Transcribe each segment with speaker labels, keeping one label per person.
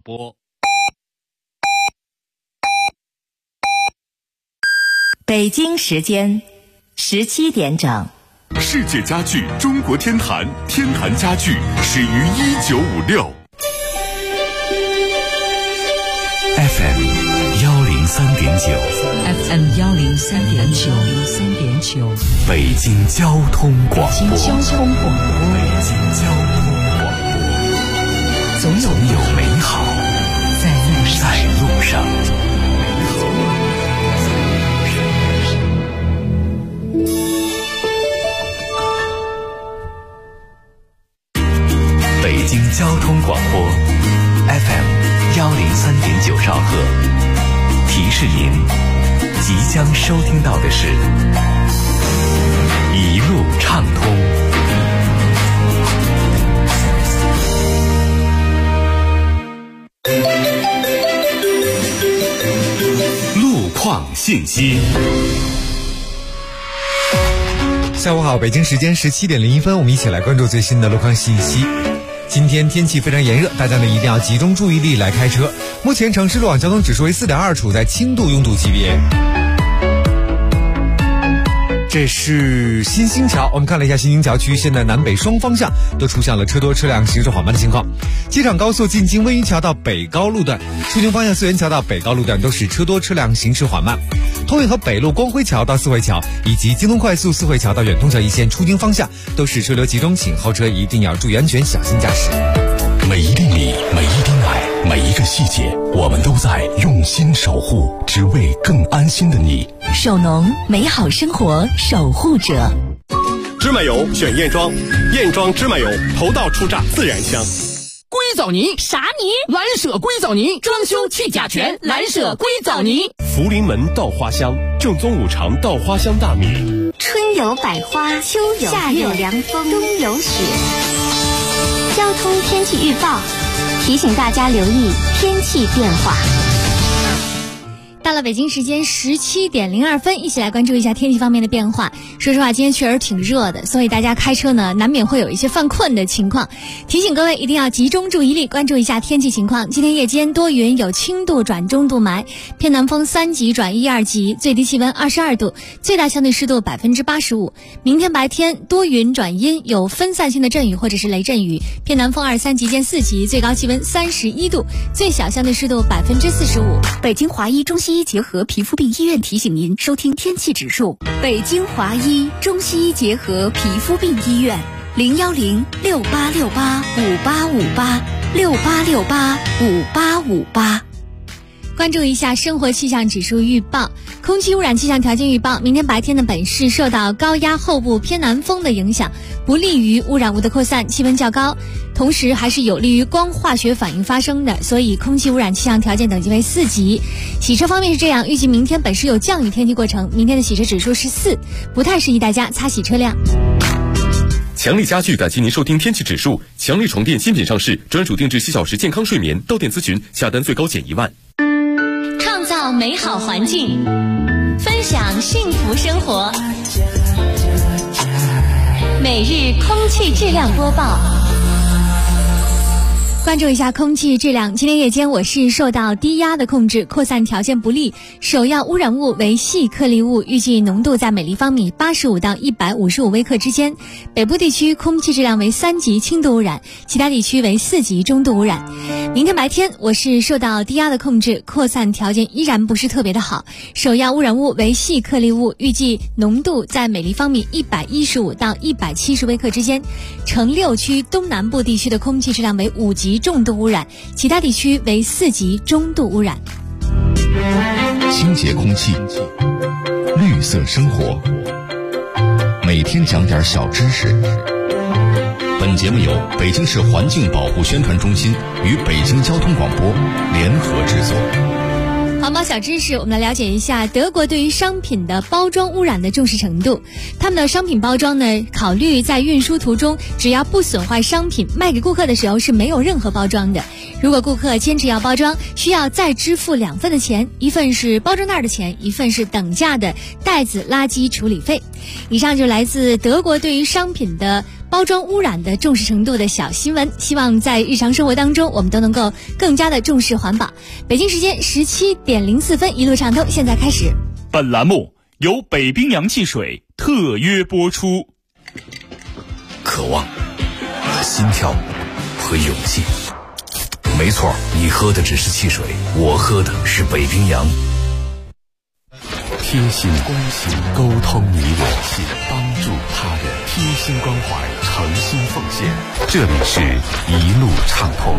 Speaker 1: 播。
Speaker 2: 北京时间17点整。
Speaker 3: 世界家具中国天坛，天坛家具始于1956。FM
Speaker 4: 103.9
Speaker 5: 103.9
Speaker 3: 北京交通广播。总有美好在路上。北京交通广播 FM 103.9兆赫，提示您即将收听到的是一路畅通。路况信息。
Speaker 6: 下午好，北京时间17点01分，我们一起来关注最新的路况信息。今天天气非常炎热，大家呢一定要集中注意力来开车。目前城市路网交通指数为4.2，处在轻度拥堵级别。这是新兴桥，我们看了一下新兴桥区，现在南北双方向都出现了车多车辆行驶缓慢的情况。机场高速进京温榆桥到北高路段，出京方向四元桥到北高路段都是车多车辆行驶缓慢。通运河北路光辉桥到四惠桥，以及京东快速四惠桥到远通桥一线出京方向都是车流集中，请后车一定要注意安全，小心驾驶。
Speaker 3: 每一粒米，每一丁奶，每一个细节，我们都在用心守护，只为更安心的你。
Speaker 2: 首农，美好生活守护者。
Speaker 7: 芝麻油选燕庄，燕庄芝麻油头道初榨，自然香。
Speaker 5: 硅藻泥
Speaker 2: 啥泥？
Speaker 5: 蓝舍硅藻泥，装修去甲醛，蓝舍硅藻泥。
Speaker 7: 福临门稻花香，正宗五常稻花香大米。
Speaker 8: 春有百花，秋有夏有凉风，冬有雪。交通天气预报提醒大家留意天气变化。
Speaker 9: 到了北京时间17点02分，一起来关注一下天气方面的变化。说实话，今天确实挺热的，所以大家开车呢难免会有一些犯困的情况。提醒各位一定要集中注意力，关注一下天气情况。今天夜间多云，有轻度转中度霾，偏南风3级转1、2级，最低气温22度，最大相对湿度85%。明天白天多云转阴，有分散性的阵雨或者是雷阵雨，偏南风2、3级见4级，最高气温31度，最小相对湿度45%。
Speaker 2: 北京华医中西医结合皮肤病医院提醒您收听天气指数。北京华医中西医结合皮肤病医院，0106868585858。
Speaker 9: 关注一下生活气象指数预报。空气污染气象条件预报，明天白天的本市受到高压后部偏南风的影响，不利于污染物的扩散，气温较高，同时还是有利于光化学反应发生的，所以空气污染气象条件等级为4级。洗车方面是这样，预计明天本市有降雨天气过程，明天的洗车指数是4，不太适宜大家擦洗车辆。
Speaker 3: 强力家具感谢您收听天气指数。强力床垫新品上市，专属定制7小时健康睡眠，到店咨询，下单最高减1万。
Speaker 2: 创造美好环境，分享幸福生活。每日空气质量播报。
Speaker 9: 关注一下空气质量，今天夜间我市受到低压的控制，扩散条件不利，首要污染物为细颗粒物，预计浓度在每立方米85到155微克之间。北部地区空气质量为3级轻度污染，其他地区为4级中度污染。明天白天我市受到低压的控制，扩散条件依然不是特别的好，首要污染物为细颗粒物，预计浓度在每立方米115到170微克之间。城6区东南部地区的空气质量为5级重度污染，其他地区为4级中度污染。
Speaker 3: 清洁空气，绿色生活，每天讲点小知识。本节目由北京市环境保护宣传中心与北京交通广播联合制作。
Speaker 9: 环保小知识，我们来了解一下德国对于商品的包装污染的重视程度。他们的商品包装呢，考虑在运输途中只要不损坏商品，卖给顾客的时候是没有任何包装的。如果顾客坚持要包装，需要再支付2份的钱，一份是包装袋的钱，一份是等价的袋子垃圾处理费。以上就来自德国对于商品的包装污染的重视程度的小新闻，希望在日常生活当中我们都能够更加的重视环保。北京时间17:04，一路畅通，现在开始。
Speaker 1: 本栏目由北冰洋汽水特约播出。
Speaker 4: 渴望、心跳和勇气。没错，你喝的只是汽水，我喝的是北冰洋。贴心关心，沟通你我，帮助他人，贴心关怀，诚心奉献。这里是一路畅通。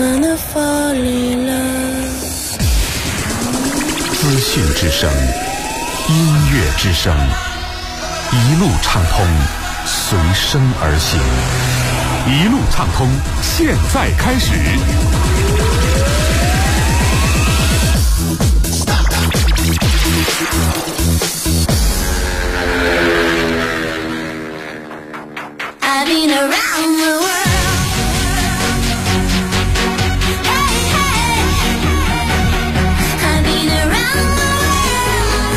Speaker 4: 资讯之声，音乐之声，一路畅通，随声而行。一路畅通，现在开始。
Speaker 10: I've been around the world. Hey, hey. I've been around the world.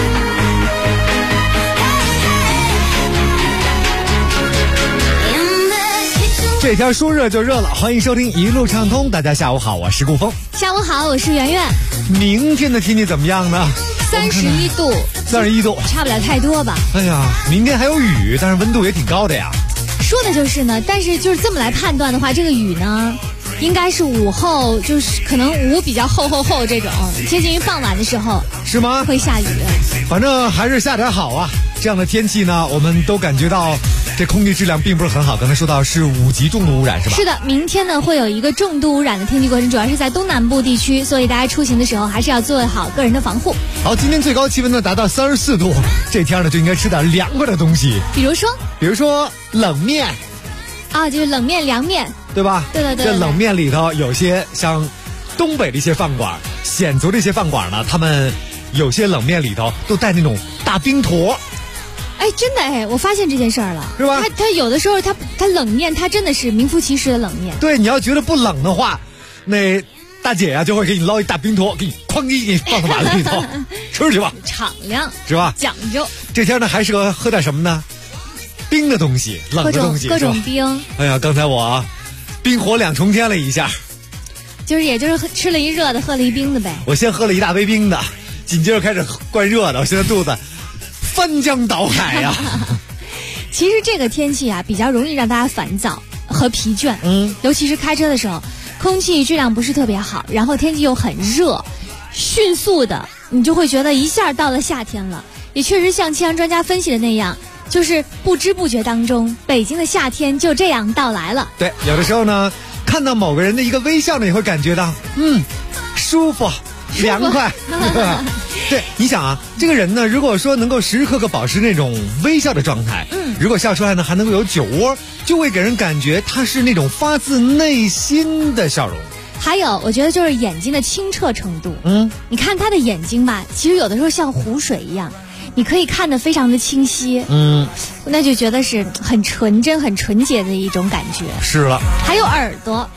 Speaker 10: Hey, hey. In the kitchen.
Speaker 6: 这天说热就热了，欢迎收听一路畅通。大家下午好，我是顾峰。
Speaker 9: 下午好，我是圆圆。
Speaker 6: 明天的天气怎么样呢
Speaker 9: ？31度
Speaker 6: ，31度，
Speaker 9: 差不了太多吧。
Speaker 6: 哎呀，明天还有雨，但是温度也挺高的呀。
Speaker 9: 说的就是呢，但是就是这么来判断的话，这个雨呢，应该是午后，就是可能雾比较厚这种，接近于傍晚的时候，
Speaker 6: 是吗？
Speaker 9: 会下雨。
Speaker 6: 反正还是下点好啊。这样的天气呢，我们都感觉到这空气质量并不是很好。刚才说到是5级重度污染，是吧？
Speaker 9: 是的，明天呢会有一个重度污染的天气过程，主要是在东南部地区，所以大家出行的时候还是要做好个人的防护。
Speaker 6: 好，今天最高气温呢达到34度，这天呢就应该吃点凉快的东西，
Speaker 9: 比如说
Speaker 6: 冷面
Speaker 9: 啊，就是冷面、凉面，
Speaker 6: 对吧？
Speaker 9: 对。
Speaker 6: 这冷面里头有些像东北的一些饭馆、鲜族的一些饭馆呢，他们有些冷面里头都带那种大冰坨。
Speaker 9: 哎，真的哎，我发现这件事儿了，
Speaker 6: 是吧？
Speaker 9: 他有的时候他冷面，他真的是名副其实的冷面。
Speaker 6: 对，你要觉得不冷的话，那大姐呀就会给你捞一大冰坨，给你哐叽给你放到碗里头，吃去吧，
Speaker 9: 敞亮
Speaker 6: 是吧？
Speaker 9: 讲究。
Speaker 6: 这天呢，还适合喝点什么呢？冰的东西，冷的东西，
Speaker 9: 各种冰。
Speaker 6: 哎呀，刚才我冰火两重天了一下，
Speaker 9: 也就是吃了一热的，喝了一冰的呗。
Speaker 6: 我先喝了一大杯冰的，紧接着开始灌热的，我现在肚子翻江倒海呀。
Speaker 9: 其实这个天气啊，比较容易让大家烦躁和疲倦。尤其是开车的时候，空气质量不是特别好，然后天气又很热，迅速的你就会觉得一下到了夏天了。也确实像气象专家分析的那样，就是不知不觉当中，北京的夏天就这样到来了。
Speaker 6: 对，有的时候呢，看到某个人的一个微笑呢，也会感觉到舒服、凉快。对，你想啊，这个人呢，如果说能够时时刻刻保持那种微笑的状态，如果笑出来呢，还能够有酒窝，就会给人感觉他是那种发自内心的笑容。
Speaker 9: 还有，我觉得就是眼睛的清澈程度。你看他的眼睛吧，其实有的时候像湖水一样，你可以看得非常的清晰。那就觉得是很纯真、很纯洁的一种感觉。
Speaker 6: 是了，
Speaker 9: 还有耳朵，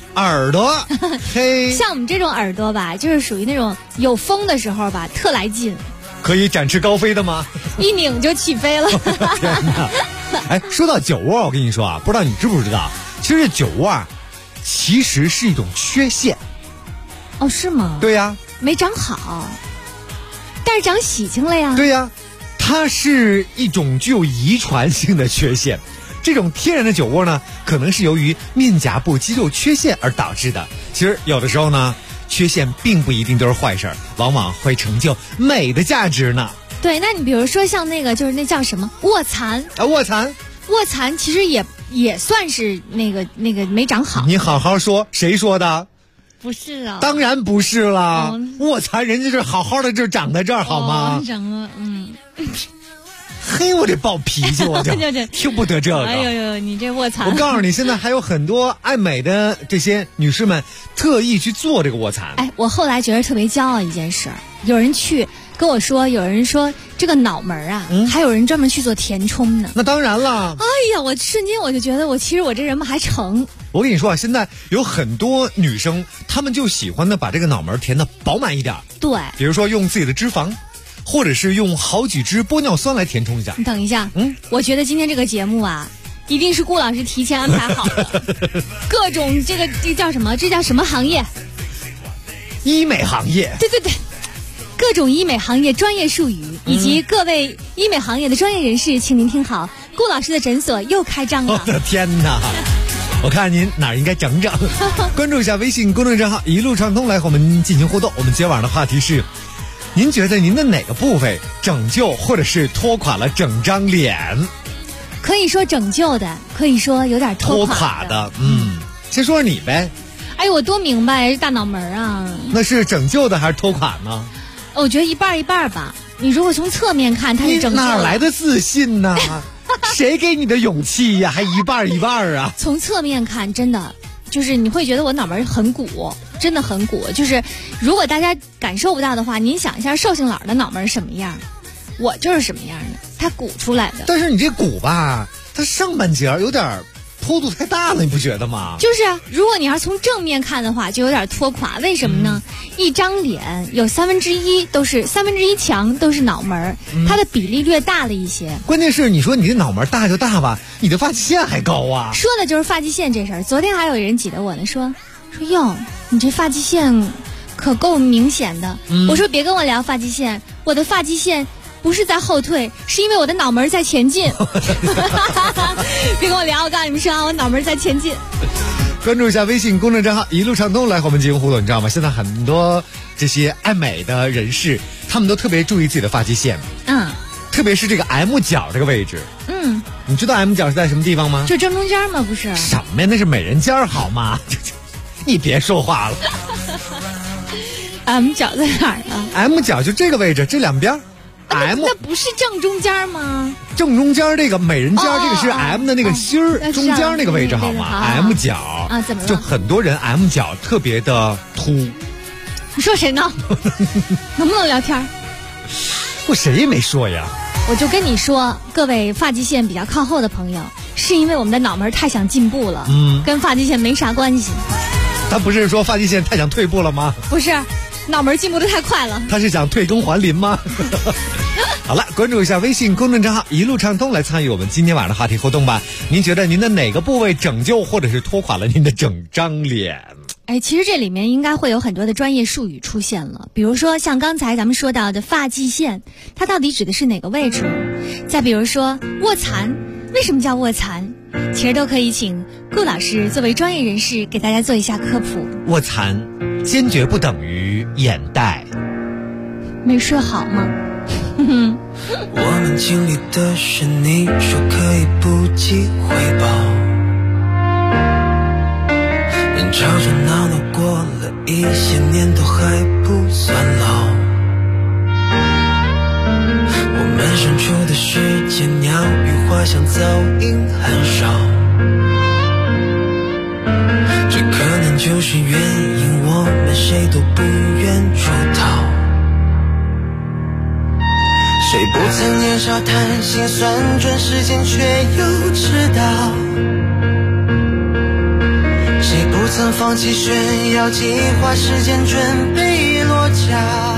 Speaker 6: 嘿，
Speaker 9: 像我们这种耳朵吧，就是属于那种有风的时候吧，特来劲，
Speaker 6: 可以展翅高飞的吗？
Speaker 9: 一拧就起飞了。
Speaker 6: 天哪！哎，说到酒窝，我跟你说啊，不知道你知不知道，其实酒窝啊，其实是一种缺陷。
Speaker 9: 哦，是吗？
Speaker 6: 对呀，
Speaker 9: 没长好，但是长喜庆了呀。
Speaker 6: 对呀，它是一种具有遗传性的缺陷。这种天然的酒窝呢，可能是由于面颊部肌肉缺陷而导致的。其实有的时候呢，缺陷并不一定都是坏事，往往会成就美的价值呢。
Speaker 9: 对，那你比如说像那个，就是那叫什么卧蚕
Speaker 6: 啊，卧蚕
Speaker 9: 其实也算是那个没长好。
Speaker 6: 你好好说，谁说的？
Speaker 9: 不是啊，
Speaker 6: 当然不是啦。卧蚕人家是好好的就长在这儿，好吗？
Speaker 9: 长了，
Speaker 6: 嘿，我这暴脾气，我就听不得这个。
Speaker 9: 哎呦，你这卧蚕！
Speaker 6: 我告诉你，现在还有很多爱美的这些女士们特意去做这个卧蚕。
Speaker 9: 哎，我后来觉得特别骄傲一件事儿，有人去跟我说，有人说这个脑门啊，还有人专门去做填充呢。
Speaker 6: 那当然了。
Speaker 9: 哎呀，我瞬间我就觉得其实我这人嘛还成。
Speaker 6: 我跟你说啊，现在有很多女生，她们就喜欢的把这个脑门填的饱满一点。
Speaker 9: 对，
Speaker 6: 比如说用自己的脂肪。或者是用好几支玻尿酸来填充一下。
Speaker 9: 你等一下，我觉得今天这个节目啊， 一定是顾老师提前安排好的。各种这叫什么？这叫什么行业？
Speaker 6: 医美行业。
Speaker 9: 对对对，各种医美行业专业术语以及各位医美行业的专业人士，请您听好，顾老师的诊所又开张了。
Speaker 6: 我的天哪！我看您哪儿应该整整。关注一下微信公众账号一路畅通，来和我们进行互动。我们今晚的话题是，您觉得您的哪个部位拯救或者是拖垮了整张脸？
Speaker 9: 可以说拯救的，可以说有点拖
Speaker 6: 垮的。先说说你呗。
Speaker 9: 哎，我多明白，大脑门啊。
Speaker 6: 那是拯救的还是拖垮呢？
Speaker 9: 我觉得一半一半吧。你如果从侧面看，它是拯救的。
Speaker 6: 你哪来的自信呢？谁给你的勇气呀？还一半一半啊？
Speaker 9: 从侧面看，真的就是你会觉得我脑门很鼓，真的很鼓。就是如果大家感受不到的话，您想一下寿星佬的脑门什么样，我就是什么样的，它鼓出来的。
Speaker 6: 但是你这鼓吧，它上半截有点坡度太大了，你不觉得吗？
Speaker 9: 就是啊，如果你要从正面看的话，就有点拖垮。为什么呢？一张脸有1/3强都是脑门，它的比例略大了一些。
Speaker 6: 关键是你说你的脑门大就大吧，你的发际线还高啊。
Speaker 9: 说的就是发际线这事儿。昨天还有人挤得我呢，说哟，你这发际线可够明显的。我说别跟我聊发际线，我的发际线不是在后退，是因为我的脑门在前进。别跟我聊，我告诉你们说啊，我脑门在前进。
Speaker 6: 关注一下微信公众账号一路畅通，来和我们进行互动。你知道吗？现在很多这些爱美的人士，他们都特别注意自己的发际线。特别是这个 M 角这个位置。你知道 M 角是在什么地方吗？
Speaker 9: 就正中间吗？不是
Speaker 6: 什么呀，那是美人尖好吗？你别说话了。
Speaker 9: M 角在哪儿啊
Speaker 6: ？M 角就这个位置，这两边。M
Speaker 9: 那不是正中间吗？
Speaker 6: 正中间这个美人尖，这个是 M 的那个心儿，中间那个位置好吗 ？M 角
Speaker 9: 啊，怎么了？
Speaker 6: 就很多人 M 角特别的凸。
Speaker 9: 你说谁呢？能不能聊天？
Speaker 6: 我谁也没说呀。
Speaker 9: 我就跟你说，各位发际线比较靠后的朋友，是因为我们的脑门太想进步了，跟发际线没啥关系。
Speaker 6: 他不是说发际线太想退步了吗？
Speaker 9: 不是。脑门进步的太快了，
Speaker 6: 他是想退耕还林吗？好了，关注一下微信公众账号一路畅通，来参与我们今天晚上的话题互动吧。您觉得您的哪个部位拯救或者是拖垮了您的整张脸？
Speaker 9: 其实这里面应该会有很多的专业术语出现了，比如说像刚才咱们说到的发际线，它到底指的是哪个位置？再比如说卧蚕，为什么叫卧蚕？其实都可以请顾老师作为专业人士给大家做一下科普。
Speaker 6: 卧蚕坚决不等于眼袋。
Speaker 9: 没睡好吗？
Speaker 11: 我们经历的是你说可以不计回报，人吵吵闹闹过了一些年都还不算老，我们身处的世界鸟语花香噪音很少，这可能就是原因，我们谁都不愿出逃。谁不曾年少谈心算准时间却又迟到，谁不曾放弃炫耀计划时间准备落脚，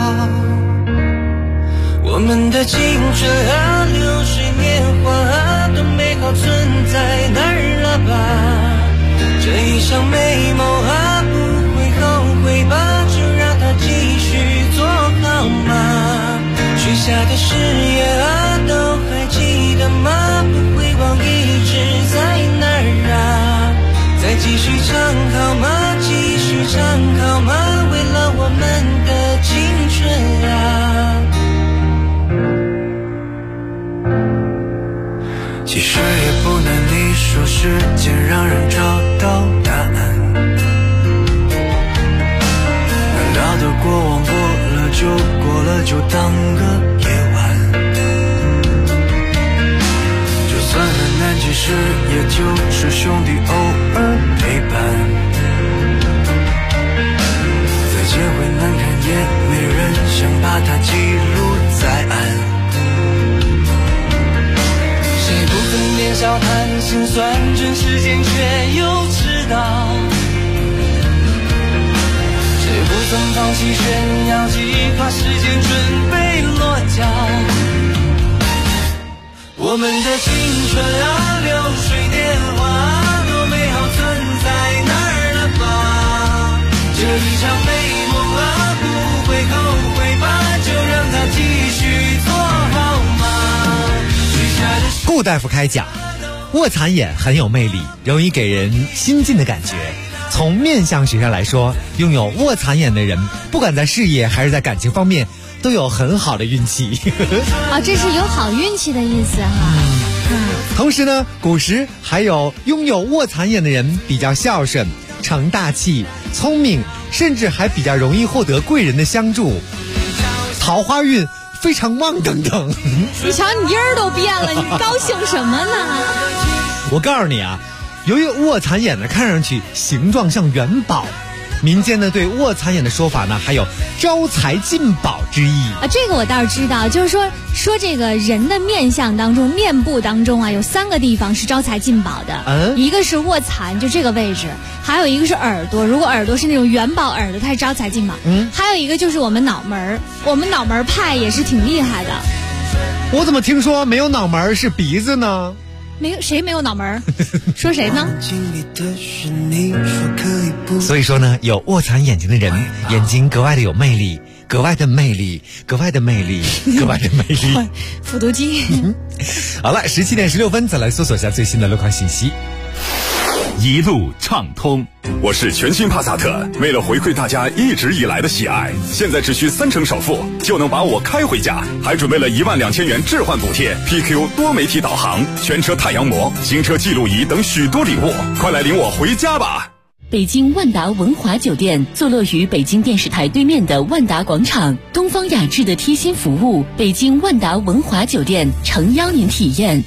Speaker 11: 我们的青春啊流水年华啊都美好存在哪儿了吧，这一场美梦啊不会后悔吧，就让它继续做好吗，许下的誓言啊都还记得吗，不会忘一直在哪儿啊，再继续唱好吗，继续唱好吗，为了我们的青春啊，其实也不难，你说时间让人找到答案，难聊的过往过了就当个夜晚，就算很难解释也就是兄弟偶尔陪伴，再结会难看也没人想把它记录在案，谁不曾年少谈心算准时间却又迟到，谁不曾放弃炫耀计划时间准备落脚，我们的青春啊流水年花多美好，存在哪儿了吧？这一场美梦啊，不会后悔吧？就让它继续做好吗？
Speaker 6: 顾大夫开讲，卧蚕眼很有魅力，容易给人亲近的感觉。从面相学上来说，拥有卧蚕眼的人，不管在事业还是在感情方面，都有很好的运气。
Speaker 9: 这是有好运气的意思哈。
Speaker 6: 同时呢，古时还有拥有卧蚕眼的人比较孝顺、成大器、聪明，甚至还比较容易获得贵人的相助，桃花运非常旺等等。
Speaker 9: 你瞧，你音儿都变了，你高兴什么呢？
Speaker 6: 我告诉你啊，由于卧蚕眼呢看上去形状像元宝，民间呢对卧蚕眼的说法呢还有招财进宝之意
Speaker 9: 啊。这个我倒是知道，就是说这个人的面相当中，面部当中啊有3个地方是招财进宝的。一个是卧蚕，就这个位置，还有一个是耳朵，如果耳朵是那种元宝耳朵，它是招财进宝。还有一个就是我们脑门，我们脑门派也是挺厉害的。
Speaker 6: 我怎么听说没有脑门是鼻子呢？
Speaker 9: 谁没有脑门？说谁呢？
Speaker 6: 所以说呢，有卧蚕眼睛的人，眼睛格外的有魅力，格外的魅力，格外的魅力，格外的魅力。
Speaker 9: 复读机。
Speaker 6: 好了，17点16分，再来搜索一下最新的路况信息。
Speaker 1: 一路畅通。
Speaker 4: 我是全新帕萨特，为了回馈大家一直以来的喜爱，现在只需30%首付就能把我开回家，还准备了12000元置换补贴、PQ 多媒体导航、全车太阳膜、行车记录仪等许多礼物，快来领我回家吧！
Speaker 5: 北京万达文华酒店坐落于北京电视台对面的万达广场，东方雅致的贴心服务，北京万达文华酒店诚邀您体验。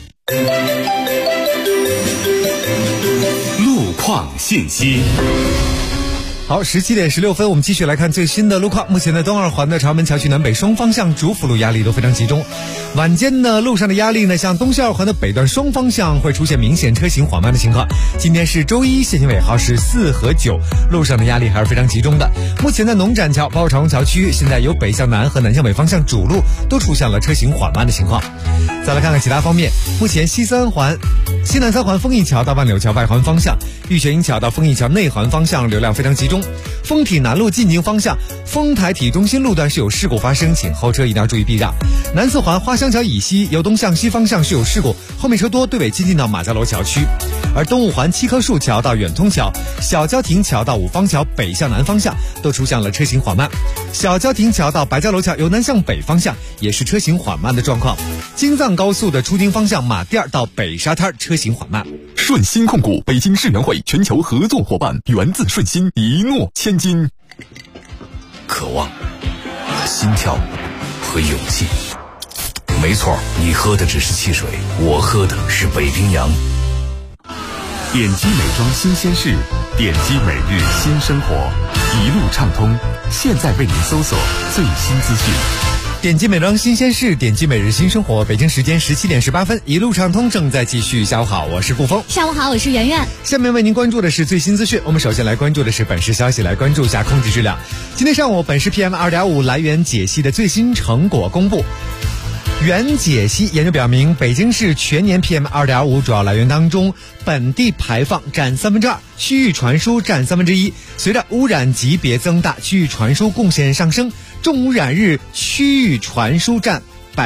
Speaker 1: 路况信息。
Speaker 6: 好，17点16分，我们继续来看最新的路况。目前的东二环的朝门桥区南北双方向主辅路压力都非常集中。晚间呢，路上的压力呢，像东西二环的北段双方向会出现明显车行缓慢的情况。今天是周一，限行尾号是4和9，路上的压力还是非常集中的。目前在农展桥包括长虹桥区，现在由北向南和南向北方向主路都出现了车行缓慢的情况。再来看看其他方面，目前西南3环丰益桥到万柳桥外环方向，玉泉营桥到丰益桥内环方向流量非常集中。丰体南路进京方向丰台体中心路段是有事故发生，请后车一定要注意避让。南4环花乡桥以西由东向西方向是有事故，后面车多，对尾进近到马家楼桥区。而东5环七棵树桥到远通桥、小交亭桥到五方桥北向南方向都出现了车行缓慢，小交亭桥到白家楼桥由南向北方向也是车行缓慢的状况。京藏高速的出京方向马甸到北沙滩车行缓慢。
Speaker 4: 顺心控股北京世园会全球合作伙伴，源自顺心，一诺千金。
Speaker 3: 渴望、心跳和勇气。没错，你喝的只是汽水，我喝的是北冰洋。
Speaker 4: 点击美妆新鲜事，点击每日新生活，一路畅通。现在为您搜索最新资讯。
Speaker 6: 点击美妆新鲜事，点击每日新生活。北京时间17点18分，一路畅通正在继续。下午好，我是顾峰。
Speaker 9: 下午好，我是圆圆。
Speaker 6: 下面为您关注的是最新资讯。我们首先来关注的是本市消息，来关注一下空气质量。今天上午，本市 PM2.5 来源解析的最新成果公布。原解析研究表明，北京市全年 PM2.5 主要来源当中，本地排放占2/3，区域传输占1/3。随着污染级别增大，区域传输贡献上升，重污染日区域传输占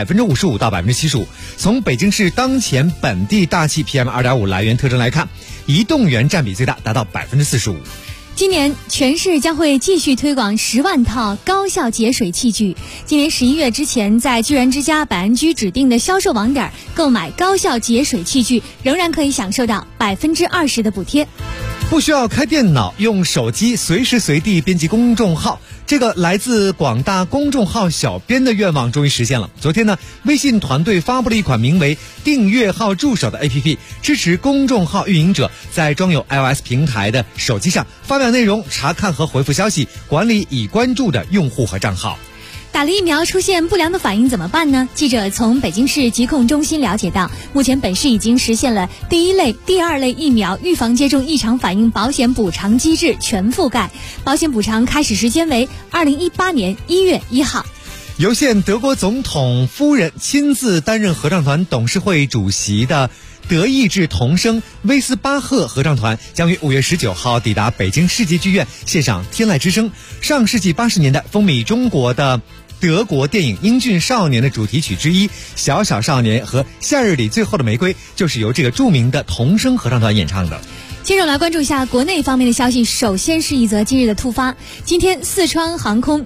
Speaker 6: 55%到75%。从北京市当前本地大气 PM2.5 来源特征来看，移动源占比最大，达到45%。
Speaker 9: 今年全市将会继续推广10万套高效节水器具。今年11月之前，在居然之家、百安居指定的销售网点购买高效节水器具，仍然可以享受到20%的补贴。
Speaker 6: 不需要开电脑，用手机随时随地编辑公众号，这个来自广大公众号小编的愿望终于实现了。昨天呢，微信团队发布了一款名为订阅号助手的 APP， 支持公众号运营者在装有 iOS 平台的手机上发表内容、查看和回复消息、管理已关注的用户和账号。
Speaker 9: 打了疫苗出现不良的反应怎么办呢？记者从北京市疾控中心了解到，目前本市已经实现了第1类、第2类疫苗预防接种异常反应保险补偿机制全覆盖，保险补偿开始时间为2018年1月1号。
Speaker 6: 由现德国总统夫人亲自担任合唱团董事会主席的德意志童声威斯巴赫合唱团将于5月19号抵达北京世纪剧院，献上《天籁之声》。上世纪80年代风靡中国的德国电影《英俊少年》的主题曲之一《小小少年》和《夏日里最后的玫瑰》就是由这个著名的童声合唱团演唱的。
Speaker 9: 接着来关注一下国内方面的消息。首先是一则今日的突发，今天四川航空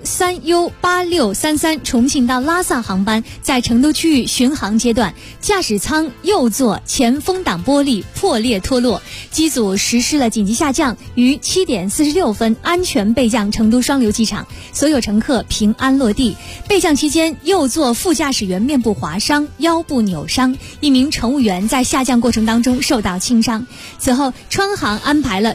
Speaker 9: 3U8633重庆到拉萨航班在成都区域巡航阶段，驾驶舱右座前风挡玻璃破裂脱落，机组实施了紧急下降，于7点46分安全备降成都双流机场，所有乘客平安落地。备降期间，右座副驾驶员面部划伤，腰部扭伤，一名乘务员在下降过程当中受到轻伤。此后川航安排了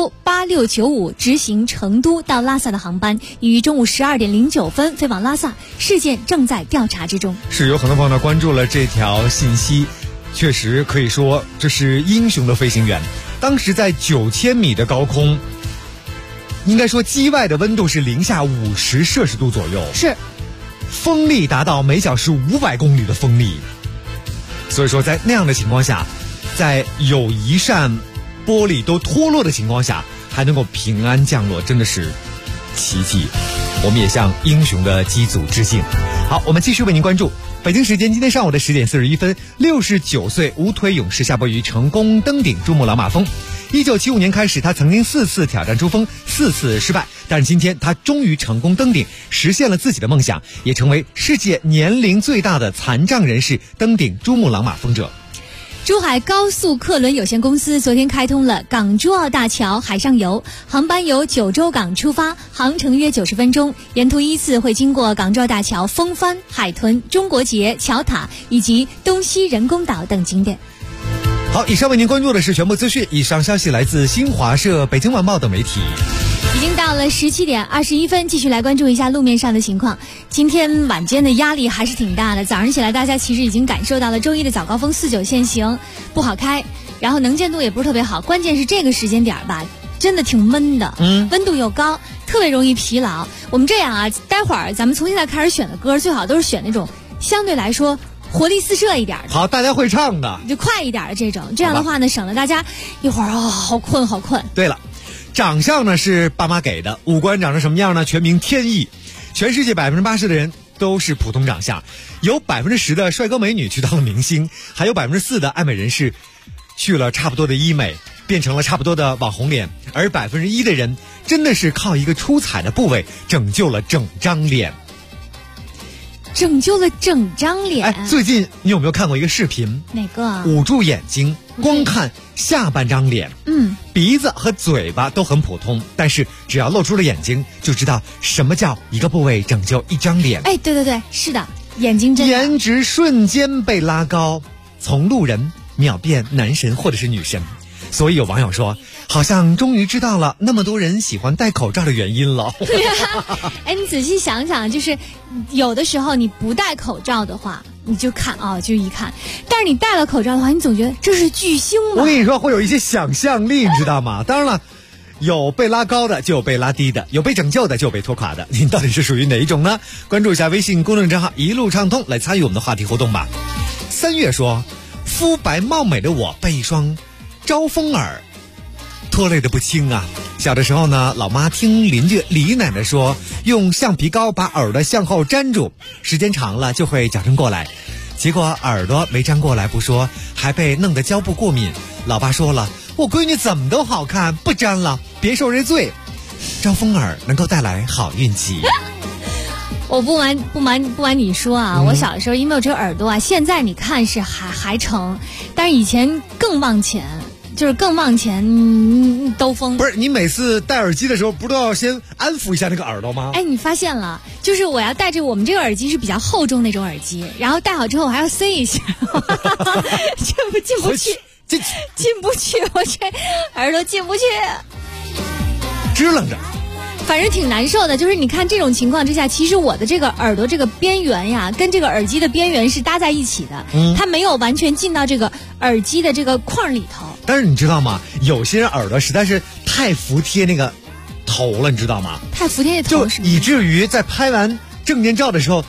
Speaker 9: 3U8695执行成都到拉萨的航班，已于中午12点09分飞往拉萨，事件正在调查之中。
Speaker 6: 是有很多朋友呢关注了这条信息，确实可以说这是英雄的飞行员。当时在9000米的高空，应该说机外的温度是零下50摄氏度左右，
Speaker 9: 是
Speaker 6: 风力达到每小时500公里的风力，所以说在那样的情况下，在有一扇玻璃都脱落的情况下还能够平安降落，真的是奇迹。我们也向英雄的机组致敬。好，我们继续为您关注北京时间今天上午的10点41分，69岁无腿勇士夏伯渝成功登顶珠穆朗玛峰。1975年开始，他曾经4次挑战珠峰，4次失败，但是今天他终于成功登顶，实现了自己的梦想，也成为世界年龄最大的残障人士登顶珠穆朗玛峰者。
Speaker 9: 珠海高速客轮有限公司昨天开通了港珠澳大桥海上游，航班由九州港出发，航程约90分钟，沿途依次会经过港珠澳大桥、风帆、海豚、中国结、桥塔以及东西人工岛等景点。
Speaker 6: 好，以上为您关注的是全部资讯，以上消息来自新华社、北京晚报等媒体。
Speaker 9: 已经到了17点21分，继续来关注一下路面上的情况。今天晚间的压力还是挺大的，早上起来大家其实已经感受到了周一的早高峰49限行不好开，然后能见度也不是特别好，关键是这个时间点吧，真的挺闷的，温度又高，特别容易疲劳。我们这样啊，待会儿咱们从现在开始选的歌，最好都是选那种相对来说活力四射一点的，
Speaker 6: 好，大家会唱的，
Speaker 9: 就快一点的这种，这样的话呢，省得大家一会儿好困好困。
Speaker 6: 对了，长相呢是爸妈给的，五官长成什么样呢？全凭天意。全世界80%的人都是普通长相，有10%的帅哥美女去当了明星，还有4%的爱美人士去了差不多的医美，变成了差不多的网红脸，而1%的人真的是靠一个出彩的部位拯救了整张脸。
Speaker 9: 拯救了整张脸。
Speaker 6: 哎，最近你有没有看过一个视频？
Speaker 9: 哪个？
Speaker 6: 捂住眼睛，光看下半张脸。鼻子和嘴巴都很普通，但是只要露出了眼睛，就知道什么叫一个部位拯救一张脸。
Speaker 9: 哎，对对对，是的，眼睛真的。
Speaker 6: 颜值瞬间被拉高，从路人秒变男神或者是女神。所以有网友说，好像终于知道了那么多人喜欢戴口罩的原因了。
Speaker 9: 哎，你仔细想想，就是有的时候你不戴口罩的话，你就看就一看，但是你戴了口罩的话，你总觉得这是巨星吧。
Speaker 6: 我跟你说，会有一些想象力，你知道吗？当然了，有被拉高的，就有被拉低的，有被拯救的，就有被拖垮的。您到底是属于哪一种呢？关注一下微信公众账号一路畅通，来参与我们的话题互动吧。3月说，肤白貌美的我被一双招风耳拖累的不轻啊。小的时候呢，老妈听邻居李奶奶说，用橡皮膏把耳朵向后粘住，时间长了就会矫正过来。结果耳朵没粘过来不说，还被弄得胶布过敏。老爸说了，我闺女怎么都好看，不粘了，别受这罪。招风耳能够带来好运气。
Speaker 9: 我不瞒你说啊，我小的时候因为我这个耳朵啊，现在你看是还成，但是以前更往前，就是更往前兜风。
Speaker 6: 不是，你每次戴耳机的时候不都要先安抚一下那个耳朵吗？
Speaker 9: 哎，你发现了，就是我要戴着我们这个耳机是比较厚重那种耳机，然后戴好之后我还要塞一下，进不去，我这耳朵进不去，
Speaker 6: 支棱着。
Speaker 9: 反正挺难受的，就是你看这种情况之下，其实我的这个耳朵这个边缘呀，跟这个耳机的边缘是搭在一起的，它没有完全进到这个耳机的这个框里头。
Speaker 6: 但是你知道吗？有些人耳朵实在是太服贴那个头了，你知道吗？
Speaker 9: 太服贴那头，
Speaker 6: 就以至于在拍完证件照的时候，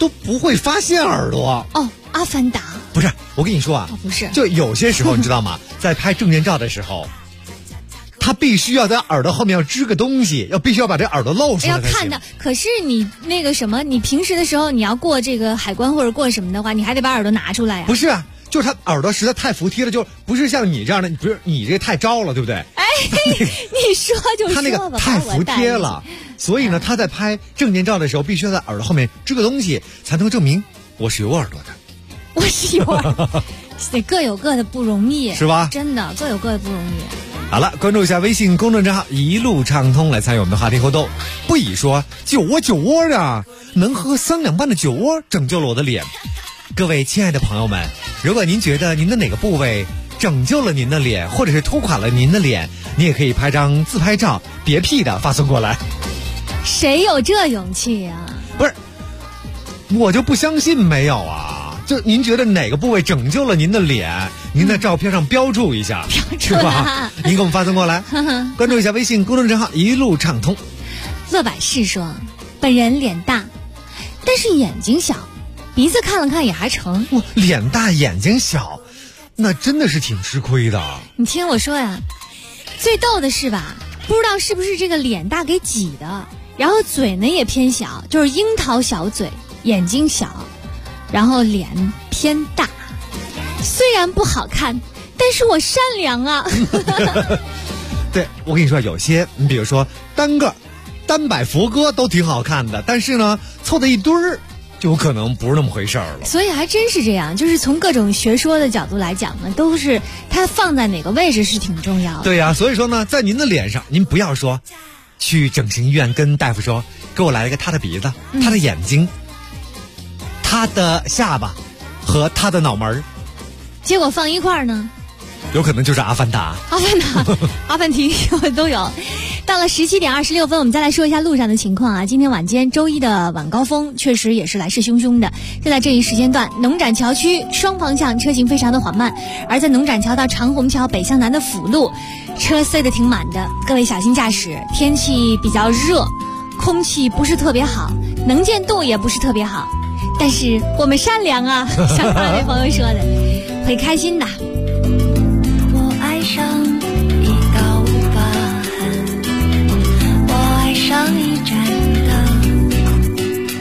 Speaker 6: 都不会发现耳朵。
Speaker 9: 哦，阿凡达
Speaker 6: 不是，我跟你说啊，
Speaker 9: 不是，
Speaker 6: 就有些时候你知道吗？在拍证件照的时候，他必须要在耳朵后面要支个东西，必须要把这耳朵露出来
Speaker 9: 要看到。可是你那个什么，你平时的时候你要过这个海关或者过什么的话，你还得把耳朵拿出来呀。
Speaker 6: 不是啊，就是他耳朵实在太服帖了，就不是像你这样的，不是你这太招了，对不对？
Speaker 9: 哎，你说就说吧，
Speaker 6: 他那个太服帖了，所以呢，他在拍证件照的时候，必须要在耳朵后面支个东西，才能证明我是有耳朵的。
Speaker 9: 我是有耳朵，得各有各的不容易，
Speaker 6: 是吧？
Speaker 9: 真的各有各的不容易。
Speaker 6: 好了，关注一下微信公众账号一路畅通，来参与我们的话题互动。不以说酒窝啊，能喝3两半的酒窝拯救了我的脸。各位亲爱的朋友们，如果您觉得您的哪个部位拯救了您的脸，或者是拖垮了您的脸，你也可以拍张自拍照，别 P 的发送过来。
Speaker 9: 谁有这勇气呀？
Speaker 6: 不是，我就不相信没有啊。就您觉得哪个部位拯救了您的脸，您在照片上标注一下，是吧？您给我们发送过来，关注一下微信公众账号一路畅通。
Speaker 9: 乐百氏说，本人脸大，但是眼睛小，鼻子看了看也还成。
Speaker 6: 脸大眼睛小，那真的是挺吃亏的。
Speaker 9: 你听我说呀，最逗的是吧，不知道是不是这个脸大给挤的，然后嘴呢也偏小，就是樱桃小嘴，眼睛小，然后脸偏大。虽然不好看，但是我善良啊。
Speaker 6: 对，我跟你说，有些你比如说单摆佛歌都挺好看的，但是呢凑在一堆儿就有可能不是那么回事儿了。
Speaker 9: 所以还真是这样，就是从各种学说的角度来讲呢，都是它放在哪个位置是挺重要的。
Speaker 6: 对呀，所以说呢，在您的脸上，您不要说去整形医院跟大夫说，给我来一个他的鼻子、他的眼睛、他的下巴和他的脑门儿，
Speaker 9: 结果放一块儿呢，
Speaker 6: 有可能就是阿凡达、
Speaker 9: 阿凡提都有。到了17点26分，我们再来说一下路上的情况啊。今天晚间周一的晚高峰确实也是来势汹汹的。就在这一时间段，农展桥区双方向车行非常的缓慢，而在农展桥到长虹桥北向南的辅路，车塞得挺满的，各位小心驾驶。天气比较热，空气不是特别好，能见度也不是特别好，但是我们善良啊，像那位朋友说的，会开心的。
Speaker 10: 我爱上一道疤痕，我爱上一盏灯，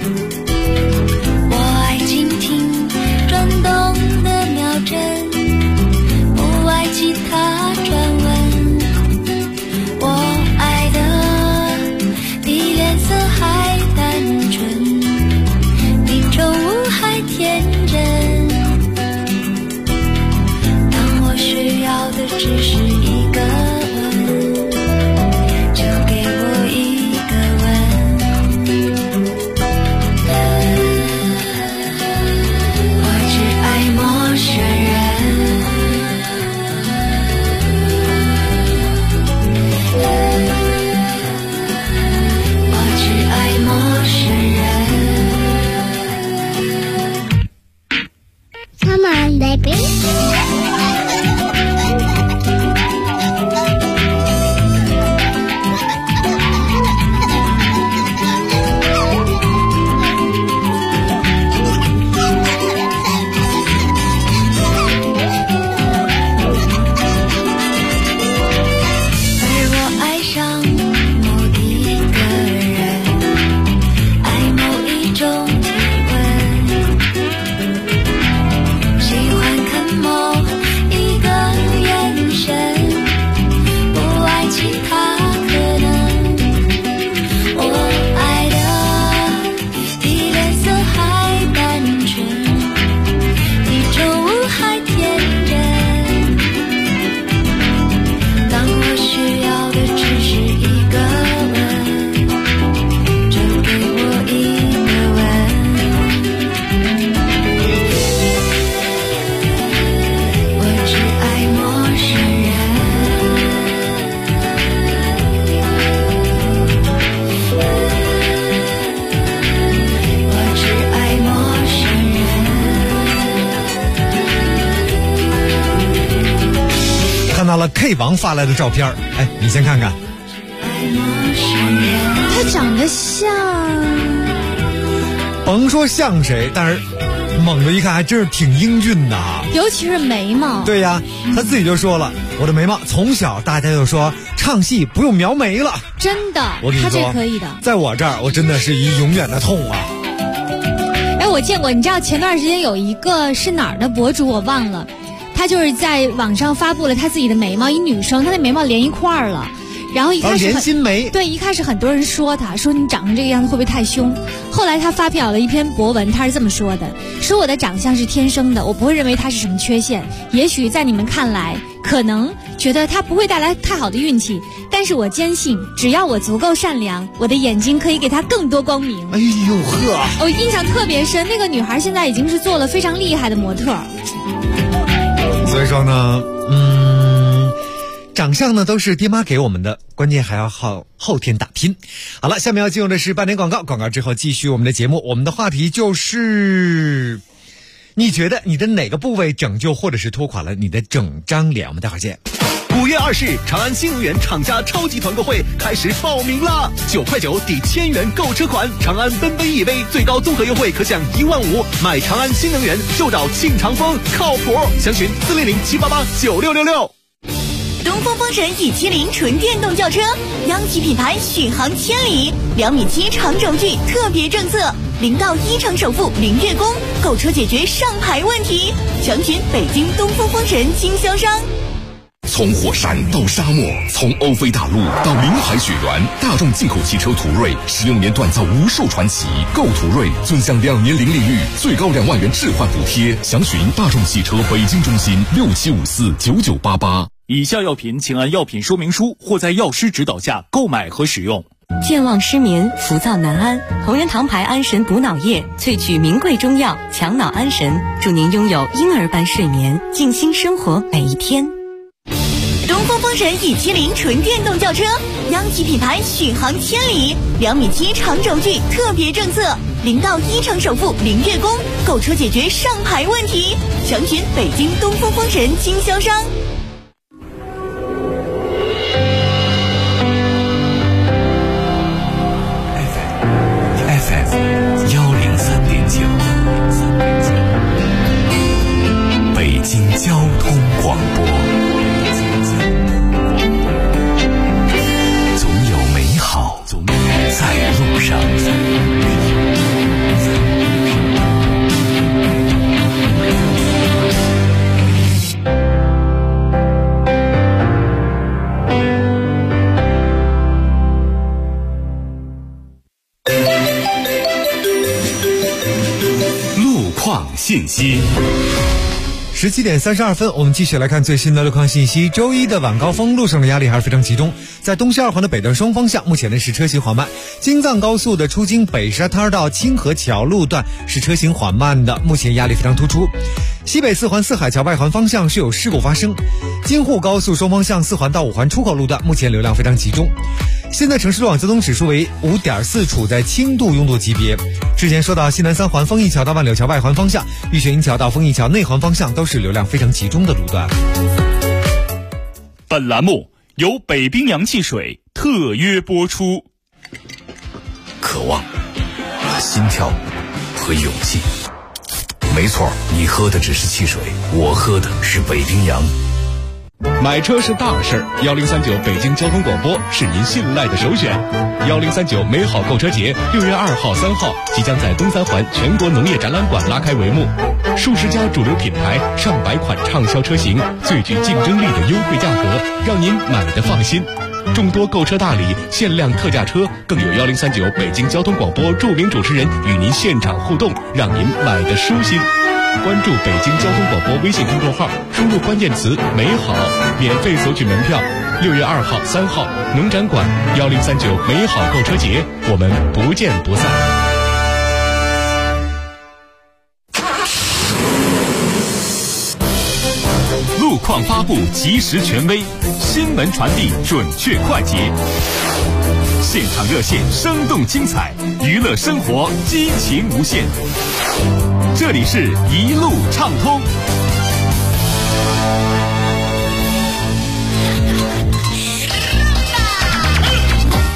Speaker 10: 我爱静听转动的秒针，不爱其他传闻。我爱的比脸色还单纯，比宠物还天真。当我需要的只是一个吻，就给我一个吻。我只爱陌生人，我只爱陌生人。Come on, baby.
Speaker 6: K 王发来的照片，哎，你先看看，
Speaker 9: 他长得像
Speaker 6: 甭说像谁，但是猛的一看还真是挺英俊的啊，
Speaker 9: 尤其是眉毛。
Speaker 6: 对呀，他自己就说了，我的眉毛从小大家就说唱戏不用描眉了，
Speaker 9: 真的，
Speaker 6: 我跟你说
Speaker 9: 他这可以的。
Speaker 6: 在我这儿，我真的是一永远的痛啊。
Speaker 9: 我见过，你知道前段时间有一个是哪儿的博主我忘了，他就是在网上发布了他自己的眉毛，一女生，她的眉毛连一块儿了。然后一开始
Speaker 6: 连心眉，
Speaker 9: 对，一开始很多人说你长成这个样子会不会太凶？后来他发表了一篇博文，他是这么说的：说我的长相是天生的，我不会认为它是什么缺陷。也许在你们看来，可能觉得它不会带来太好的运气，但是我坚信，只要我足够善良，我的眼睛可以给它更多光明。
Speaker 6: 哎呦呵，
Speaker 9: 我印象特别深，那个女孩现在已经是做了非常厉害的模特。
Speaker 6: 所以说呢，长相呢都是爹妈给我们的，关键还要后天打拼。好了，下面要进入的是半点广告，广告之后继续我们的节目。我们的话题就是，你觉得你的哪个部位拯救或者是拖垮了你的整张脸？我们待会儿见。
Speaker 12: 5月20日，长安新能源厂家超级团购会开始报名啦！9块9抵1000元购车款，长安奔奔 EV 最高综合优惠可享15000，买长安新能源就找庆长风，靠谱！详询400-788-9666。
Speaker 5: 东风风神 E70 纯电动轿车，央企品牌续航千里，2.7米长轴距特别政策，0到1成首付0月供，购车解决上牌问题。详询北京东风风神经销商。
Speaker 3: 从火山到沙漠，从欧非大陆到临海雪原，大众进口汽车途锐16年锻造无数传奇。购途锐尊享2年零利率，最高2万元置换补贴。详询大众汽车北京中心67549988。
Speaker 1: 以下药品请按药品说明书或在药师指导下购买和使用。
Speaker 5: 健忘失眠、浮躁难安，同仁堂牌安神补脑液萃取名贵中药，强脑安神，祝您拥有婴儿般睡眠，静心生活每一天。东风风神 E70 纯电动轿车，央企品牌续航千里，2.7米长轴距特别政策，0到1成首付0月供，购车解决上牌问题。详询北京东风风神经销商。
Speaker 3: FM 103.9，北京交通广播。总有美好在路上。信息
Speaker 6: 17点32分，我们继续来看最新的路况信息。周一的晚高峰，路上的压力还是非常集中。在东西二环的北段双方向，目前呢是车行缓慢。京藏高速的出京北沙滩到清河桥路段是车行缓慢的，目前压力非常突出。西北四环四海桥外环方向是有事故发生。京沪高速双方向4环到5环出口路段目前流量非常集中。现在城市路网交通指数为5.4，处在轻度拥堵级别。之前说到西南3环丰益桥到万柳桥外环方向，玉泉营桥到丰益桥内环方向都是流量非常集中的路段。
Speaker 1: 本栏目由北冰洋汽水特约播出。
Speaker 3: 渴望、心跳和勇气，没错，你喝的只是汽水，我喝的是北冰洋。
Speaker 4: 买车是大事儿，1039北京交通广播是您信赖的首选。1039美好购车节6月2号、3号即将在东三环全国农业展览馆拉开帷幕，数十家主流品牌、上百款畅销车型，最具竞争力的优惠价格，让您买得放心。众多购车大礼、限量特价车，更有1039北京交通广播著名主持人与您现场互动，让您买得舒心。关注北京交通广播微信公众号，输入关键词美好，免费索取门票。6月2号、3号农展馆1039美好购车节，我们不见不散。
Speaker 1: 路况发布及时权威，新闻传递准确快捷，现场热线生动精彩，娱乐生活激情无限。这里是一路畅通。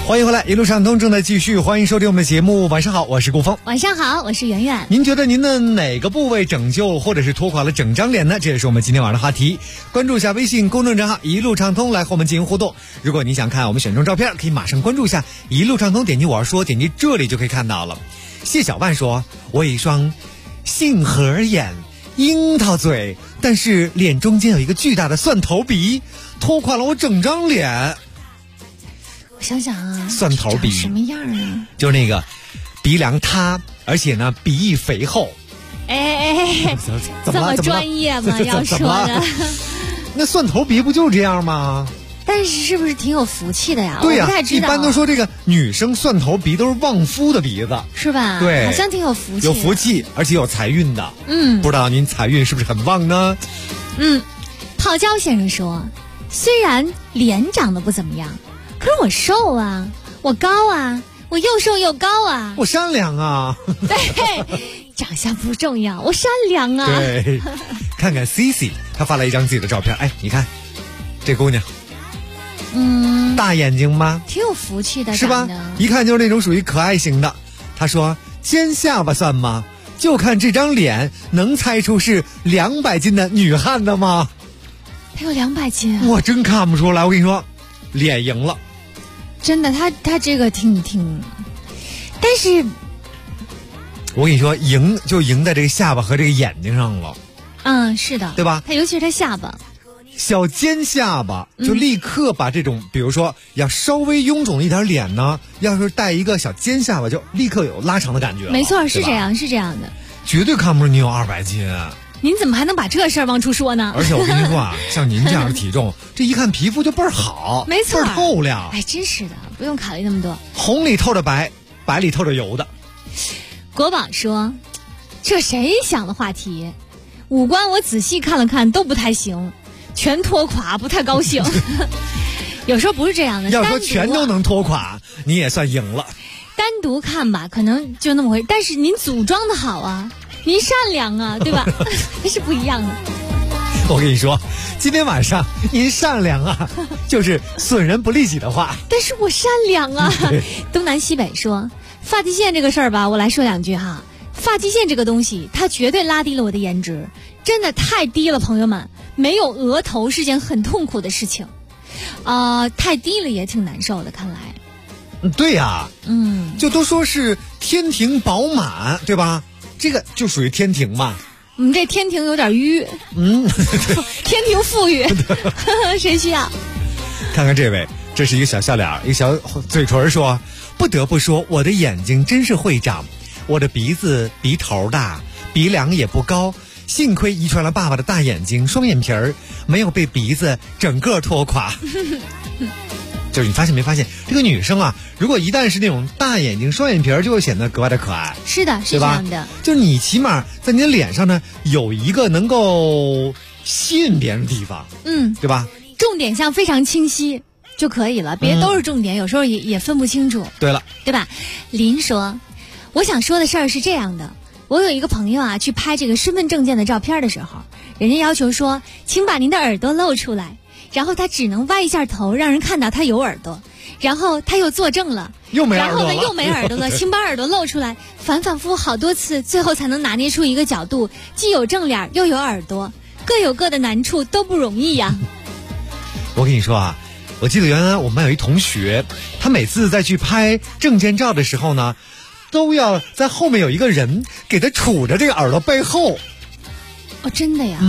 Speaker 6: 欢迎回来，一路畅通正在继续，欢迎收听我们的节目。晚上好，我是顾峰。
Speaker 9: 晚上好，我是圆圆。
Speaker 6: 您觉得您的哪个部位拯救或者是拖垮了整张脸呢？这也是我们今天晚上的话题。关注一下微信公众账号一路畅通来和我们进行互动。如果你想看我们选中照片，可以马上关注一下一路畅通，点击我要说，点击这里就可以看到了。谢小万说，我有一双杏核眼、樱桃嘴，但是脸中间有一个巨大的蒜头鼻，拖垮了我整张脸。
Speaker 9: 我想想啊，
Speaker 6: 蒜头鼻
Speaker 9: 什么样啊？
Speaker 6: 就是那个鼻梁塌，而且呢鼻翼肥厚。
Speaker 9: 哎，这么专业吗？要说的，
Speaker 6: 那蒜头鼻不就是这样吗？
Speaker 9: 但是不是挺有福气的呀？
Speaker 6: 对呀，
Speaker 9: 我不太知道。
Speaker 6: 一般都说这个女生蒜头鼻都是旺夫的鼻子，
Speaker 9: 是吧？
Speaker 6: 对，
Speaker 9: 好像挺有福气，
Speaker 6: 有福气，而且有财运的。不知道您财运是不是很旺呢？
Speaker 9: 泡椒先生说，虽然脸长得不怎么样，可是我瘦啊，我高啊，我又瘦又高啊，
Speaker 6: 我善良啊。
Speaker 9: 对，长相不重要，我善良啊。
Speaker 6: 对，看看 Cici， 她发了一张自己的照片，哎，你看这姑娘，大眼睛吧，
Speaker 9: 挺有福气的，
Speaker 6: 是吧？一看就是那种属于可爱型的。她说尖下巴算吗？就看这张脸，能猜出是200斤的女汉子吗？
Speaker 9: 她有200斤啊！
Speaker 6: 我真看不出来，我跟你说，脸赢了。
Speaker 9: 真的，他这个挺，但是
Speaker 6: 我跟你说，赢就赢在这个下巴和这个眼睛上了。
Speaker 9: 是的，
Speaker 6: 对吧？
Speaker 9: 他尤其是他下巴，
Speaker 6: 小尖下巴就立刻把这种，比如说要稍微臃肿一点脸呢，要是带一个小尖下巴，就立刻有拉长的感觉了。
Speaker 9: 没错，是这样的，
Speaker 6: 绝对看不出你有200斤。
Speaker 9: 您怎么还能把这事儿往出说呢？
Speaker 6: 而且我跟您说啊，像您这样的体重，这一看皮肤就倍儿好，
Speaker 9: 没错，
Speaker 6: 倍儿透亮。
Speaker 9: 哎，真是的，不用考虑那么多。
Speaker 6: 红里透着白，白里透着油的。
Speaker 9: 国宝说，这谁想的话题？五官我仔细看了看，都不太行，全拖垮，不太高兴。有时候不是这样的，
Speaker 6: 要说全都能拖垮，你也算赢了。
Speaker 9: 单独看吧，可能就那么回事，但是您组装的好啊。您善良啊，对吧？那是不一样的。
Speaker 6: 我跟你说，今天晚上您善良啊，就是损人不利己的话。
Speaker 9: 但是我善良啊。东南西北说，发际线这个事儿吧，我来说两句哈。发际线这个东西，它绝对拉低了我的颜值，真的太低了，朋友们。没有额头是件很痛苦的事情，太低了也挺难受的，看来。
Speaker 6: 对呀，就都说是天庭饱满，对吧？这个就属于天庭嘛。
Speaker 9: 我们这天庭有点淤。天庭富裕。谁需要？
Speaker 6: 看看这位，这是一个小笑脸，一个小嘴唇说，不得不说我的眼睛真是会长，我的鼻子鼻头大，鼻梁也不高，幸亏遗传了爸爸的大眼睛双眼皮儿，没有被鼻子整个拖垮。就是你发现没发现，这个女生啊，如果一旦是那种大眼睛双眼皮儿，就会显得格外的可爱。
Speaker 9: 是的，是这样的。
Speaker 6: 就是你起码在你的脸上呢，有一个能够吸引别人的地方，对吧？
Speaker 9: 重点项非常清晰就可以了，别都是重点，有时候也分不清楚。
Speaker 6: 对了，
Speaker 9: 对吧？林说，我想说的事儿是这样的，我有一个朋友啊，去拍这个身份证件的照片的时候，人家要求说，请把您的耳朵露出来。然后他只能歪一下头，让人看到他有耳朵，然后他又作证了，
Speaker 6: 又没耳朵了，
Speaker 9: 然后呢又没耳朵了，请把耳朵露出来，反反复复好多次，最后才能拿捏出一个角度，既有正脸又有耳朵，各有各的难处，都不容易呀。
Speaker 6: 我跟你说啊，我记得原来我们班有一同学，他每次在去拍证件照的时候呢，都要在后面有一个人给他杵着这个耳朵背后。
Speaker 9: 哦，真的呀？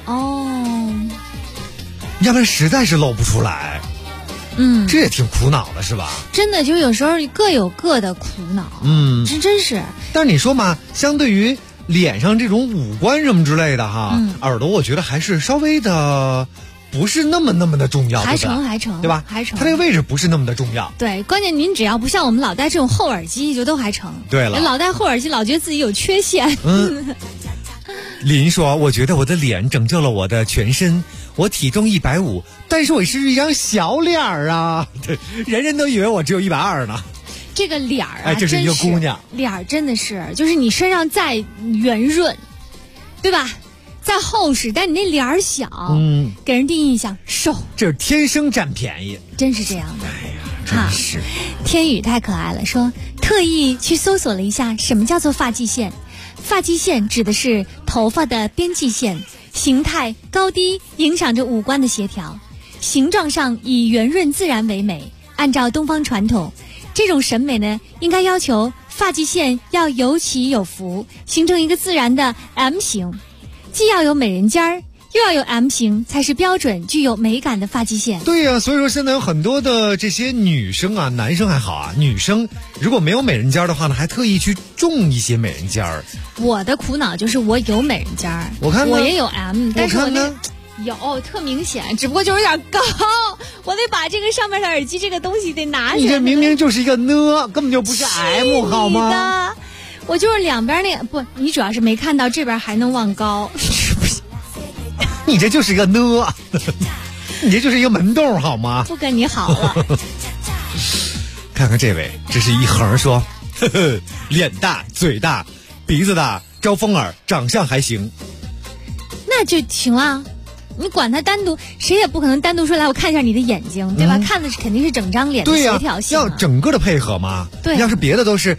Speaker 6: 要不然实在是露不出来。这也挺苦恼的，是吧？
Speaker 9: 真的，就有时候各有各的苦恼。真是。
Speaker 6: 但是你说嘛，相对于脸上这种五官什么之类的哈，耳朵我觉得还是稍微的不是那么的重要，
Speaker 9: 还成，
Speaker 6: 对吧？
Speaker 9: 还成，
Speaker 6: 它这个位置不是那么的重要。
Speaker 9: 对，关键您只要不像我们老戴这种厚耳机，就都还成。
Speaker 6: 对了，
Speaker 9: 老戴厚耳机老觉得自己有缺陷。
Speaker 6: 林说，我觉得我的脸拯救了我的全身，我体重150，但是我是一张小脸儿啊，人人都以为我只有120呢。
Speaker 9: 这个脸儿啊，
Speaker 6: 这是一个姑娘，
Speaker 9: 脸儿真的是，就是你身上再圆润，对吧？再厚实，但你那脸儿小，给人第一印象瘦，
Speaker 6: 这是天生占便宜，
Speaker 9: 真是这样的。
Speaker 6: 哎呀， 真是。
Speaker 9: 天宇太可爱了，说特意去搜索了一下什么叫做发际线。发际线指的是头发的边际线，形态高低影响着五官的协调，形状上以圆润自然为美。按照东方传统，这种审美呢，应该要求发际线要有起有伏，形成一个自然的 M 型，既要有美人尖儿，又要有 M 型，才是标准具有美感的发际线。
Speaker 6: 对呀，所以说现在有很多的这些女生啊，男生还好啊，女生如果没有美人尖的话呢，还特意去种一些美人尖儿。
Speaker 9: 我的苦恼就是我有美人尖儿，
Speaker 6: 我看
Speaker 9: 我也有 M， 但是我那
Speaker 6: 个
Speaker 9: 有特明显，只不过就是有点高，我得把这个上面的耳机这个东西得拿起来。
Speaker 6: 你这明明就是一个呢，根本就不是 M 好吗？
Speaker 9: 我就是两边那个不，你主要是没看到这边还能往高。
Speaker 6: 你这就是一个呢，你这就是一个门洞好吗？
Speaker 9: 不跟你好了。
Speaker 6: 看看这位，这是一横说，呵呵，脸大嘴大鼻子大招风耳，长相还行，
Speaker 9: 那就行啊。你管他单独，谁也不可能单独说来我看一下你的眼睛，对吧？看的是肯定是整张脸的协调性，
Speaker 6: 要整个的配合嘛。
Speaker 9: 对，
Speaker 6: 要是别的都是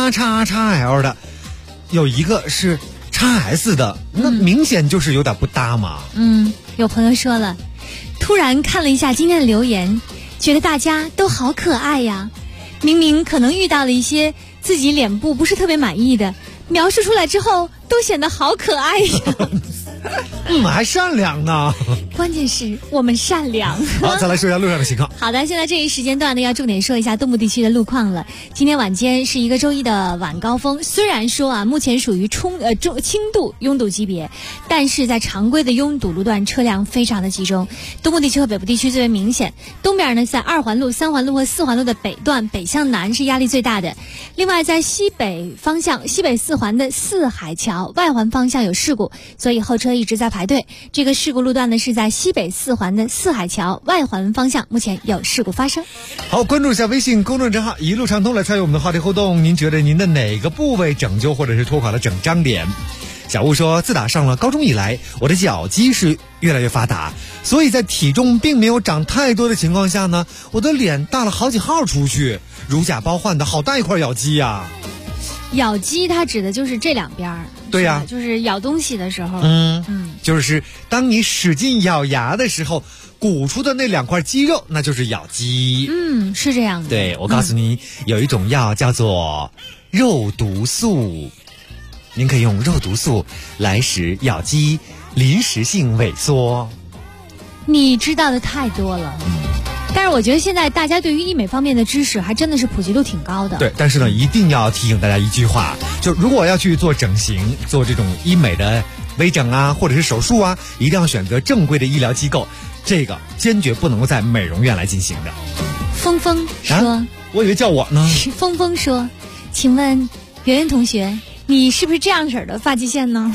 Speaker 6: XXL 的，有一个是XS 的，那明显就是有点不搭嘛。
Speaker 9: 有朋友说了，突然看了一下今天的留言，觉得大家都好可爱呀。明明可能遇到了一些自己脸部不是特别满意的，描述出来之后都显得好可爱呀。
Speaker 6: 还善良呢。
Speaker 9: 关键是我们善良。
Speaker 6: 好，再来说一下路上的情况。
Speaker 9: 好的，现在这一时间段呢，要重点说一下东部地区的路况了。今天晚间是一个周一的晚高峰，虽然说啊，目前属于轻度拥堵级别，但是在常规的拥堵路段车辆非常的集中。东部地区和北部地区最为明显，东边呢在2环路、3环路和4环路的北段北向南是压力最大的。另外在西北方向西北4环的四海桥外环方向有事故，所以后车一直在排队。这个事故路段呢是在西北4环的四海桥外环方向，目前有事故发生。
Speaker 6: 好，关注一下微信公众账号一路畅通来参与我们的话题互动。您觉得您的哪个部位整旧或者是拖垮了整张脸？小吴说，自打上了高中以来，我的脚肌是越来越发达，所以在体重并没有长太多的情况下呢，我的脸大了好几号出去，如假包换的好大一块咬肌呀。
Speaker 9: 咬肌它指的就是这两边。
Speaker 6: 对呀，
Speaker 9: 就是咬东西的时候，
Speaker 6: 就是当你使劲咬牙的时候，鼓出的那2块肌肉，那就是咬肌。
Speaker 9: 是这样的。
Speaker 6: 对，我告诉你，有一种药叫做肉毒素，您可以用肉毒素来使咬肌临时性萎缩。
Speaker 9: 你知道的太多了。但是我觉得现在大家对于医美方面的知识还真的是普及度挺高的。
Speaker 6: 对，但是呢，一定要提醒大家一句话，就如果要去做整形、做这种医美的微整啊，或者是手术啊，一定要选择正规的医疗机构，这个坚决不能够在美容院来进行的。
Speaker 9: 峰峰说，
Speaker 6: 我以为叫我呢。
Speaker 9: 峰峰说，请问圆圆同学，你是不是这样式的发际线呢？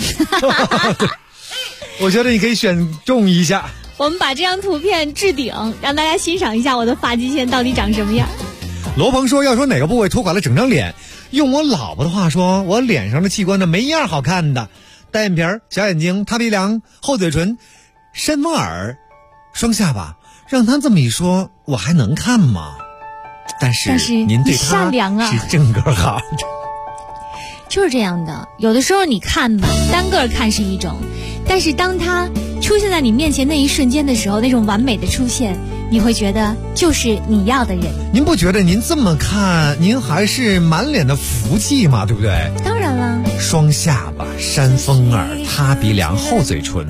Speaker 6: 我觉得你可以选中一下。
Speaker 9: 我们把这张图片置顶，让大家欣赏一下我的发际线到底长什么样。
Speaker 6: 罗鹏说，要说哪个部位拖垮了整张脸，用我老婆的话说，我脸上的器官呢没一样好看的，单眼皮、小眼睛、塌鼻梁、厚嘴唇、山峰耳、双下巴，让他这么一说，我还能看吗？但是您对他
Speaker 9: 善良啊，
Speaker 6: 是正个好。
Speaker 9: 就是这样的，有的时候你看吧，单个看是一种，但是当他出现在你面前那一瞬间的时候，那种完美的出现，你会觉得就是你要的人。您
Speaker 6: 不觉得您这么看，您还是满脸的福气吗？对不对？
Speaker 9: 当然了。
Speaker 6: 双下巴、山峰耳、塌鼻梁、厚嘴唇，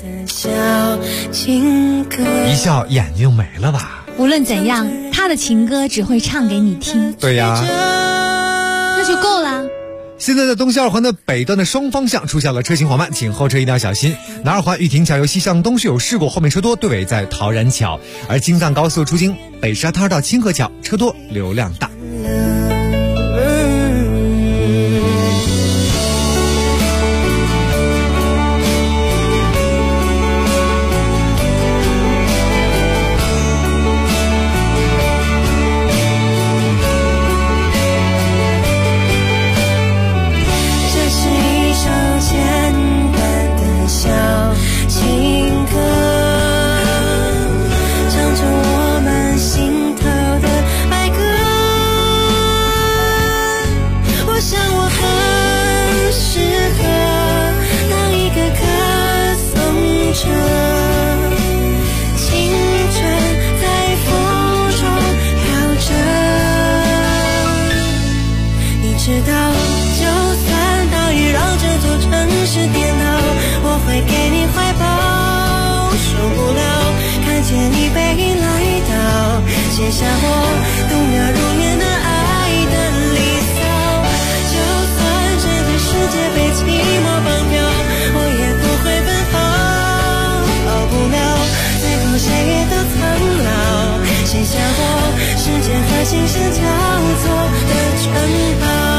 Speaker 6: 一笑眼睛没了吧？
Speaker 9: 无论怎样，他的情歌只会唱给你听。
Speaker 6: 对呀，
Speaker 9: 那就够了。
Speaker 6: 现在在东西2环的北段的双方向出现了车行缓慢，请后车一定要小心。南2环玉亭桥由西向东是有事故，后面车多，队尾在陶然桥。而京藏高速出京北沙滩到清河桥车多，流量大。
Speaker 10: 唱出我们心头的爱。
Speaker 11: 就算大雨让这座城市颠倒，我会给你怀抱。受不了看见你背影来到，写下我度秒如年的爱的离骚。就算整个世界被寂寞绑票，我也不会奔跑。跑不了，最后谁也都苍老，写下我时间和心声交错的城堡。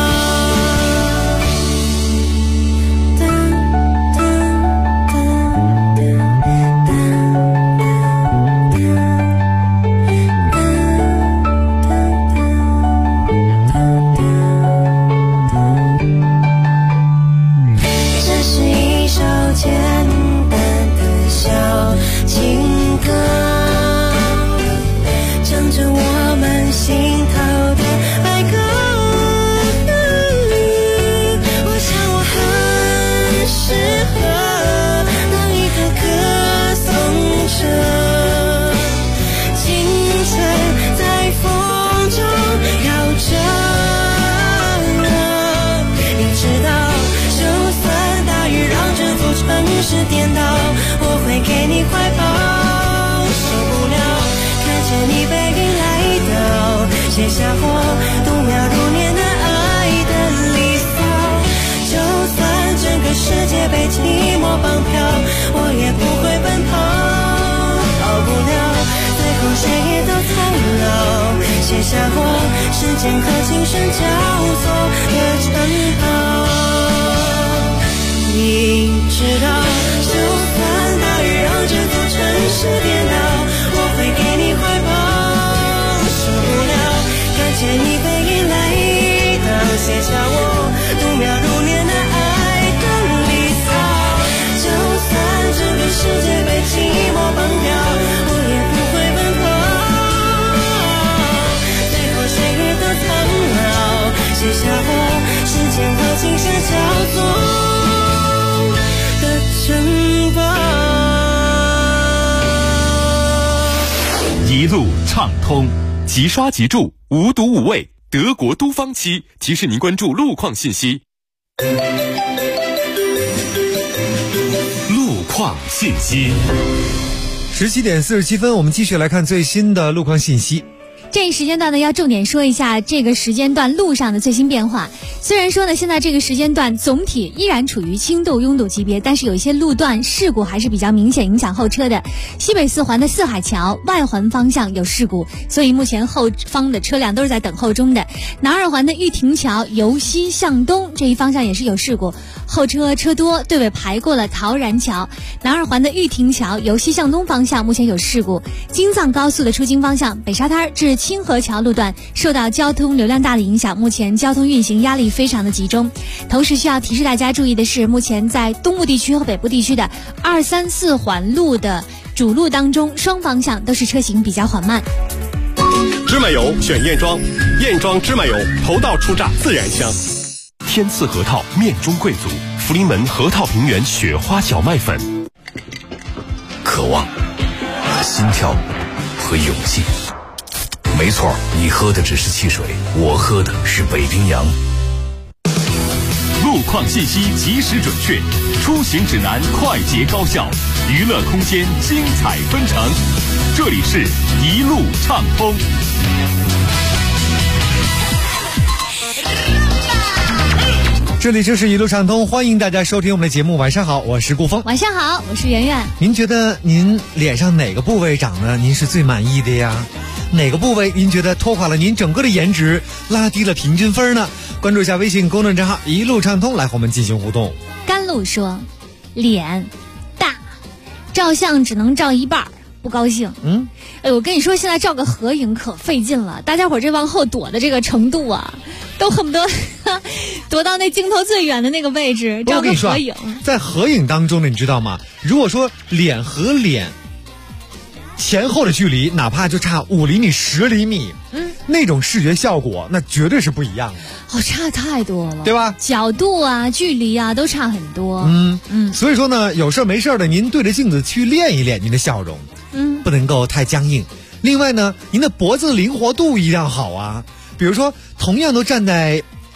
Speaker 11: 是颠倒，我会给你怀抱。受不了看见你背影来到，写下我度秒如年的爱的离骚。就算整个世界被寂寞绑票，我也不会奔跑。跑不了，最后谁也都苍老，写下我时间和琴声交错的城堡。你知道，就算大雨让这座城市颠倒，我会给你怀抱。受不了看见你背影来到，写下我度秒如年的爱的离骚。就算整个世界被寂寞绑票，我也不会奔跑。最后谁也都苍老，写下我时间和琴声交错
Speaker 1: 一路畅通，即刷即住，无毒无味。德国都方漆提示您关注路况信息。路况信息
Speaker 6: ，17点47分，我们继续来看最新的路况信息。
Speaker 9: 这一时间段呢，要重点说一下这个时间段路上的最新变化。虽然说呢，现在这个时间段总体依然处于轻度拥堵级别，但是有一些路段事故还是比较明显影响后车的。西北四环的四海桥外环方向有事故，所以目前后方的车辆都是在等候中的。南二环的玉亭桥由西向东这一方向也是有事故，后车车多，队尾排过了陶然桥。南二环的玉亭桥由西向东方向目前有事故。京藏高速的出京方向北沙滩至清河桥路段受到交通流量大的影响，目前交通运行压力非常的集中。同时需要提示大家注意的是，目前在东部地区和北部地区的2、3、4环路的主路当中，双方向都是车行比较缓慢。
Speaker 7: 芝麻油选燕庄，燕庄芝麻油头道出榨自然香。
Speaker 1: 天赐核桃面中贵族，福临门核桃平原雪花小麦粉。
Speaker 3: 渴望、心跳和勇气。没错，你喝的只是汽水，我喝的是北冰洋。
Speaker 1: 路况信息及时准确，出行指南快捷高效，娱乐空间精彩纷呈。这里是一路畅通。
Speaker 6: 这里就是一路畅通，欢迎大家收听我们的节目。晚上好，我是顾峰。
Speaker 9: 晚上好，我是圆圆。
Speaker 6: 您觉得您脸上哪个部位长得您是最满意的呀？哪个部位您觉得拖垮了您整个的颜值，拉低了平均分呢？关注一下微信公众账号一路畅通，来和我们进行互动。
Speaker 9: 甘露说，脸大，照相只能照一半，不高兴。我跟你说，现在照个合影可费劲了，大家伙这往后躲的这个程度啊，都恨不得躲到那镜头最远的那个位置照个合影。
Speaker 6: 在合影当中呢，你知道吗？如果说脸和脸前后的距离哪怕就差5厘米、10厘米，那种视觉效果那绝对是不一样的。
Speaker 9: 差太多了，
Speaker 6: 对吧？
Speaker 9: 角度啊、距离啊都差很多。
Speaker 6: 所以说呢，有事没事的您对着镜子去练一练您的笑容，不能够太僵硬。另外呢，您的脖子灵活度一定要好啊。比如说，同样都站在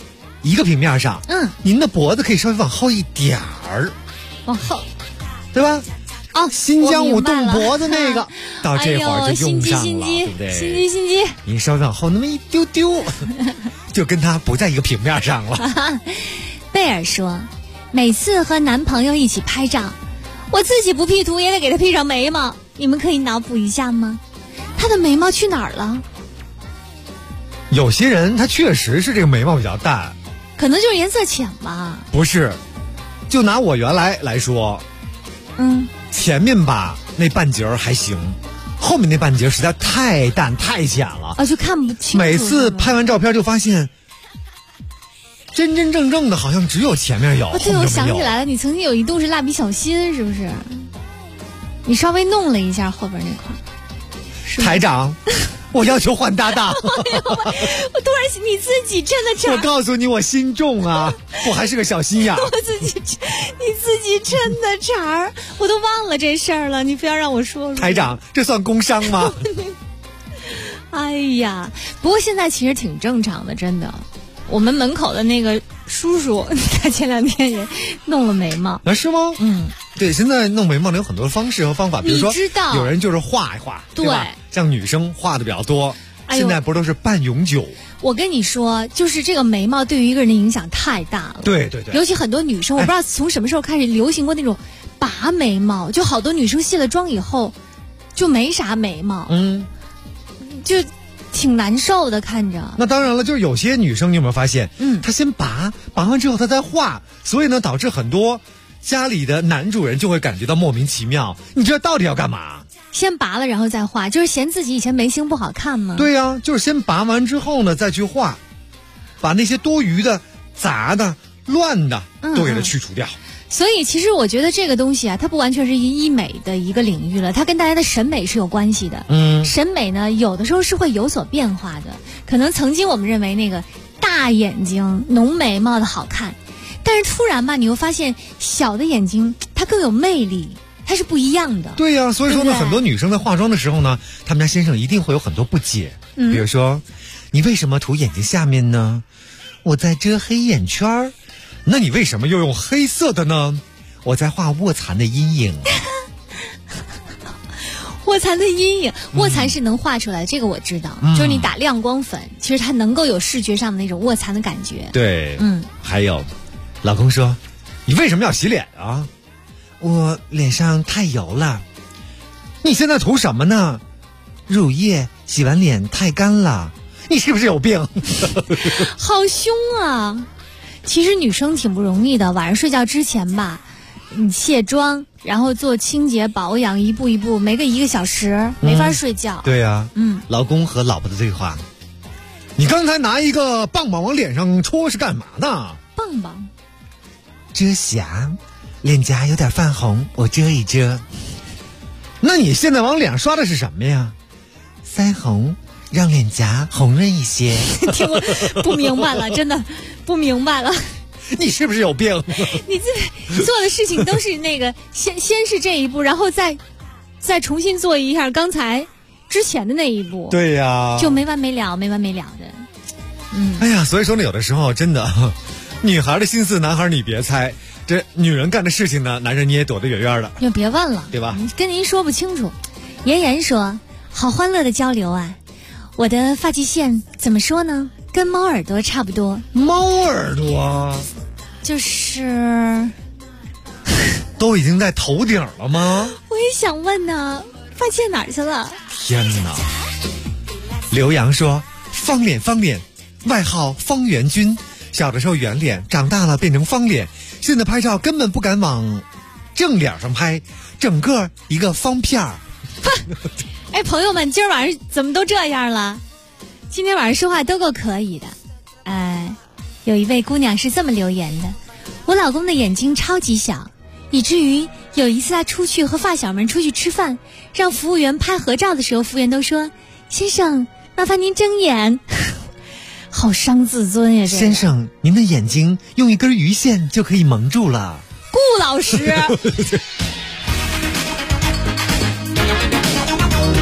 Speaker 6: 一个平面上，您的脖子可以稍微往后一点儿，
Speaker 9: 往后，
Speaker 6: 对吧？
Speaker 9: 哦，
Speaker 6: 新疆舞动脖子那个，到这会儿就用上了，对不对？
Speaker 9: 心机，
Speaker 6: 您稍微往后那么一丢丢，就跟他不在一个平面上了。
Speaker 9: 贝尔说，每次和男朋友一起拍照，我自己不 P 图也得给他 P 上眉毛，你们可以脑补一下吗？他的眉毛去哪儿了？
Speaker 6: 有些人他确实是这个眉毛比较淡，
Speaker 9: 可能就是颜色浅吧。
Speaker 6: 不是，就拿我原来说，前面吧那半截儿还行，后面那半截实在太淡太浅了，
Speaker 9: 就看不清楚。
Speaker 6: 每次拍完照片就发现，真真正正的好像只有前面有，
Speaker 9: 对，我想起来了，你曾经有一度是蜡笔小新，是不是？你稍微弄了一下后边那块。
Speaker 6: 台长，我要求换搭档。
Speaker 9: 我突然你自己真的茬，
Speaker 6: 我告诉你，我心重啊，我还是个小心眼。
Speaker 9: 你自己真的茬，我都忘了这事儿了，你非要让我说。
Speaker 6: 台长，这算工伤吗？
Speaker 9: 哎呀，不过现在其实挺正常的，真的。我们门口的那个叔叔，他前2天也弄了眉毛。
Speaker 6: 是吗？对，现在弄眉毛有很多方式和方法，比如说，有人就是画一画，对吧？像女生画的比较多，现在不都是半永久？
Speaker 9: 我跟你说，就是这个眉毛对于一个人的影响太大了。
Speaker 6: 对对对，
Speaker 9: 尤其很多女生，我不知道从什么时候开始流行过那种拔眉毛，就好多女生卸了妆以后就没啥眉毛，就挺难受的看着。
Speaker 6: 那当然了，就是有些女生你有没有发现，她先拔完之后她再画，所以呢导致很多家里的男主人就会感觉到莫名其妙，你这到底要干嘛？
Speaker 9: 先拔了然后再画，就是嫌自己以前眉形不好看吗？
Speaker 6: 对呀，就是先拔完之后呢再去画，把那些多余的、杂的、乱的都给它去除掉。
Speaker 9: 所以其实我觉得这个东西啊，它不完全是医美的一个领域了，它跟大家的审美是有关系的。审美呢有的时候是会有所变化的，可能曾经我们认为那个大眼睛浓眉毛的好看，但是突然吧你又发现小的眼睛它更有魅力，它是不一样的。
Speaker 6: 对呀，所以说呢，很多女生在化妆的时候呢，她们家先生一定会有很多不解，比如说，你为什么涂眼睛下面呢？我在遮黑眼圈儿。那你为什么又用黑色的呢？我在画卧蚕的阴影。
Speaker 9: 卧蚕的阴影，卧蚕是能画出来，这个我知道，就是你打亮光粉，其实它能够有视觉上的那种卧蚕的感觉。
Speaker 6: 对，还有，老公说，你为什么要洗脸啊？我脸上太油了。你现在涂什么呢？乳液，洗完脸太干了。你是不是有病？
Speaker 9: 好凶啊！其实女生挺不容易的，晚上睡觉之前吧，你卸妆，然后做清洁保养，一步一步，没个1个小时没法睡觉。
Speaker 6: 对呀，老公和老婆的对话。你刚才拿一个棒棒往脸上戳是干嘛呢？
Speaker 9: 棒棒
Speaker 6: 遮瑕，脸颊有点泛红，我遮一遮。那你现在往脸上刷的是什么呀？腮红，让脸颊红润一些。
Speaker 9: 听我不明白了，真的不明白了。
Speaker 6: 你是不是有病？
Speaker 9: 你做的事情都是那个先是这一步，然后再重新做一下刚才之前的那一步。
Speaker 6: 对呀，
Speaker 9: 就没完没了的。
Speaker 6: 哎呀，所以说呢，有的时候真的，女孩的心思，男孩你别猜。这女人干的事情呢，男人你也躲得远远的。
Speaker 9: 就别问了，
Speaker 6: 对吧？
Speaker 9: 跟您说不清楚。妍妍说，好欢乐的交流啊！我的发际线怎么说呢？跟猫耳朵差不多。
Speaker 6: 猫耳朵
Speaker 9: 就是
Speaker 6: 都已经在头顶了吗？
Speaker 9: 我也想问呢，发际线哪儿去了？
Speaker 6: 天哪！刘洋说，方脸，外号方圆君，小的时候圆脸，长大了变成方脸，现在拍照根本不敢往正脸上拍，整个一个方片儿。
Speaker 9: 哎，朋友们，今儿晚上怎么都这样了？今天晚上说话都够可以的。有一位姑娘是这么留言的：我老公的眼睛超级小，以至于有一次他出去和发小们出去吃饭，让服务员拍合照的时候，服务员都说：先生，麻烦您睁眼。好伤自尊呀！
Speaker 6: 先生，您的眼睛用一根鱼线就可以蒙住了。
Speaker 9: 顾老师。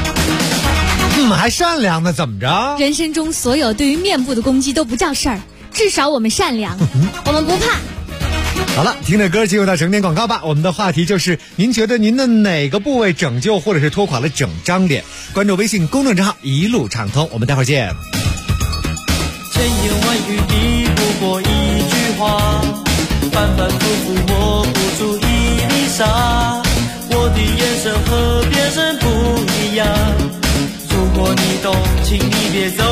Speaker 6: 还善良呢，怎么着？
Speaker 9: 人生中所有对于面部的攻击都不叫事儿， 至少我们善良，我们不怕。
Speaker 6: 好了，听着歌进入到整点广告吧。我们的话题就是，您觉得您的哪个部位拯救或者是拖垮了整张脸？关注微信公众账号一路畅通，我们待会儿见。
Speaker 11: 千言万语抵不过一句话，反反复复我不出一粒沙，我的眼神和别人不一样，如果你懂，请你别走。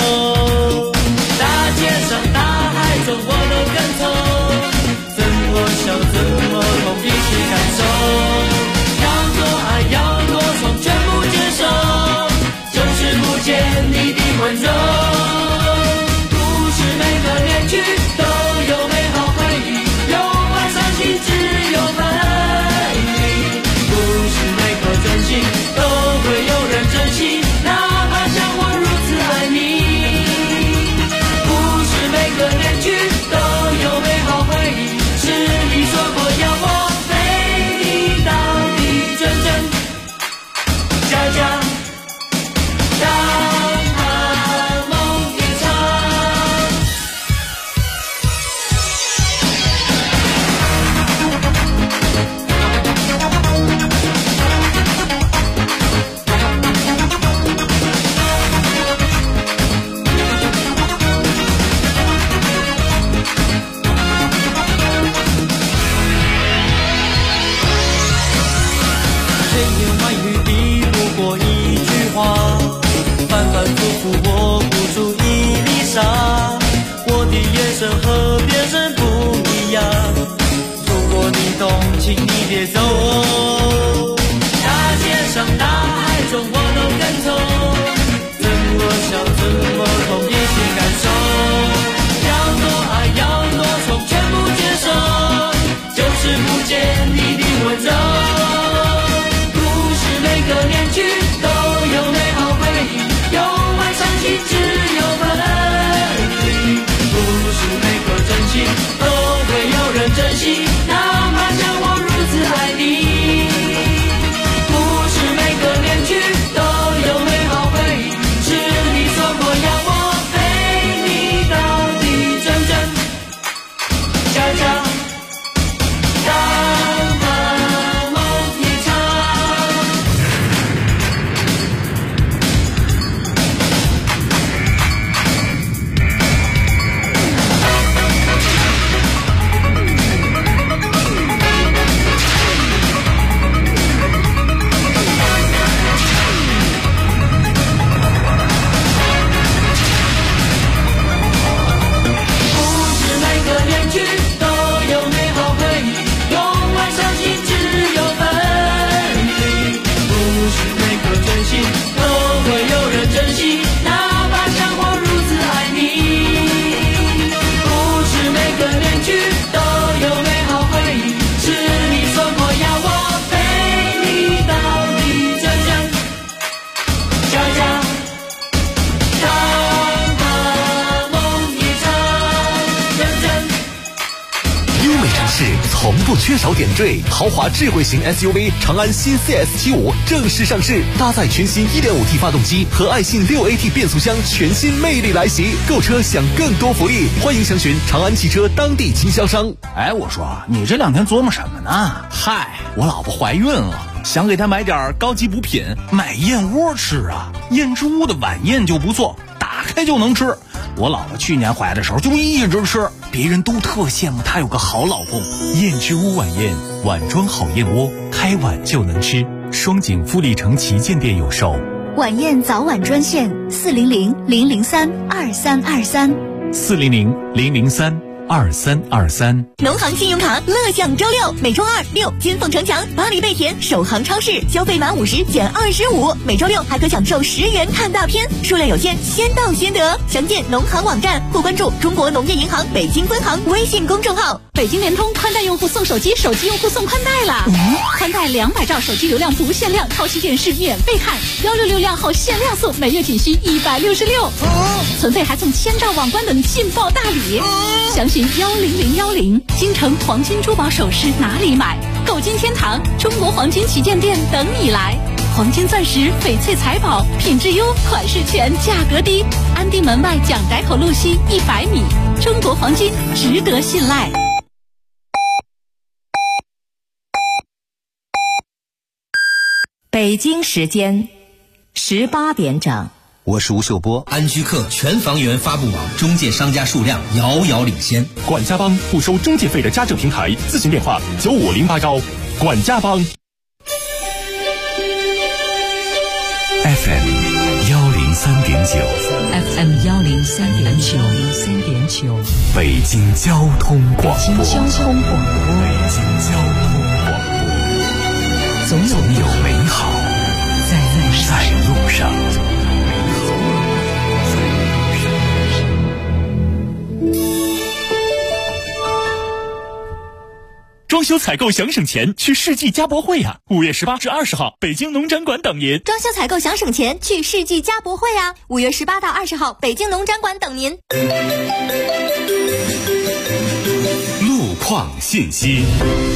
Speaker 11: 大街上大海中我都跟从，怎么笑怎么痛一起感受，要多爱要多宠全部接受，就是不见你的温柔。不是每个恋曲都有美好回忆，有爱伤心只有分离，不是每颗真心都会有人珍惜，哪怕像我如此爱你。不是每个恋曲都有美好回忆，是你说过要我陪你到底，真真假假，让它梦一场。千言万语抵不过一句话，反反复复我不出一粒沙，我的眼神和别人不一样，如果你懂，请你别走。大街上大海中我都跟从，怎么笑怎么痛一起感受，要多爱要多宠全部接受，就是不见你的温柔。每个恋曲都有美好回忆，有爱伤心只有分离，不是每颗真心都会有人珍惜，哪怕像我如此爱你。不是每个恋曲都有美好回忆，是你说过要我陪你到底，真真假假，让它梦一场。
Speaker 12: 从不缺少点缀，豪华智慧型 SUV 长安新 CS75 正式上市，搭载全新 1.5T 发动机和爱信 6AT 变速箱，全新魅力来袭。购车享更多福利，欢迎详询长安汽车当地经销商。
Speaker 13: 哎，我说你这两天琢磨什么呢？嗨，我老婆怀孕了，想给她买点高级补品，买燕窝吃啊。燕之屋的晚宴就不错，打开就能吃。我老婆去年怀的时候就一直吃，别人都特羡慕她有个好老公。
Speaker 1: 燕之屋晚宴，碗装好燕窝，开碗就能吃。双井富力城旗舰店有售。
Speaker 2: 晚宴早晚专线
Speaker 5: 400-003-2323，400-003-2323。农行信用卡乐享周六，每周2、6金凤城墙、巴黎贝甜、首航超市，消费满50减25，每周6还可享受10元看大片，数量有限，先到先得。详见农行网站或关注中国农业银行北京分行微信公众号。
Speaker 14: 北京联通宽带用户送手机，手机用户送宽带了。宽带200兆手机流量不限量，超级电视免费看，166量后限量送，每月仅需166。存费还送1000兆网关等劲爆大礼。详询10010，京城黄金珠宝首饰哪里买？购金天堂中国黄金旗舰店等你来。黄金钻石翡翠财宝，品质优，款式全，价格低。安定门外蒋宅口路西100米， 中国黄金值得信赖。
Speaker 5: 北京时间18点整。
Speaker 15: 我是吴秀波。安居客全房源发布网中介商家数量遥遥领先。
Speaker 4: 管家帮不收中介费的家政平台，咨询电话95081。管家帮。
Speaker 3: FM
Speaker 5: 103.9，
Speaker 3: 北京交通广播。总有美好在路上。
Speaker 1: 装修采购想省钱，去世纪家博会呀！5月18至20号，北京农展馆等您。
Speaker 16: 装修采购想省钱，去世纪家博会啊！5月18到20号，北京农展馆等您。
Speaker 3: 路况信息。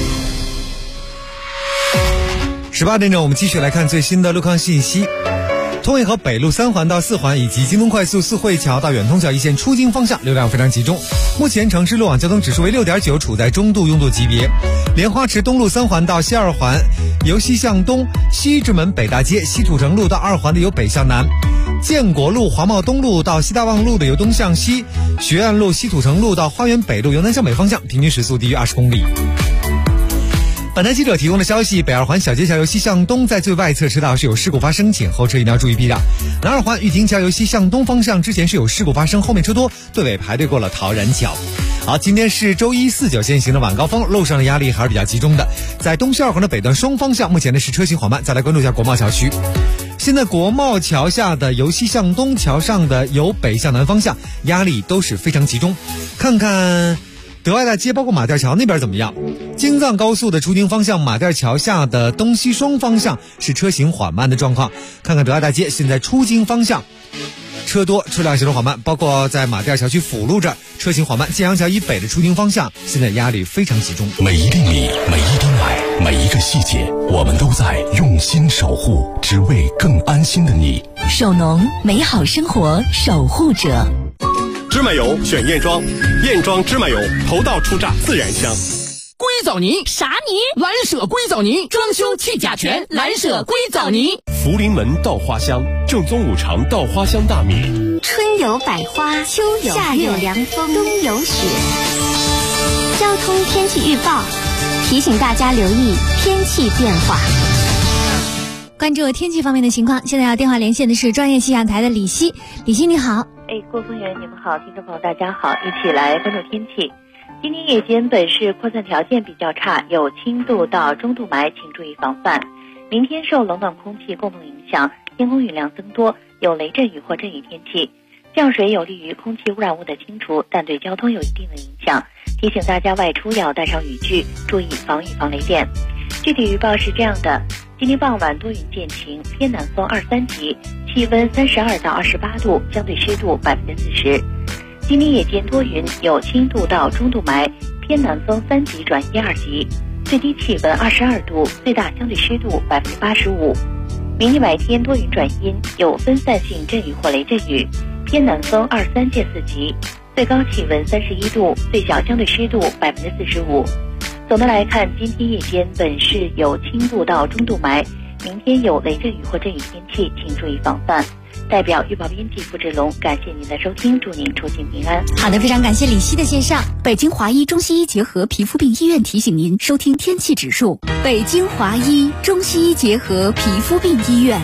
Speaker 6: 18点整，我们继续来看最新的路况信息。通渭河北路3环到4环以及京东快速四惠桥到远通桥一线出京方向流量非常集中，目前城市路网交通指数为6.9，处在中度拥堵级别。莲花池东路3环到西2环由西向东，西直门北大街西土城路到2环的由北向南，建国路华贸东路到西大望路的由东向西，学院路西土城路到花园北路由南向北方向，平均时速低于20公里。本台记者提供的消息，北2环小街桥由西向东在最外侧车道是有事故发生，请后车一定要注意避让。南2环玉亭桥由西向东方向之前是有事故发生，后面车多，队尾排队过了陶然桥。好，今天是周一，4、9线行的晚高峰，路上的压力还是比较集中的。在东西2环的北段双方向，目前呢是车行缓慢。再来关注一下国贸桥区。现在国贸桥下的由西向东，桥上的由北向南方向，压力都是非常集中。看看德外大街包括马甸桥那边怎么样？京藏高速的出京方向，马甸桥下的东西双方向是车行缓慢的状况。看看德外大街现在出京方向车多，车辆行驶缓慢，包括在马甸桥区辅路这儿车行缓慢。建阳桥以北的出京方向现在压力非常集中。
Speaker 3: 每一厘米，每一丁买，每一个细节，我们都在用心守护，只为更安心的你。
Speaker 5: 首农，美好生活守护者。
Speaker 7: 芝麻油选燕庄，燕庄芝麻油头道出榨自然香。
Speaker 17: 硅藻泥
Speaker 14: 啥泥？
Speaker 17: 蓝舍硅藻泥，装修去甲醛，蓝舍硅藻泥。
Speaker 4: 福临门稻花香，正宗5常稻花香大米。
Speaker 8: 春有百花，秋有夏有凉风，冬有雪。交通天气预报提醒大家留意天气变化。
Speaker 9: 关注天气方面的情况，现在要电话连线的是专业气象台的李希。李希你好。
Speaker 18: 郭峰源，你们好，听众朋友大家好，一起来关注天气。今天夜间本市扩散条件比较差，有轻度到中度霾，请注意防范。明天受冷暖空气共同影响，天空云量增多，有雷阵雨或阵雨天气。降水有利于空气污染物的清除，但对交通有一定的影响，提醒大家外出要带上雨具，注意防雨防雷电。具体预报是这样的：今天傍晚多云见晴，偏南风2、3级，气温32到28度，相对湿度40%。今天夜间多云，有轻度到中度霾，偏南风3级转1、2级，最低气温22度，最大相对湿度85%。明天白天多云转阴，有分散性阵雨或雷阵雨，偏南风2、3见4级，最高气温31度，最小相对湿度45%。总的来看，今天夜间本市有轻度到中度霾，明天有雷阵雨或阵雨天气，请注意防范。代表预报编辑付志龙，感谢您的收听，祝您出行平安。
Speaker 9: 好的，非常感谢李希的线上。
Speaker 2: 北京华医中西医结合皮肤病医院提醒您收听天气指数。北京华医中西医结合皮肤病医院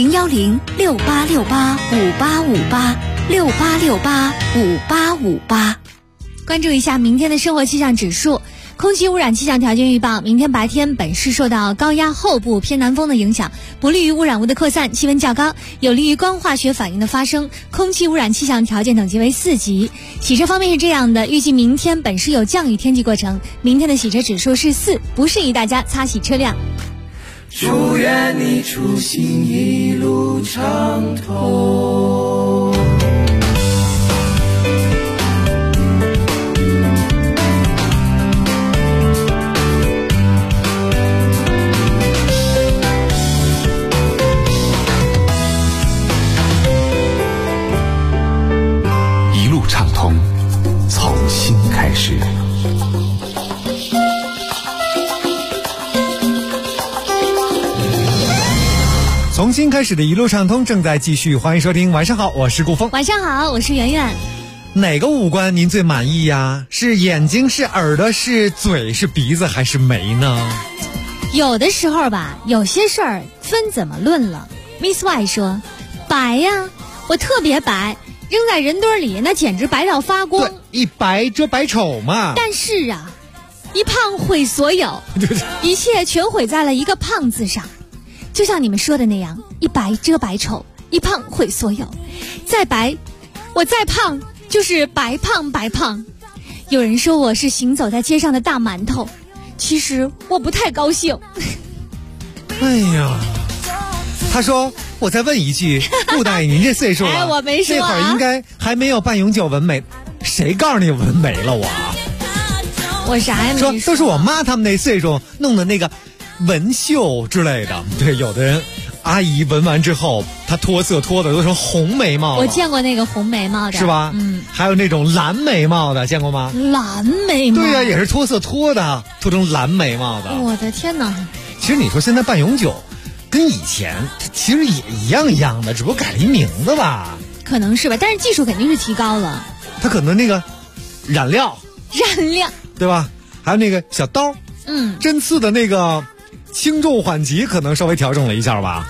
Speaker 2: ，0106868585858，68685858。
Speaker 9: 关注一下明天的生活气象指数。空气污染气象条件预报，明天白天本市受到高压后部偏南风的影响，不利于污染物的扩散，气温较高，有利于光化学反应的发生，空气污染气象条件等级为4级。洗车方面是这样的，预计明天本市有降雨天气过程，明天的洗车指数是4，不适宜大家擦洗车辆。
Speaker 11: 祝愿你出行一路畅通。
Speaker 3: 畅通，从
Speaker 6: 重新开始的一路畅通正在继续，欢迎收听。晚上好，我是顾峰。
Speaker 9: 晚上好，我是圆圆。
Speaker 6: 哪个五官您最满意呀？是眼睛，是耳朵，是嘴，是鼻子，还是眉呢？
Speaker 9: 有的时候吧，有些事儿分怎么论了。Miss Y 说，白呀，我特别白，扔在人堆里那简直白到发光。
Speaker 6: 对，一白遮百丑嘛。
Speaker 9: 但是啊，一胖毁所有，一切全毁在了一个胖字上。就像你们说的那样，一白遮百丑，一胖毁所有。再白，我再胖，就是白胖白胖。有人说我是行走在街上的大馒头，其实我不太高兴。
Speaker 6: 哎呀，他说我再问一句，顾大爷您这岁数了，
Speaker 9: 我没说
Speaker 6: 那会儿应该还没有半永久纹眉，谁告诉你纹眉了
Speaker 9: 我啥也没
Speaker 6: 说，都是我妈他们那岁数弄的那个纹绣之类的。对，有的人阿姨纹完之后，她脱色脱的都成红眉毛了。
Speaker 9: 我见过那个红眉毛的，
Speaker 6: 是吧？还有那种蓝眉毛的，见过吗？
Speaker 9: 蓝眉毛，
Speaker 6: 对呀，也是脱色脱的，脱成蓝眉毛的。
Speaker 9: 我的天哪！
Speaker 6: 其实你说现在半永久跟以前其实也一样的，只不过改了一名字吧。
Speaker 9: 可能是吧，但是技术肯定是提高了。
Speaker 6: 它可能那个染料，对吧？还有那个小刀，针刺的那个轻重缓急可能稍微调整了一下吧。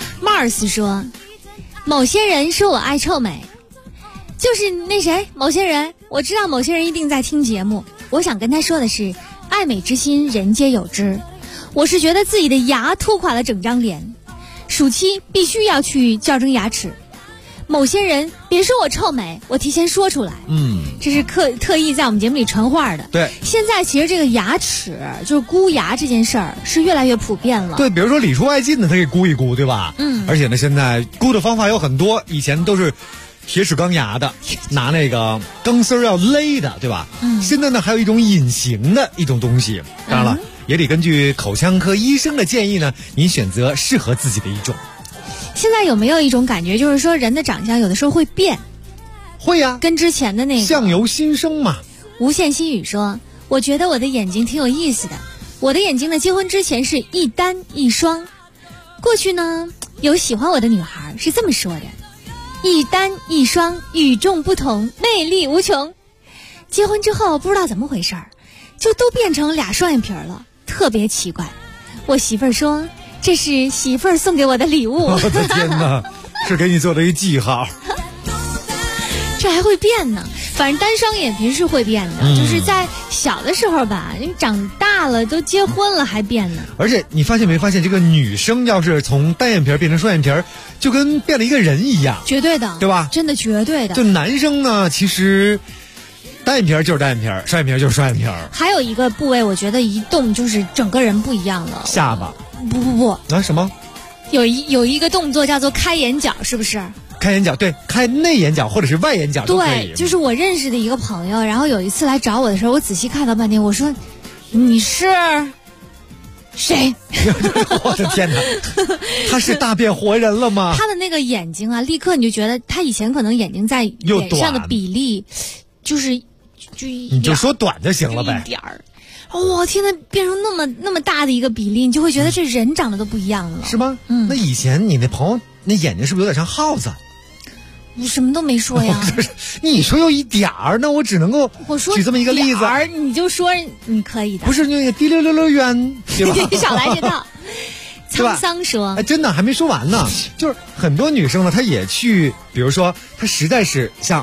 Speaker 9: Mars 说，某些人说我爱臭美，就是那谁，某些人，我知道某些人一定在听节目。我想跟他说的是，爱美之心人皆有之。我是觉得自己的牙拖垮了整张脸，暑期必须要去矫正牙齿。某些人别说我臭美，我提前说出来。这是特意在我们节目里传话的。
Speaker 6: 对，
Speaker 9: 现在其实这个牙齿就是箍牙这件事儿是越来越普遍了。
Speaker 6: 对，比如说里出外进的，它可以箍一箍，对吧？而且呢，现在箍的方法有很多，以前都是铁齿钢牙的，拿那个钢丝要勒的，对吧？现在呢，还有一种隐形的一种东西，当然了，也得根据口腔科医生的建议呢，您选择适合自己的一种。
Speaker 9: 现在有没有一种感觉，就是说人的长相有的时候会变？
Speaker 6: 会呀，
Speaker 9: 跟之前的那个
Speaker 6: 相由心生嘛。
Speaker 9: 无限心语说，我觉得我的眼睛挺有意思的。我的眼睛呢，结婚之前是一单一双。过去呢，有喜欢我的女孩是这么说的：一单一双，与众不同，魅力无穷。结婚之后不知道怎么回事儿，就都变成俩双眼皮了，特别奇怪。我媳妇儿说，这是媳妇儿送给我的礼物。
Speaker 6: 我的天哪，是给你做的一记号。
Speaker 9: 这还会变呢，反正单双眼皮是会变的，就是在小的时候吧，你长大了都结婚了还变呢。
Speaker 6: 而且你发现没发现，这个女生要是从单眼皮变成双眼皮，就跟变了一个人一样。
Speaker 9: 绝对的，
Speaker 6: 对吧？
Speaker 9: 真的绝对的。
Speaker 6: 就男生呢，其实单眼皮就是单眼皮，双眼皮就是双眼皮。
Speaker 9: 还有一个部位，我觉得一动就是整个人不一样了。
Speaker 6: 下巴？
Speaker 9: 不
Speaker 6: 啊，什么？
Speaker 9: 有一个动作叫做开眼角，是不是？
Speaker 6: 开眼角，对，开内眼角或者是外眼角都可以。
Speaker 9: 对，就是我认识的一个朋友，然后有一次来找我的时候，我仔细看了半天，我说你是谁？
Speaker 6: 我的天哪，他是大变活人了吗？
Speaker 9: 他的那个眼睛啊，立刻你就觉得他以前可能眼睛在脸上的比例就是
Speaker 6: 你就说短就行了呗，
Speaker 9: 一点儿。哇，天呐，变成那么大的一个比例，你就会觉得这人长得都不一样了，
Speaker 6: 是吗？那以前你那朋友那眼睛是不是有点像耗子？
Speaker 9: 我什么都没说呀。
Speaker 6: 你说有一点儿，那我只能够举这么一个例子。
Speaker 9: 你就说你可以的。
Speaker 6: 不是那个滴溜溜溜圆，对吧？
Speaker 9: 你少来这套。沧桑说，
Speaker 6: 哎，真的还没说完呢。就是很多女生呢，她也去，比如说她实在是像，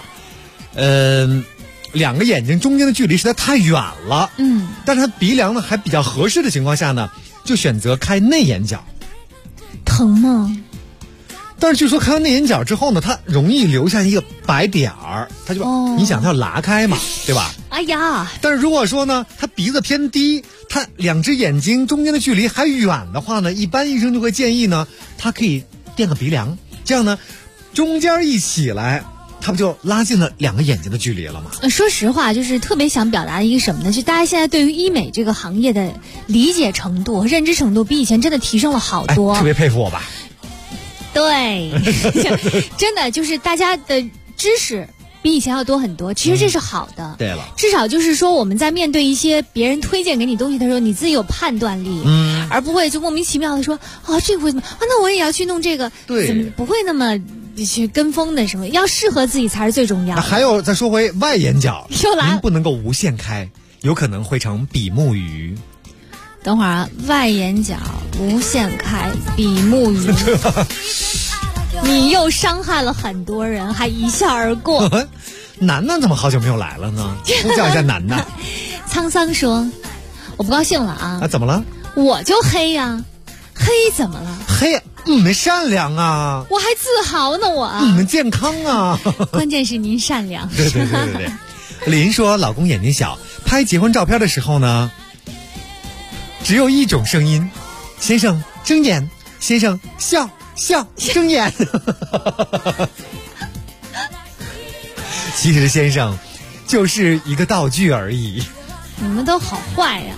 Speaker 6: 两个眼睛中间的距离实在太远了，但是她鼻梁呢还比较合适的情况下呢，就选择开内眼角。
Speaker 9: 疼吗？
Speaker 6: 但是据说开完内眼角之后呢，它容易留下一个白点儿，它就你想它要拉开嘛，对吧？
Speaker 9: 哎呀！
Speaker 6: 但是如果说呢，它鼻子偏低，它两只眼睛中间的距离还远的话呢，一般医生就会建议呢，它可以垫个鼻梁，这样呢，中间一起来，它不就拉近了两个眼睛的距离了吗？
Speaker 9: 说实话，就是特别想表达一个什么呢？就大家现在对于医美这个行业的理解程度、认知程度，比以前真的提升了好多。
Speaker 6: 特别佩服我吧？
Speaker 9: 对，真的就是大家的知识比以前要多很多，其实这是好的。
Speaker 6: 对了，
Speaker 9: 至少就是说我们在面对一些别人推荐给你东西的时候，你自己有判断力。 而不会就莫名其妙的说这个为什么那我也要去弄这个，
Speaker 6: 对，
Speaker 9: 怎么不会那么去跟风的什么，要适合自己才是最重要的。
Speaker 6: 还有再说回外眼角，
Speaker 9: 又来，
Speaker 6: 您不能够无限开，有可能会成比目鱼。
Speaker 9: 等会儿啊，外眼角无限开，比目鱼。你又伤害了很多人，还一笑而过。
Speaker 6: 楠楠怎么好久没有来了呢？呼叫一下楠楠。
Speaker 9: 沧桑说：“我不高兴了啊！
Speaker 6: 怎么了？
Speaker 9: 我就黑呀，黑怎么了？
Speaker 6: 黑，你们善良啊！
Speaker 9: 我还自豪呢，我
Speaker 6: 你们健康啊！
Speaker 9: 关键是您善良。
Speaker 6: 对。林说，老公眼睛小，拍结婚照片的时候呢，只有一种声音：先生睁眼，先生笑。”睁眼。其实先生就是一个道具而已。
Speaker 9: 你们都好坏呀。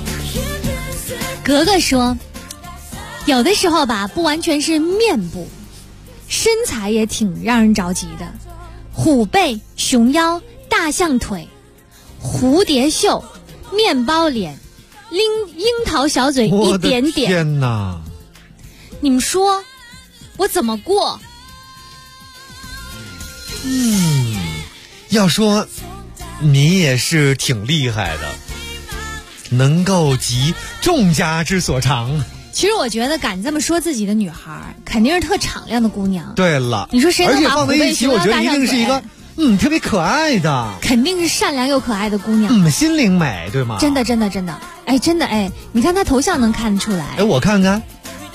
Speaker 9: 格格说，有的时候吧，不完全是面部，身材也挺让人着急的。虎背熊腰，大象腿，蝴蝶袖，面包脸，樱桃小嘴，一点点。
Speaker 6: 天哪！
Speaker 9: 你们说我怎么过？
Speaker 6: 要说你也是挺厉害的，能够集众家之所长。
Speaker 9: 其实我觉得敢这么说自己的女孩，肯定是特敞亮的姑娘。
Speaker 6: 对了，
Speaker 9: 你说谁能把
Speaker 6: 而且放在一起，我觉得一定是一个特别可爱的，
Speaker 9: 肯定是善良又可爱的姑娘。
Speaker 6: 心灵美，对吗？
Speaker 9: 真的，真的，你看她头像能看得出来。
Speaker 6: 我看看。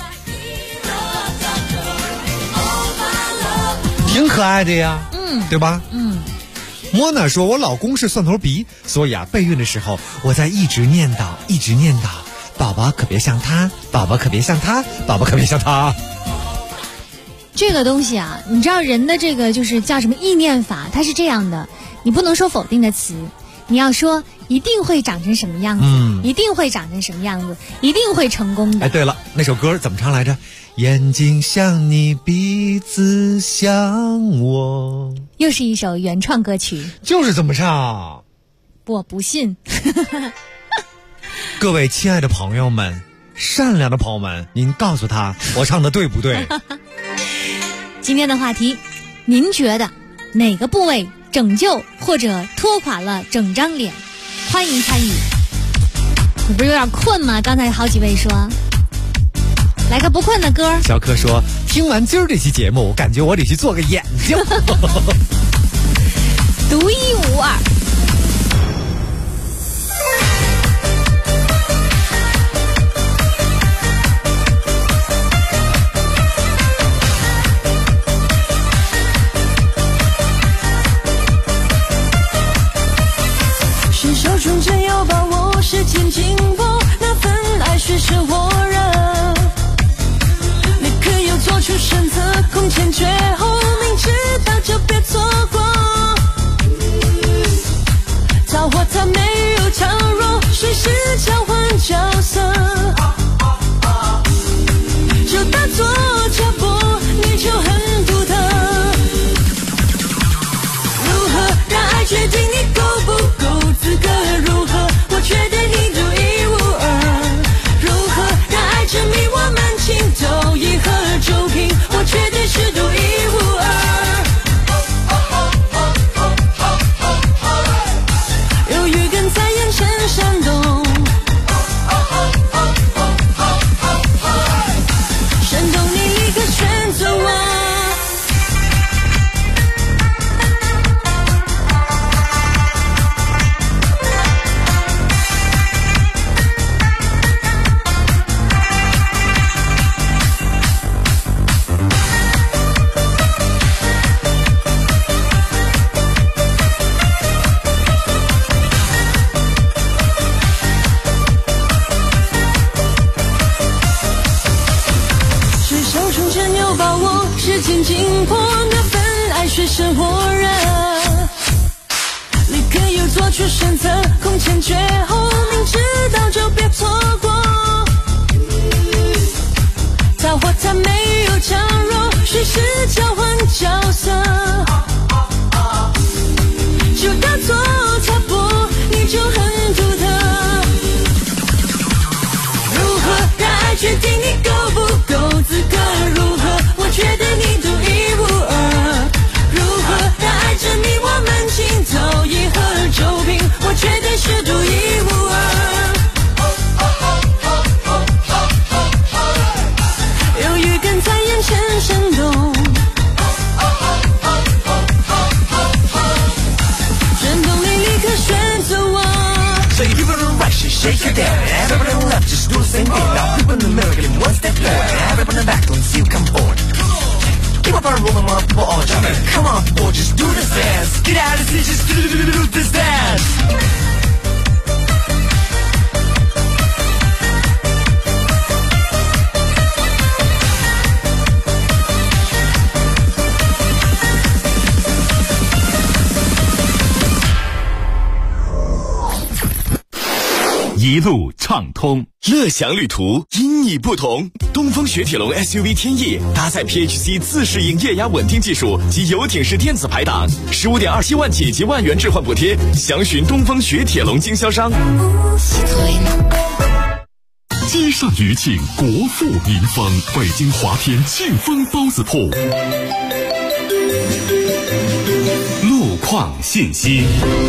Speaker 6: 挺可爱的呀，对吧？莫娜说，我老公是蒜头鼻，所以备孕的时候我在一直念叨，宝宝可别像他，宝宝可别像他，宝宝可别像他。
Speaker 9: 这个东西啊，你知道人的这个就是叫什么意念法，它是这样的，你不能说否定的词，你要说一定会长成什么样子，一定会长成什么样子，一定会成功的。
Speaker 6: 对了，那首歌怎么唱来着？眼睛像你，鼻子像我。
Speaker 9: 又是一首原创歌曲，
Speaker 6: 就是这么唱。
Speaker 9: 我不信。
Speaker 6: 各位亲爱的朋友们，善良的朋友们，您告诉他我唱的对不对？
Speaker 9: 今天的话题，您觉得哪个部位拯救或者拖垮了整张脸？欢迎参与。你不是有点困吗？刚才好几位说来个不困的歌。
Speaker 6: 小柯说，听完今儿这期节目，我感觉我得去做个眼睛。
Speaker 9: 独一无二。
Speaker 10: 是手中真有把握，时间紧迫，那份爱血是火热。你可有做出选择，空前绝后，明知道就别错过。造化它没有强弱，随时交换角色。就当作插播，你就很独特。如何让爱决定你够不够资格？如何我觉得你独一无二？如何让爱证明我们情投意合？就凭我绝对是独一无二。有雨跟在眼神闪动，闪动你立刻选择我。时间紧迫，那份爱血是火热。立刻又做出选择，空前绝后，明知道就别错过。造化它没有强弱，随时交换角色。就当作插播，你就很独特。如何让
Speaker 11: 来是谁决定 Everybody on left just do the same thing Now people in the middle getting one step forward Everybody on the back don't see you come forward Keep up our movement, my people all jumping Come on people, just do this dance Get out of the seat, just do this dance
Speaker 1: 一路畅通，
Speaker 19: 乐享旅途因你不同。东风雪铁龙 SUV 天翼搭载 PHC 自适应液压稳定技术及游艇式电子排档，15.27万起及万元置换补贴，详询东风雪铁龙经销商。
Speaker 1: 街上余庆，国富民丰，北京华天庆丰包子铺。路况信息。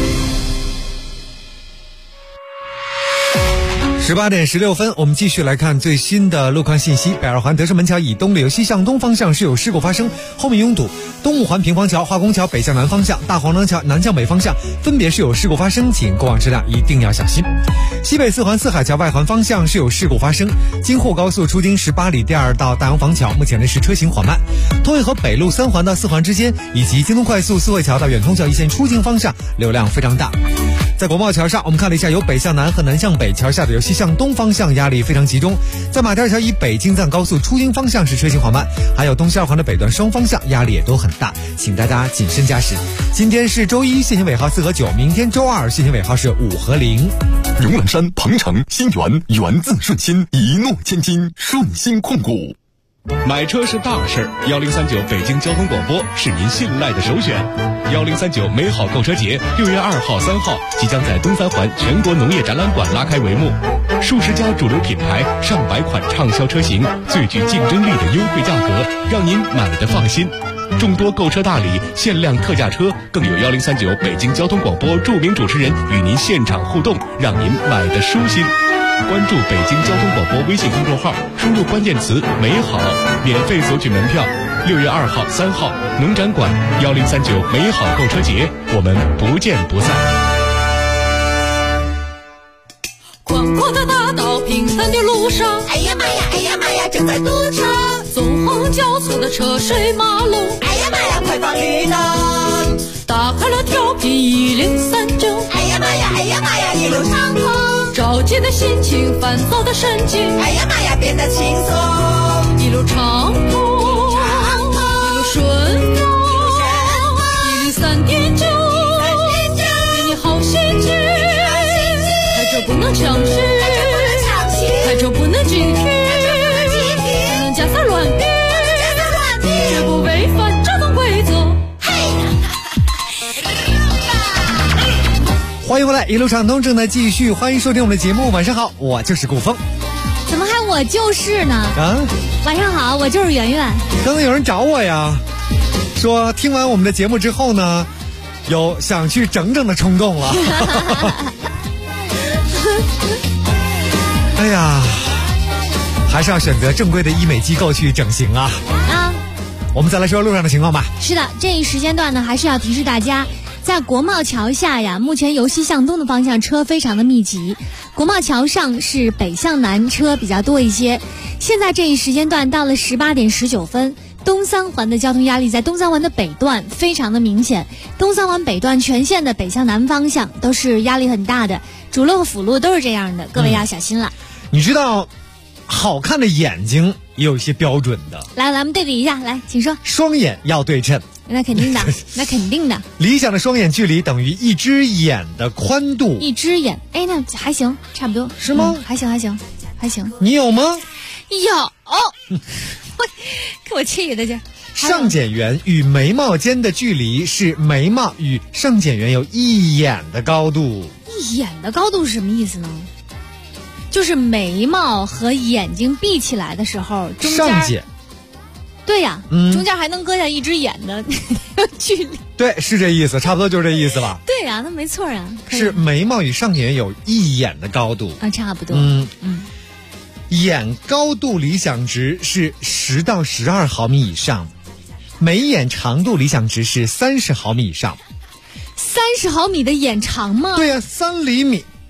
Speaker 6: 18点16分，我们继续来看最新的路况信息。北二环德胜门桥以东流西向东方向是有事故发生，后面拥堵。东五环平房桥、化工桥北向南方向、大黄廊桥南向北方向分别是有事故发生，请过往车辆一定要小心。西北四环四海桥外环方向是有事故发生，京沪高速出京18里第2道大洋坊桥，目前呢是车行缓慢。通惠河北路3环到4环之间，以及京东快速四惠桥到远通桥一线出京方向流量非常大。在国贸桥上，我们看了一下由北向南和南向北，桥下的由西向东方向压力非常集中。在马甸桥以北京藏高速出京方向是车行缓慢，还有东西二环的北段双方向压力也都很大，请大家谨慎驾驶。今天是周一，限行尾号4和9，明天周二限行尾号是5和0。
Speaker 1: 永朗山、鹏城、新源，源自顺心，一诺千金，顺心控股。
Speaker 20: 买车是大事儿，1039北京交通广播是您信赖的首选。1039美好购车节6月2号、3号即将在东三环全国农业展览馆拉开帷幕，数十家主流品牌、上百款畅销车型，最具竞争力的优惠价格，让您买得放心。众多购车大礼、限量特价车，更有1039北京交通广播著名主持人与您现场互动，让您买得舒心。关注北京交通广播微信公众号，输入关键词美好，免费索取门票。6月2号、3号农展馆1039美好购车节，我们不见不散。
Speaker 10: 宽阔的大道，平坦的路上，哎呀妈呀，哎呀妈呀，正在堵车。纵横交错的车水马龙，哎呀妈呀，快放绿灯。打开了调频103.9，哎呀妈呀，哎呀妈呀，一路畅通。着急的心情，烦躁的神经，哎呀妈呀，变得轻松。一路畅通，一路顺风，103.9，给你好心情。开车不能抢戏，开车不能惊喜，不能加塞乱比，绝不违反交通规则。
Speaker 6: 欢迎回来，一路畅通正在继续，欢迎收听我们的节目。晚上好，我就是顾峰。
Speaker 9: 怎么还我就是呢？
Speaker 6: 啊，
Speaker 9: 晚上好，我就是圆圆。
Speaker 6: 刚才有人找我呀，说听完我们的节目之后呢，有想去整整的冲动了。哎呀，还是要选择正规的医美机构去整形啊。啊，我们再来说路上的情况吧。
Speaker 9: 是的，这一时间段呢，还是要提示大家。在国贸桥下呀，目前由西向东的方向车非常的密集，国贸桥上是北向南车比较多一些。现在这一时间段到了18点19分，东三环的交通压力在东三环的北段非常的明显，东三环北段全线的北向南方向都是压力很大的，主路和辅路都是这样的，各位要小心了。
Speaker 6: 你知道好看的眼睛也有一些标准的，
Speaker 9: 来咱们对比一下，来请说。
Speaker 6: 双眼要对称，
Speaker 9: 那肯定的，那肯定的。
Speaker 6: 理想的双眼距离等于一只眼的宽度。
Speaker 9: 一只眼，哎，那还行，差不多。
Speaker 6: 是吗？
Speaker 9: 还行，还行，还行。
Speaker 6: 你有吗？
Speaker 9: 有。给我气的这。
Speaker 6: 上睑缘与眉毛间的距离是眉毛与上睑缘有一眼的高度。
Speaker 9: 一眼的高度是什么意思呢？就是眉毛和眼睛闭起来的时候，中间
Speaker 6: 上睑。
Speaker 9: 对呀，中间还能搁下一只眼的距离。
Speaker 6: 对，是这意思，差不多就是这意思吧。
Speaker 9: 对呀，那没错啊。
Speaker 6: 是眉毛与上睑缘有一眼的高度
Speaker 9: 啊，差不多。
Speaker 6: 眼高度理想值是10到12毫米以上，眉眼长度理想值是30毫米以上。
Speaker 9: 30毫米的眼长吗？
Speaker 6: 对呀，3厘米。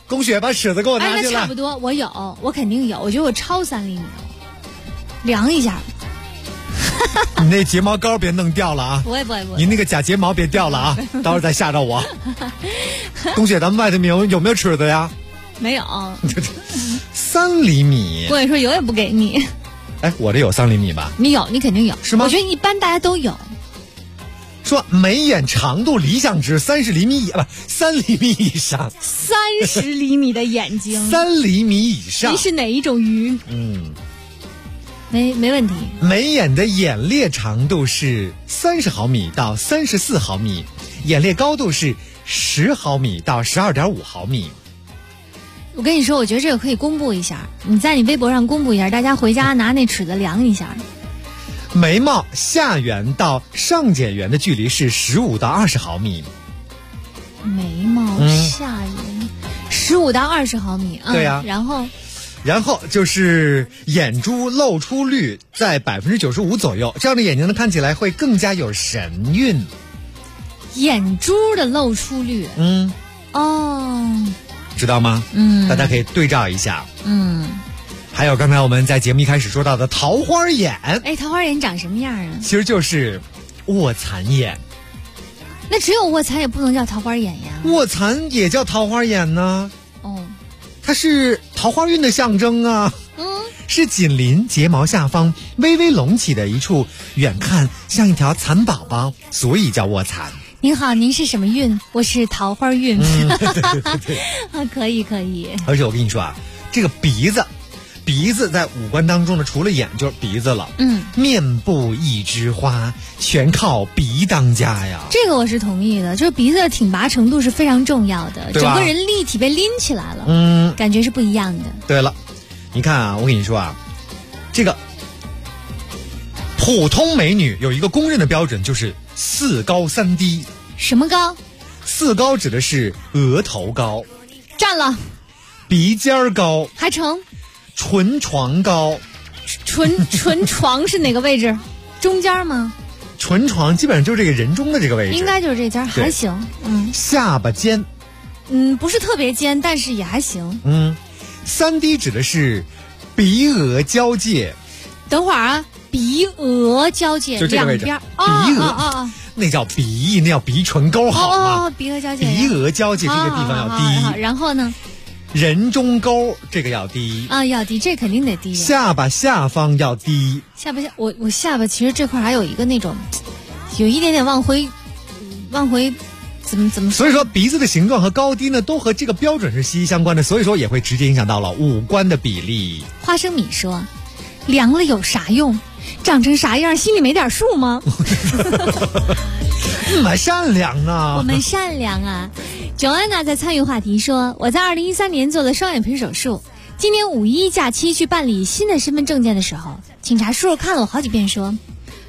Speaker 6: 龚雪把尺子给我拿
Speaker 9: 哎，
Speaker 6: 进来。
Speaker 9: 那差不多，我肯定有，我觉得我超3厘米了，量一下。
Speaker 6: 你那睫毛膏别弄掉了啊！
Speaker 9: 不会，
Speaker 6: 你那个假睫毛别掉了啊！到时候再吓着我。龚雪，咱们外头有没有尺子呀？
Speaker 9: 没有。
Speaker 6: 3厘米。
Speaker 9: 我跟你说，有也不给你。
Speaker 6: 哎，我这有3厘米吧？
Speaker 9: 你有，你肯定有。
Speaker 6: 是吗？
Speaker 9: 我觉得一般大家都有。
Speaker 6: 说眉眼长度理想值3厘米以上。
Speaker 9: 30厘米的眼睛。
Speaker 6: 3厘米以上。
Speaker 9: 你是哪一种鱼？没问题。
Speaker 6: 眉眼的眼裂长度是30毫米到34毫米，眼裂高度是10毫米到12.5毫米。
Speaker 9: 我跟你说，我觉得这个可以公布一下，你在你微博上公布一下，大家回家拿那尺子量一下。
Speaker 6: 眉毛下缘到上睑缘的距离是15到20毫米。
Speaker 9: 眉毛下缘15到20毫米。
Speaker 6: 对呀。然后就是眼珠露出率在95%左右，这样的眼睛呢看起来会更加有神韵。
Speaker 9: 眼珠的露出率。
Speaker 6: 知道吗？大家可以对照一下。还有刚才我们在节目一开始说到的桃花眼。
Speaker 9: 哎，桃花眼长什么样啊？
Speaker 6: 其实就是卧蚕眼。
Speaker 9: 那只有卧蚕也不能叫桃花眼呀？
Speaker 6: 卧蚕也叫桃花眼呢。它是桃花运的象征啊。是紧邻睫毛下方微微隆起的一处，远看像一条蚕宝宝，所以叫卧蚕。
Speaker 9: 您好，您是什么运？我是桃花运。
Speaker 6: 对。
Speaker 9: 可以。
Speaker 6: 而且我跟你说啊，这个鼻子在五官当中呢，除了眼就是鼻子了。面部一枝花，全靠鼻当家呀。
Speaker 9: 这个我是同意的，就是鼻子的挺拔程度是非常重要的，整个人立体被拎起来了。感觉是不一样的。对
Speaker 6: 了，你看啊，我跟你说啊，这个普通美女有一个公认的标准，就是4高3低。
Speaker 9: 什么高
Speaker 6: ？4高指的是额头高，
Speaker 9: 占了；
Speaker 6: 鼻尖高，
Speaker 9: 还成；
Speaker 6: 唇床高。
Speaker 9: 唇床是哪个位置？中间吗？
Speaker 6: 唇床基本上就是这个人中的这个位置，
Speaker 9: 应该就是这家，还行。
Speaker 6: 下巴尖，
Speaker 9: 不是特别尖，但是也还行。
Speaker 6: 3低指的是鼻额交界。
Speaker 9: 等会儿啊，鼻额交界
Speaker 6: 就这个位置，
Speaker 9: 两边。
Speaker 6: 鼻额那叫鼻，那叫鼻唇沟好吗？
Speaker 9: 鼻额交界，
Speaker 6: 鼻额交界这个地方要低。
Speaker 9: 然后呢？
Speaker 6: 人中沟这个要低
Speaker 9: 要低，这肯定得低。
Speaker 6: 下巴下方要低。
Speaker 9: 我下巴其实这块还有一个那种，有一点点往回，怎么说？
Speaker 6: 所以说鼻子的形状和高低呢，都和这个标准是息息相关的，所以说也会直接影响到了五官的比例。
Speaker 9: 花生米说，量了有啥用？长成啥样，心里没点数吗？
Speaker 6: 你们善良啊！
Speaker 9: 我们善良啊。Joanna 在参与话题说，我在2013年做了双眼皮手术，今年5一假期去办理新的身份证件的时候，警察叔叔看了我好几遍说，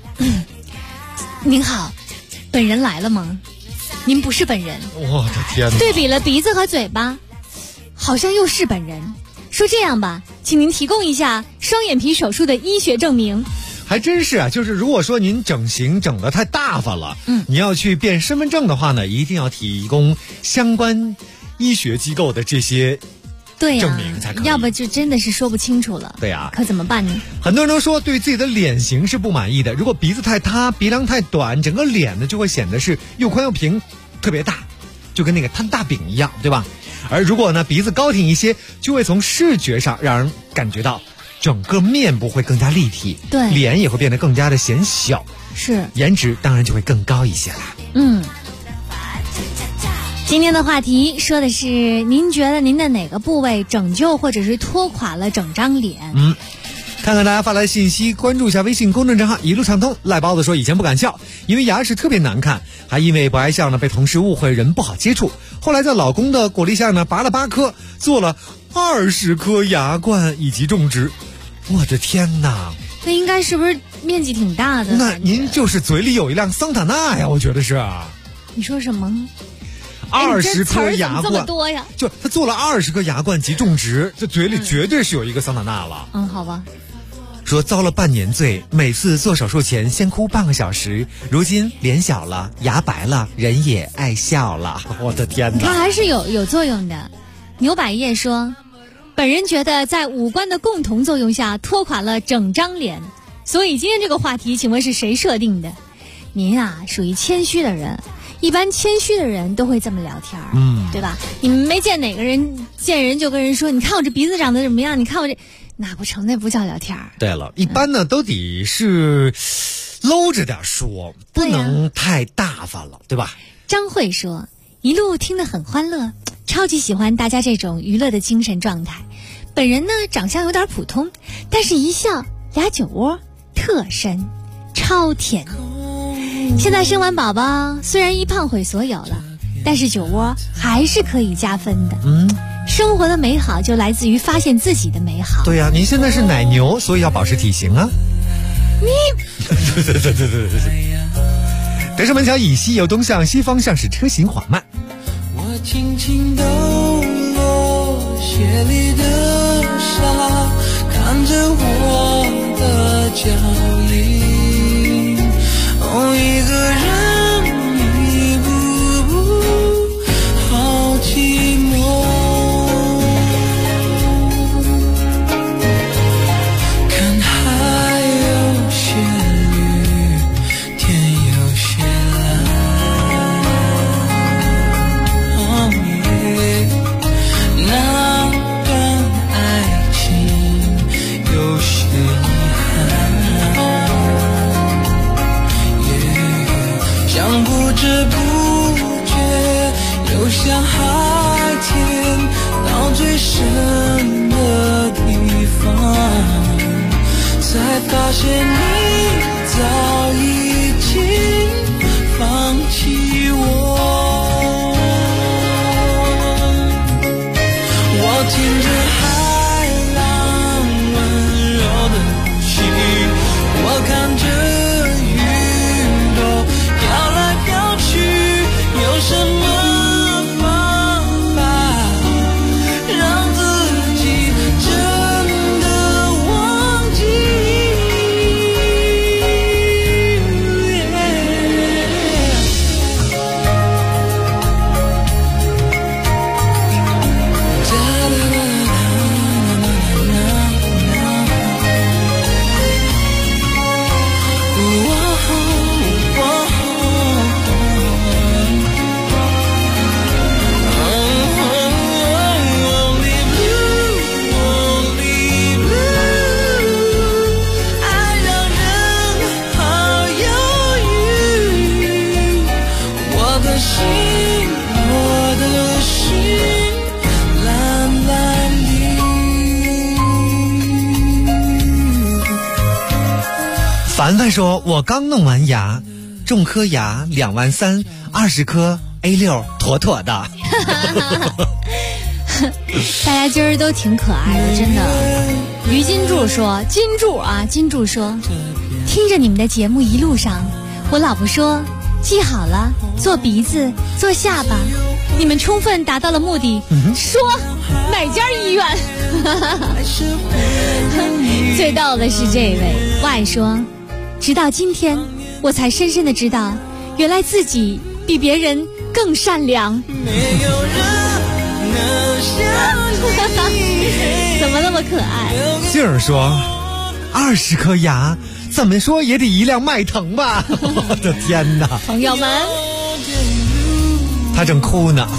Speaker 9: 您好，本人来了吗？您不是本人。
Speaker 6: 我的天哪！
Speaker 9: 对比了鼻子和嘴巴，好像又是本人。说这样吧，请您提供一下双眼皮手术的医学证明。
Speaker 6: 还真是啊，就是如果说您整形整得太大发了，你要去变身份证的话呢，一定要提供相关医学机构的这些证明才可以，
Speaker 9: 要不就真的是说不清楚了。
Speaker 6: 对呀，
Speaker 9: 可怎么办呢？
Speaker 6: 很多人都说对自己的脸型是不满意的，如果鼻子太塌，鼻梁太短，整个脸呢就会显得是又宽又平，特别大，就跟那个摊大饼一样，对吧？而如果呢鼻子高挺一些，就会从视觉上让人感觉到整个面部会更加立体，
Speaker 9: 对，
Speaker 6: 脸也会变得更加的显小，
Speaker 9: 是，
Speaker 6: 颜值当然就会更高一些啦。
Speaker 9: 今天的话题说的是，您觉得您的哪个部位拯救或者是拖垮了整张脸？
Speaker 6: 看看大家发来的信息，关注一下微信公众账号一路畅通。赖包子说以前不敢笑，因为牙齿特别难看，还因为不爱笑呢被同事误会人不好接触，后来在老公的鼓励下呢拔了8颗，做了20颗牙冠以及种植。我的天哪，
Speaker 9: 那应该是不是面积挺大的？
Speaker 6: 那您就是嘴里有一辆桑塔纳呀，我觉得是。
Speaker 9: 你说什么
Speaker 6: ？20颗牙冠，
Speaker 9: 这么多呀？
Speaker 6: 就他做了20颗牙冠及种植，这嘴里绝对是有一个桑塔纳了。
Speaker 9: 好吧。
Speaker 6: 说遭了半年罪，每次做手术前先哭半个小时，如今脸小了，牙白了，人也爱笑了。我的天哪！
Speaker 9: 它还是有作用的。 牛百叶说，本人觉得在五官的共同作用下拖垮了整张脸，所以今天这个话题请问是谁设定的？您啊属于谦虚的人，一般谦虚的人都会这么聊天，对吧？你们没见哪个人见人就跟人说，你看我这鼻子长得怎么样，你看我这，那不成，那不叫聊天。
Speaker 6: 对了，一般呢都得是搂着点说，不能太大方了，对吧？
Speaker 9: 张慧说，一路听得很欢乐，超级喜欢大家这种娱乐的精神状态。本人呢长相有点普通，但是一笑俩酒窝特深，超甜。现在生完宝宝，虽然一胖毁所有了，但是酒窝还是可以加分的。生活的美好就来自于发现自己的美好。
Speaker 6: 对呀，您现在是奶牛，所以要保持体型啊。对。德胜门桥以西由东向西方向是车行缓慢。
Speaker 11: 我轻轻抖落鞋里的沙，看着我的脚印，一个人一步步好寂寞，看海有些绿，天有些蓝，那段爱情有些遗憾，像不知不觉游向海天，到最深的地方，才发现你早已经放弃我。我听着海浪温柔的呼吸，我看着有什么方法让自己真的忘记？
Speaker 6: 凡凡说，我刚弄完牙，种颗牙2万3 ，20颗 A6，妥妥的。
Speaker 9: 大家今儿都挺可爱的，真的。于金柱说，金柱说，听着你们的节目一路上，我老婆说，记好了，做鼻子，做下巴，你们充分达到了目的。说哪家医院？最逗的是这位 Y 说，直到今天我才深深的知道，原来自己比别人更善良。怎么那么可爱？
Speaker 6: 静儿说，20颗牙怎么说也得1辆迈腾吧。我的天哪，
Speaker 9: 朋友们，
Speaker 6: 他正哭呢。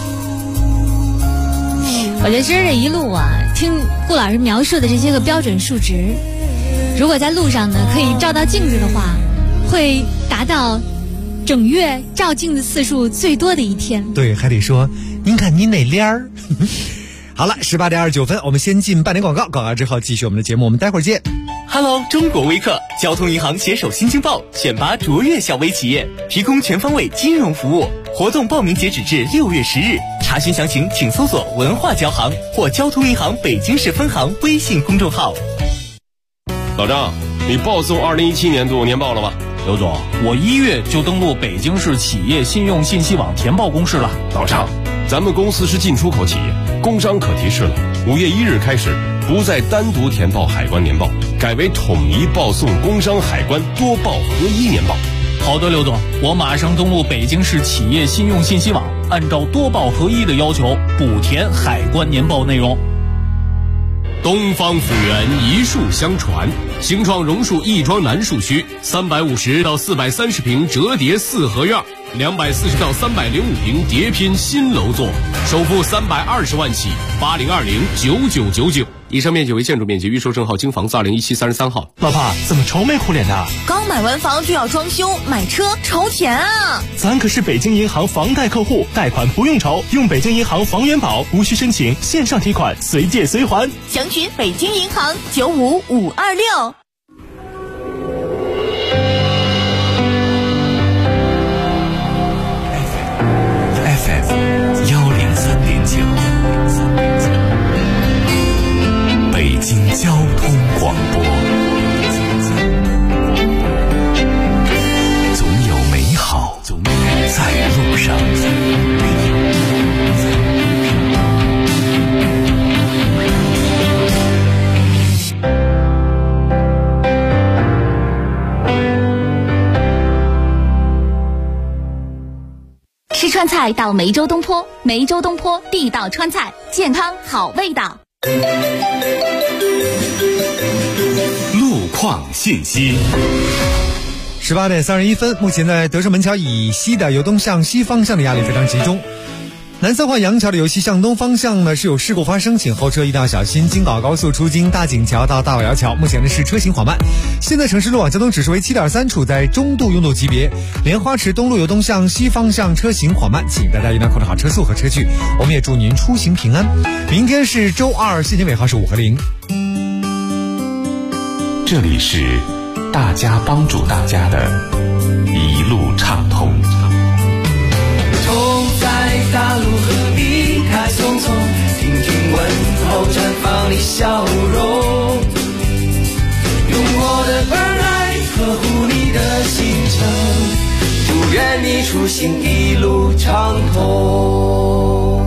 Speaker 9: 我觉得今儿这一路啊，听顾老师描述的这些个标准数值，如果在路上呢可以照到镜子的话，会达到整月照镜子次数最多的一天。
Speaker 6: 对，还得说您看你哪脸儿。好了，18点29分，我们先进半点广告，广告之后继续我们的节目，我们待会儿见。
Speaker 12: Hello， 中国微客交通银行携手新京报选拔卓越小微企业，提供全方位金融服务。活动报名截止至6月10日，查询详情请搜索文化交行或交通银行北京市分行微信公众号。
Speaker 20: 老张，你报送2017年度年报了吗？
Speaker 13: 刘总，我1月就登录北京市企业信用信息网填报公示了。
Speaker 20: 老张，咱们公司是进出口企业，工商可提示了，5月1日开始不再单独填报海关年报，改为统一报送工商海关多报合一年报。
Speaker 13: 好的，刘总，我马上登录北京市企业信用信息网， 按照多报合一的要求补填海关年报内容。
Speaker 1: 东方府源一树相传，兴创榕树亦庄南树区350到430平折叠四合院，240到305平叠拼新楼座，首付320万起，80209999。以上面积为建筑面积，预售证号京房子201733号。
Speaker 12: 老婆怎么愁眉苦脸的？
Speaker 16: 刚买完房就要装修，买车愁钱啊！
Speaker 12: 咱可是北京银行房贷客户，贷款不用愁，用北京银行房源保，无需申请，线上提款，随借随还。
Speaker 16: 详询北京银行95526。
Speaker 3: FM 103.9，北京交通广播。总有美好在路上。
Speaker 14: 吃川菜到梅州东坡，梅州东坡地道川菜，健康好味道。
Speaker 3: 路况信息。
Speaker 6: 18点31分，目前在德胜门桥以西的由东向西方向的压力非常集中。南三环杨桥的由西向东方向呢是有事故发生，请后车一定要小心。京广高速出京大井桥到大尾窑桥，目前呢是车行缓慢。现在城市路网交通指数为 7.3， 处在中度拥堵级别。莲花池东路由东向西方向车行缓慢，请大家一定要控制好车速和车距。我们也祝您出行平安。明天是周二，现金尾号是5和0。
Speaker 3: 这里是大家帮助大家的一路畅通。
Speaker 11: 走在大路和离开匆匆，听听问候绽放的笑容，用我的关爱呵护你的行程，祝愿你出行一路畅通。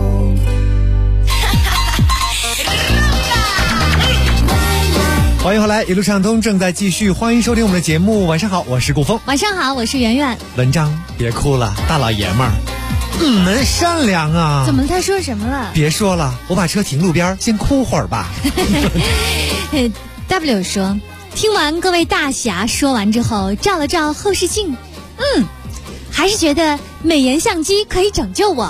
Speaker 6: 欢迎回来，一路畅通正在继续，欢迎收听我们的节目。晚上好，我是顾峰。
Speaker 9: 晚上好，我是圆圆。
Speaker 6: 文章，别哭了，大老爷们儿，你们善良啊！
Speaker 9: 怎么了？他说什么了？
Speaker 6: 别说了，我把车停路边，先哭会儿吧。
Speaker 9: W 说，听完各位大侠说完之后，照了照后视镜，还是觉得美颜相机可以拯救我。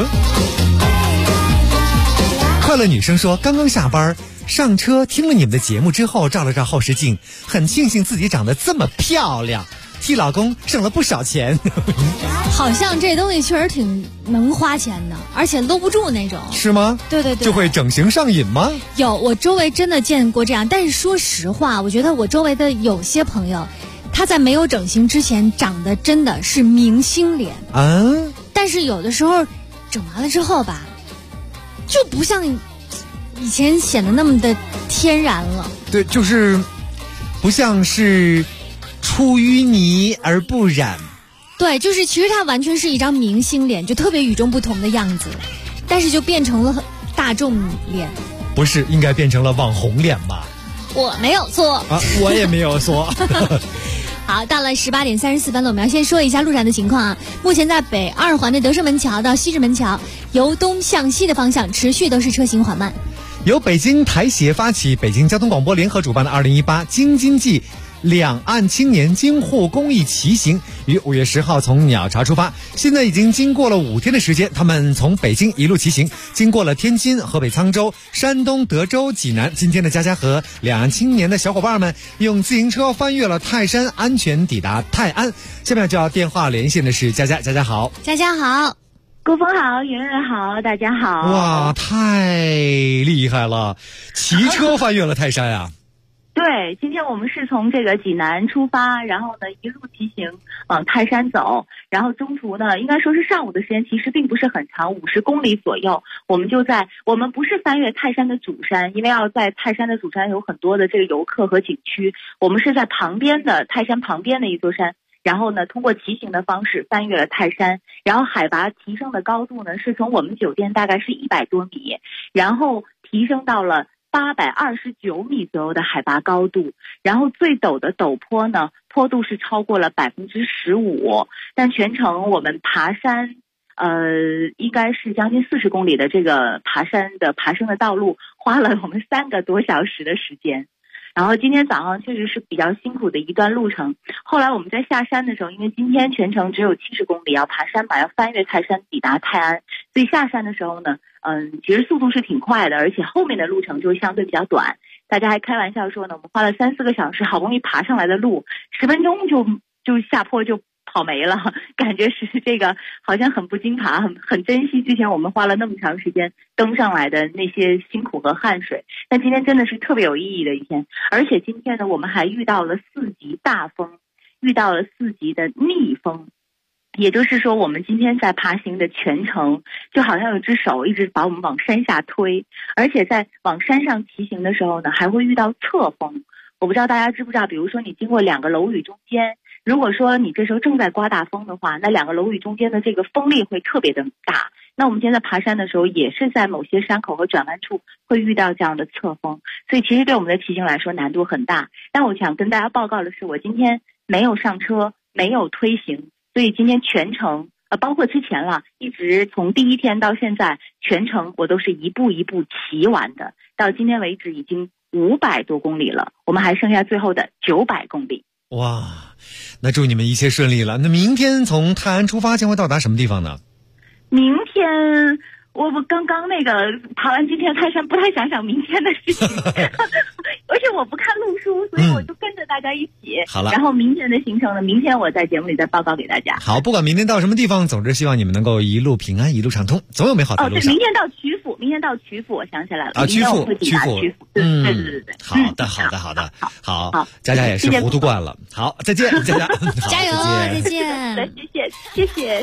Speaker 6: 快乐女生说，刚刚下班上车听了你们的节目之后，照了照后视镜，很庆幸自己长得这么漂亮，替老公省了不少钱。
Speaker 9: 好像这东西确实挺能花钱的，而且搂不住那种。
Speaker 6: 是吗？
Speaker 9: 对对对。
Speaker 6: 就会整形上瘾吗？有，
Speaker 9: 我周围真的见过这样，但是说实话，我觉得我周围的有些朋友，他在没有整形之前长得真的是明星脸啊，但是有的时候整完了之后吧，就不像以前显得那么的天然了。
Speaker 6: 对，就是不像是出淤泥而不染。
Speaker 9: 对，就是其实它完全是一张明星脸，就特别与众不同的样子，但是就变成了大众脸。不是应该变成了网红脸吗？我没有错啊，我也没有错。好，到了18点34分了，我们要先说一下路上的情况啊。目前在北二环的德胜门桥到西直门桥，由东向西的方向持续都是车行缓慢。由北京台协发起，北京交通广播联合主办的2018京津冀两岸青年京沪公益骑行于5月10号从鸟巢出发，现在已经经过了5天的时间，他们从北京一路骑行，经过了天津、河北沧州、山东德州、济南。今天的佳佳和两岸青年的小伙伴们用自行车翻越了泰山，安全抵达泰安。下面就要电话连线的是佳佳，佳佳好。佳佳好。
Speaker 18: 顾峰好，圆圆好，大家好。
Speaker 6: 哇，太厉害了，骑车翻越了泰山啊。
Speaker 18: 对，今天我们是从这个济南出发，然后呢一路骑行往泰山走，然后中途呢应该说是上午的时间其实并不是很长，50公里左右。我们不是翻越泰山的主山，因为要在泰山的主山有很多的这个游客和景区，我们是在旁边的泰山旁边的一座山，然后呢通过骑行的方式翻越了泰山，然后海拔提升的高度呢是从我们酒店大概是100多米，然后提升到了829米左右的海拔高度，然后最陡的陡坡呢，坡度是超过了15%，但全程我们爬山应该是将近40公里的这个爬升的道路，花了我们3个多小时的时间。然后今天早上确实是比较辛苦的一段路程。后来我们在下山的时候，因为今天全程只有70公里，要爬山嘛，要翻越泰山抵达泰安，所以下山的时候呢，其实速度是挺快的，而且后面的路程就相对比较短。大家还开玩笑说呢，我们花了3-4个小时，好不容易爬上来的路，10分钟就下坡就跑没了，感觉是这个好像很不经爬，很珍惜之前我们花了那么长时间登上来的那些辛苦和汗水。但今天真的是特别有意义的一天，而且今天呢，我们还遇到了4级大风，遇到了4级的逆风。也就是说，我们今天在爬行的全程，就好像有只手一直把我们往山下推，而且在往山上骑行的时候呢，还会遇到侧风。我不知道大家知不知道，比如说你经过2个楼宇中间，如果说你这时候正在刮大风的话，那2个楼宇中间的这个风力会特别的大。那我们现在爬山的时候，也是在某些山口和转弯处会遇到这样的侧风，所以其实对我们的骑行来说难度很大。但我想跟大家报告的是，我今天没有上车，没有推行，所以今天全程包括之前了，一直从第1天到现在，全程我都是一步一步骑完的。到今天为止已经500多公里了，我们还剩下最后的900公里。
Speaker 6: 哇，那祝你们一切顺利了。那明天从泰安出发将会到达什么地方呢？
Speaker 18: 明天我刚刚那个爬完今天泰山，不太想明天的事情而且我不看路书，所以我就跟着大家一起。
Speaker 6: 好了，
Speaker 18: 然后明天的行程呢，明天我在节目里再报告给大家。
Speaker 6: 好，不管明天到什么地方，总之希望你们能够一路平安，一路畅通，总有美好的路上。
Speaker 18: 对，明天到曲阜，我想起来了。
Speaker 6: 曲阜，
Speaker 18: 对。
Speaker 6: 好的。好，佳佳也是糊涂惯了。好，再见，佳佳，
Speaker 9: 加油，再见。
Speaker 18: 谢谢。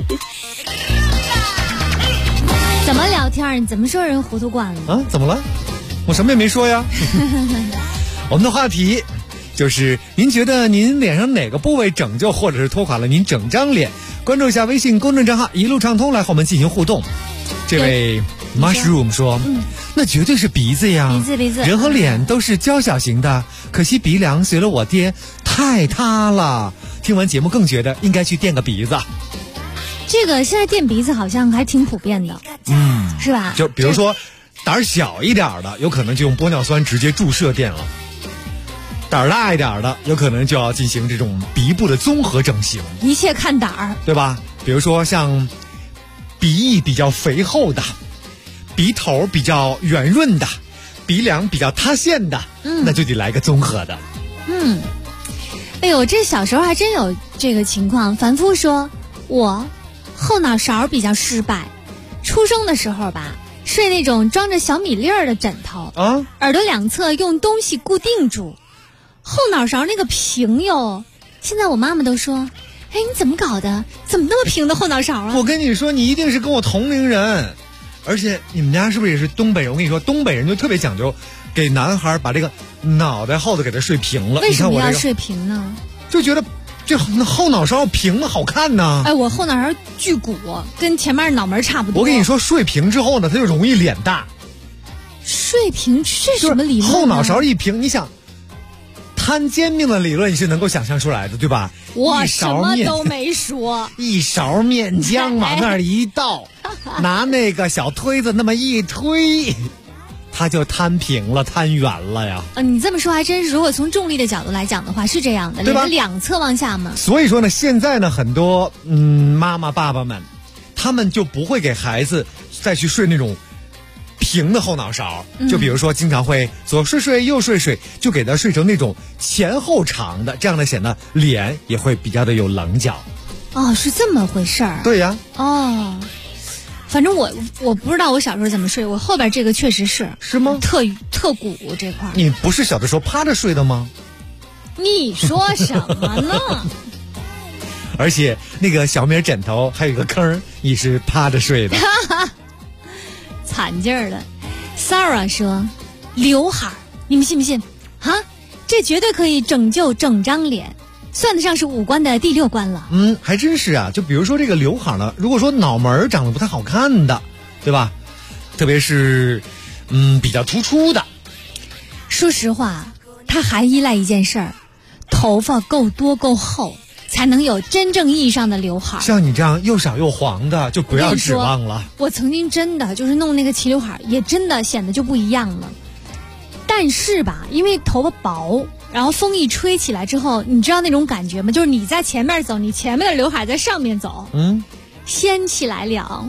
Speaker 9: 怎么聊天？你怎么说人糊涂惯了？
Speaker 6: 怎么了？我什么也没说呀。我们的话题就是您觉得您脸上哪个部位拯救或者是拖垮了您整张脸？关注一下微信公众账号一路畅通来和我们进行互动。这位 Mushroom 说，那绝对是鼻子呀，
Speaker 9: 鼻子，
Speaker 6: 人和脸都是娇小型的，可惜鼻梁随了我爹太塌了。听完节目更觉得应该去垫个鼻子。
Speaker 9: 这个现在垫鼻子好像还挺普遍的，是吧？
Speaker 6: 就比如说胆小一点的，有可能就用玻尿酸直接注射垫了；胆大一点的，有可能就要进行这种鼻部的综合整形。
Speaker 9: 一切看胆儿，
Speaker 6: 对吧？比如说像鼻翼比较肥厚的，鼻头比较圆润的，鼻梁比较塌陷的，那就得来个综合的。
Speaker 9: 哎呦，这小时候还真有这个情况。凡夫说，我后脑勺比较失败，出生的时候吧，睡那种装着小米粒儿的枕头啊，耳朵两侧用东西固定住，后脑勺那个平哟。现在我妈妈都说，哎，你怎么搞的？怎么那么平的后脑勺啊？
Speaker 6: 我跟你说，你一定是跟我同龄人，而且你们家是不是也是东北人？我跟你说，东北人就特别讲究，给男孩把这个脑袋后头给他睡平了。
Speaker 9: 为什么要睡平呢？
Speaker 6: 就觉得这后脑勺平了好看呢。
Speaker 9: 哎，我后脑勺巨鼓，跟前面脑门差不多。
Speaker 6: 我跟你说，睡平之后呢，他就容易脸大。
Speaker 9: 睡平是什么理论？
Speaker 6: 后脑勺一平，你想摊煎饼的理论你是能够想象出来的，对吧？
Speaker 9: 我什么都没说，
Speaker 6: 一勺面浆往那儿一倒，拿那个小推子那么一推，它就摊平了，摊圆了呀。
Speaker 9: 你这么说还真是，如果从重力的角度来讲的话，是这样的，
Speaker 6: 对吧？
Speaker 9: 两侧往下嘛。
Speaker 6: 所以说呢，现在呢，很多妈妈爸爸们，他们就不会给孩子再去睡那种平的后脑勺，就比如说经常会左睡睡右睡睡，就给他睡成那种前后长的，这样的显得脸也会比较的有棱角。
Speaker 9: 哦，是这么回事儿。
Speaker 6: 对呀。
Speaker 9: 哦，反正我不知道我小时候怎么睡，我后边这个确实是
Speaker 6: 吗？
Speaker 9: 特骨这块。
Speaker 6: 你不是小的时候趴着睡的吗？
Speaker 9: 你说什么呢？
Speaker 6: 而且那个小米枕头还有一个坑，你是趴着睡的。
Speaker 9: 惨劲儿的。 Sarah 说，刘海你们信不信哈？这绝对可以拯救整张脸，算得上是五官的第6关了。
Speaker 6: 还真是啊。就比如说这个刘海呢，如果说脑门长得不太好看的，对吧？特别是比较突出的。
Speaker 9: 说实话，它还依赖一件事儿，头发够多够厚， 才能有真正意义上的刘海。
Speaker 6: 像你这样又少又黄的，就不要指望了。
Speaker 9: 我曾经真的就是弄那个齐刘海，也真的显得就不一样了。但是吧，因为头发薄，然后风一吹起来之后，你知道那种感觉吗？就是你在前面走，你前面的刘海在上面走，掀起来了。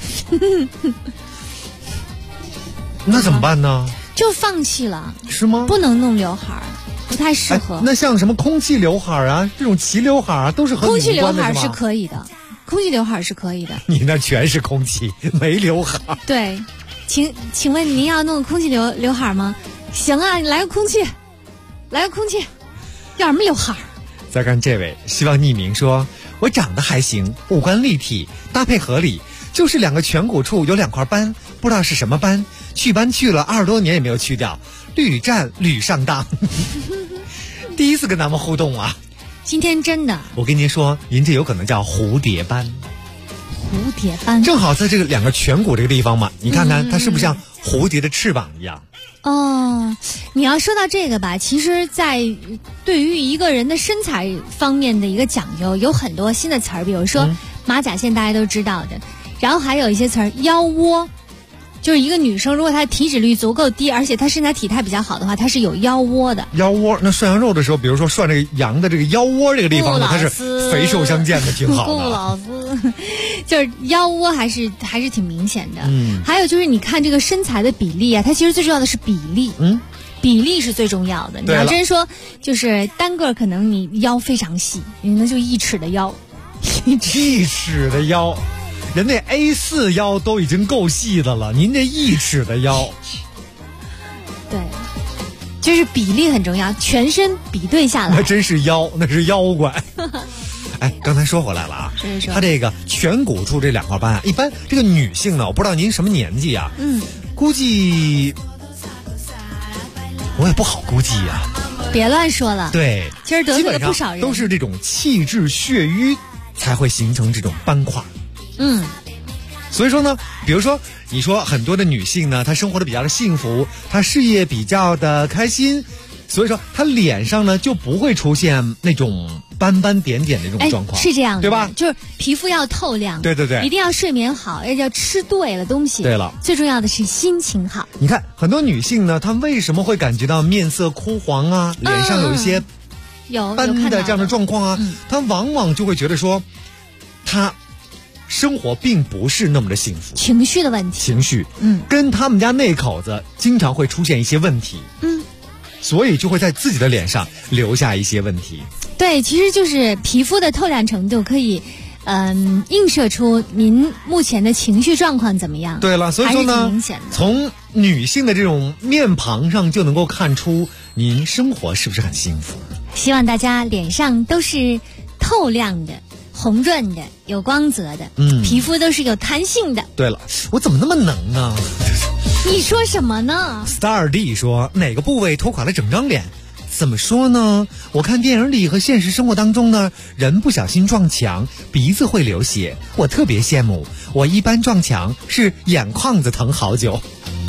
Speaker 6: 那怎么办呢？
Speaker 9: 就放弃了。
Speaker 6: 是吗？
Speaker 9: 不能弄刘海，不太适合。
Speaker 6: 那像什么空气刘海啊，这种齐刘海啊，都是和你无关的。
Speaker 9: 空气刘海是可以的，空气刘海是可以的。
Speaker 6: 你那全是空气，没刘海。
Speaker 9: 对，请问您要弄空气刘海吗？行啊，你来个空气，来个空气，要什么刘海？
Speaker 6: 再看这位，希望匿名说，我长得还行，五官立体，搭配合理，就是两个颧骨处有2块斑，不知道是什么斑，祛斑去了20多年也没有去掉，屡战屡上当。第一次跟咱们互动啊，
Speaker 9: 今天真的，
Speaker 6: 我跟您说，您这有可能叫蝴蝶斑。
Speaker 9: 蝴蝶斑
Speaker 6: 正好在这个2个颧骨这个地方嘛，你看看它是不是像蝴蝶的翅膀一样？
Speaker 9: 哦，你要说到这个吧，其实在对于一个人的身材方面的一个讲究，有很多新的词儿，比如说马甲线大家都知道的，然后还有一些词儿，腰窝，就是一个女生如果她体脂率足够低，而且她身材体态比较好的话，她是有腰窝的。
Speaker 6: 腰窝，那涮羊肉的时候，比如说涮这个羊的这个腰窝这个地方呢，它是肥瘦相间的，挺好的。
Speaker 9: 顾老师，就是腰窝还是挺明显的。还有就是你看这个身材的比例啊，它其实最重要的是比例。比例是最重要的。你要真说就是单个可能你腰非常细，那就1尺的腰
Speaker 6: ，1尺的腰。人那 A4 腰都已经够细的了，您这1尺的腰，
Speaker 9: 对，就是比例很重要，全身比对下来，
Speaker 6: 那真是妖，那是妖怪。哎，刚才说回来了啊，他这个颧骨处这2块斑啊，一般这个女性呢，我不知道您什么年纪啊，估计我也不好估计啊。
Speaker 9: 别乱说了，
Speaker 6: 对，
Speaker 9: 其实得罪了不少人，
Speaker 6: 都是这种气滞血瘀才会形成这种斑块。所以说呢，比如说你说很多的女性呢，她生活的比较的幸福，她事业比较的开心，所以说她脸上呢就不会出现那种斑斑点点的这种状况，
Speaker 9: 是这样的，
Speaker 6: 对吧？
Speaker 9: 就是皮肤要透亮，
Speaker 6: 对对对，
Speaker 9: 一定要睡眠好，要吃对了东西，
Speaker 6: 对了，
Speaker 9: 最重要的是心情好。
Speaker 6: 你看很多女性呢，她为什么会感觉到面色枯黄啊，脸上有一些斑的这样的状况啊？她往往就会觉得说，她生活并不是那么的幸福，
Speaker 9: 情绪的问题，
Speaker 6: 情绪，跟他们家那口子经常会出现一些问题，所以就会在自己的脸上留下一些问题。
Speaker 9: 对，其实就是皮肤的透亮程度可以，映射出您目前的情绪状况怎么样。
Speaker 6: 对了，所以说呢，从女性的这种面庞上就能够看出您生活是不是很幸福。
Speaker 9: 希望大家脸上都是透亮的。红润的，有光泽的，皮肤都是有弹性的。
Speaker 6: 对了，我怎么那么能呢？
Speaker 9: 你说什么呢
Speaker 6: ？Star D 说哪个部位拖垮了整张脸？怎么说呢？我看电影里和现实生活当中呢，人不小心撞墙，鼻子会流血，我特别羡慕。我一般撞墙是眼眶子疼好久。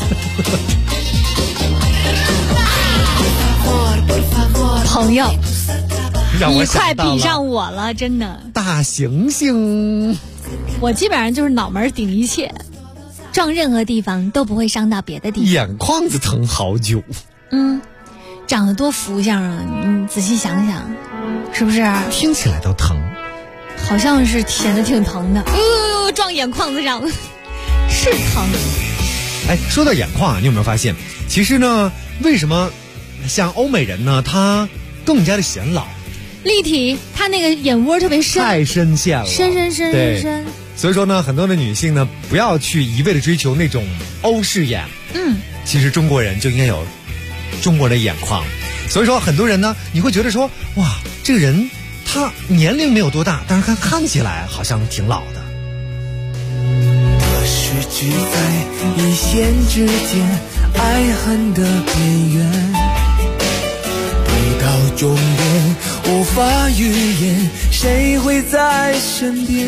Speaker 9: 朋友。
Speaker 6: 你
Speaker 9: 快比上我了，真的。
Speaker 6: 大猩猩，
Speaker 9: 我基本上就是脑门顶一切，撞任何地方都不会伤到别的地方。
Speaker 6: 眼眶子疼好久。
Speaker 9: 长得多福相啊！你仔细想想，是不是？
Speaker 6: 听起来都疼，
Speaker 9: 好像是显得挺疼的。撞眼眶子上，是疼。
Speaker 6: 哎，说到眼眶啊，你有没有发现，其实呢，为什么像欧美人呢，他更加的显老？
Speaker 9: 立体，她那个眼窝特别深，
Speaker 6: 太深陷了，
Speaker 9: 深。
Speaker 6: 所以说呢，很多的女性呢，不要去一味的追求那种欧式眼。其实中国人就应该有中国的眼眶。所以说，很多人呢，你会觉得说，哇，这个人他年龄没有多大，但是他看起来好像挺老的。
Speaker 11: 可是只在一线之间，爱恨的边缘。到终点无法预言谁会在身边，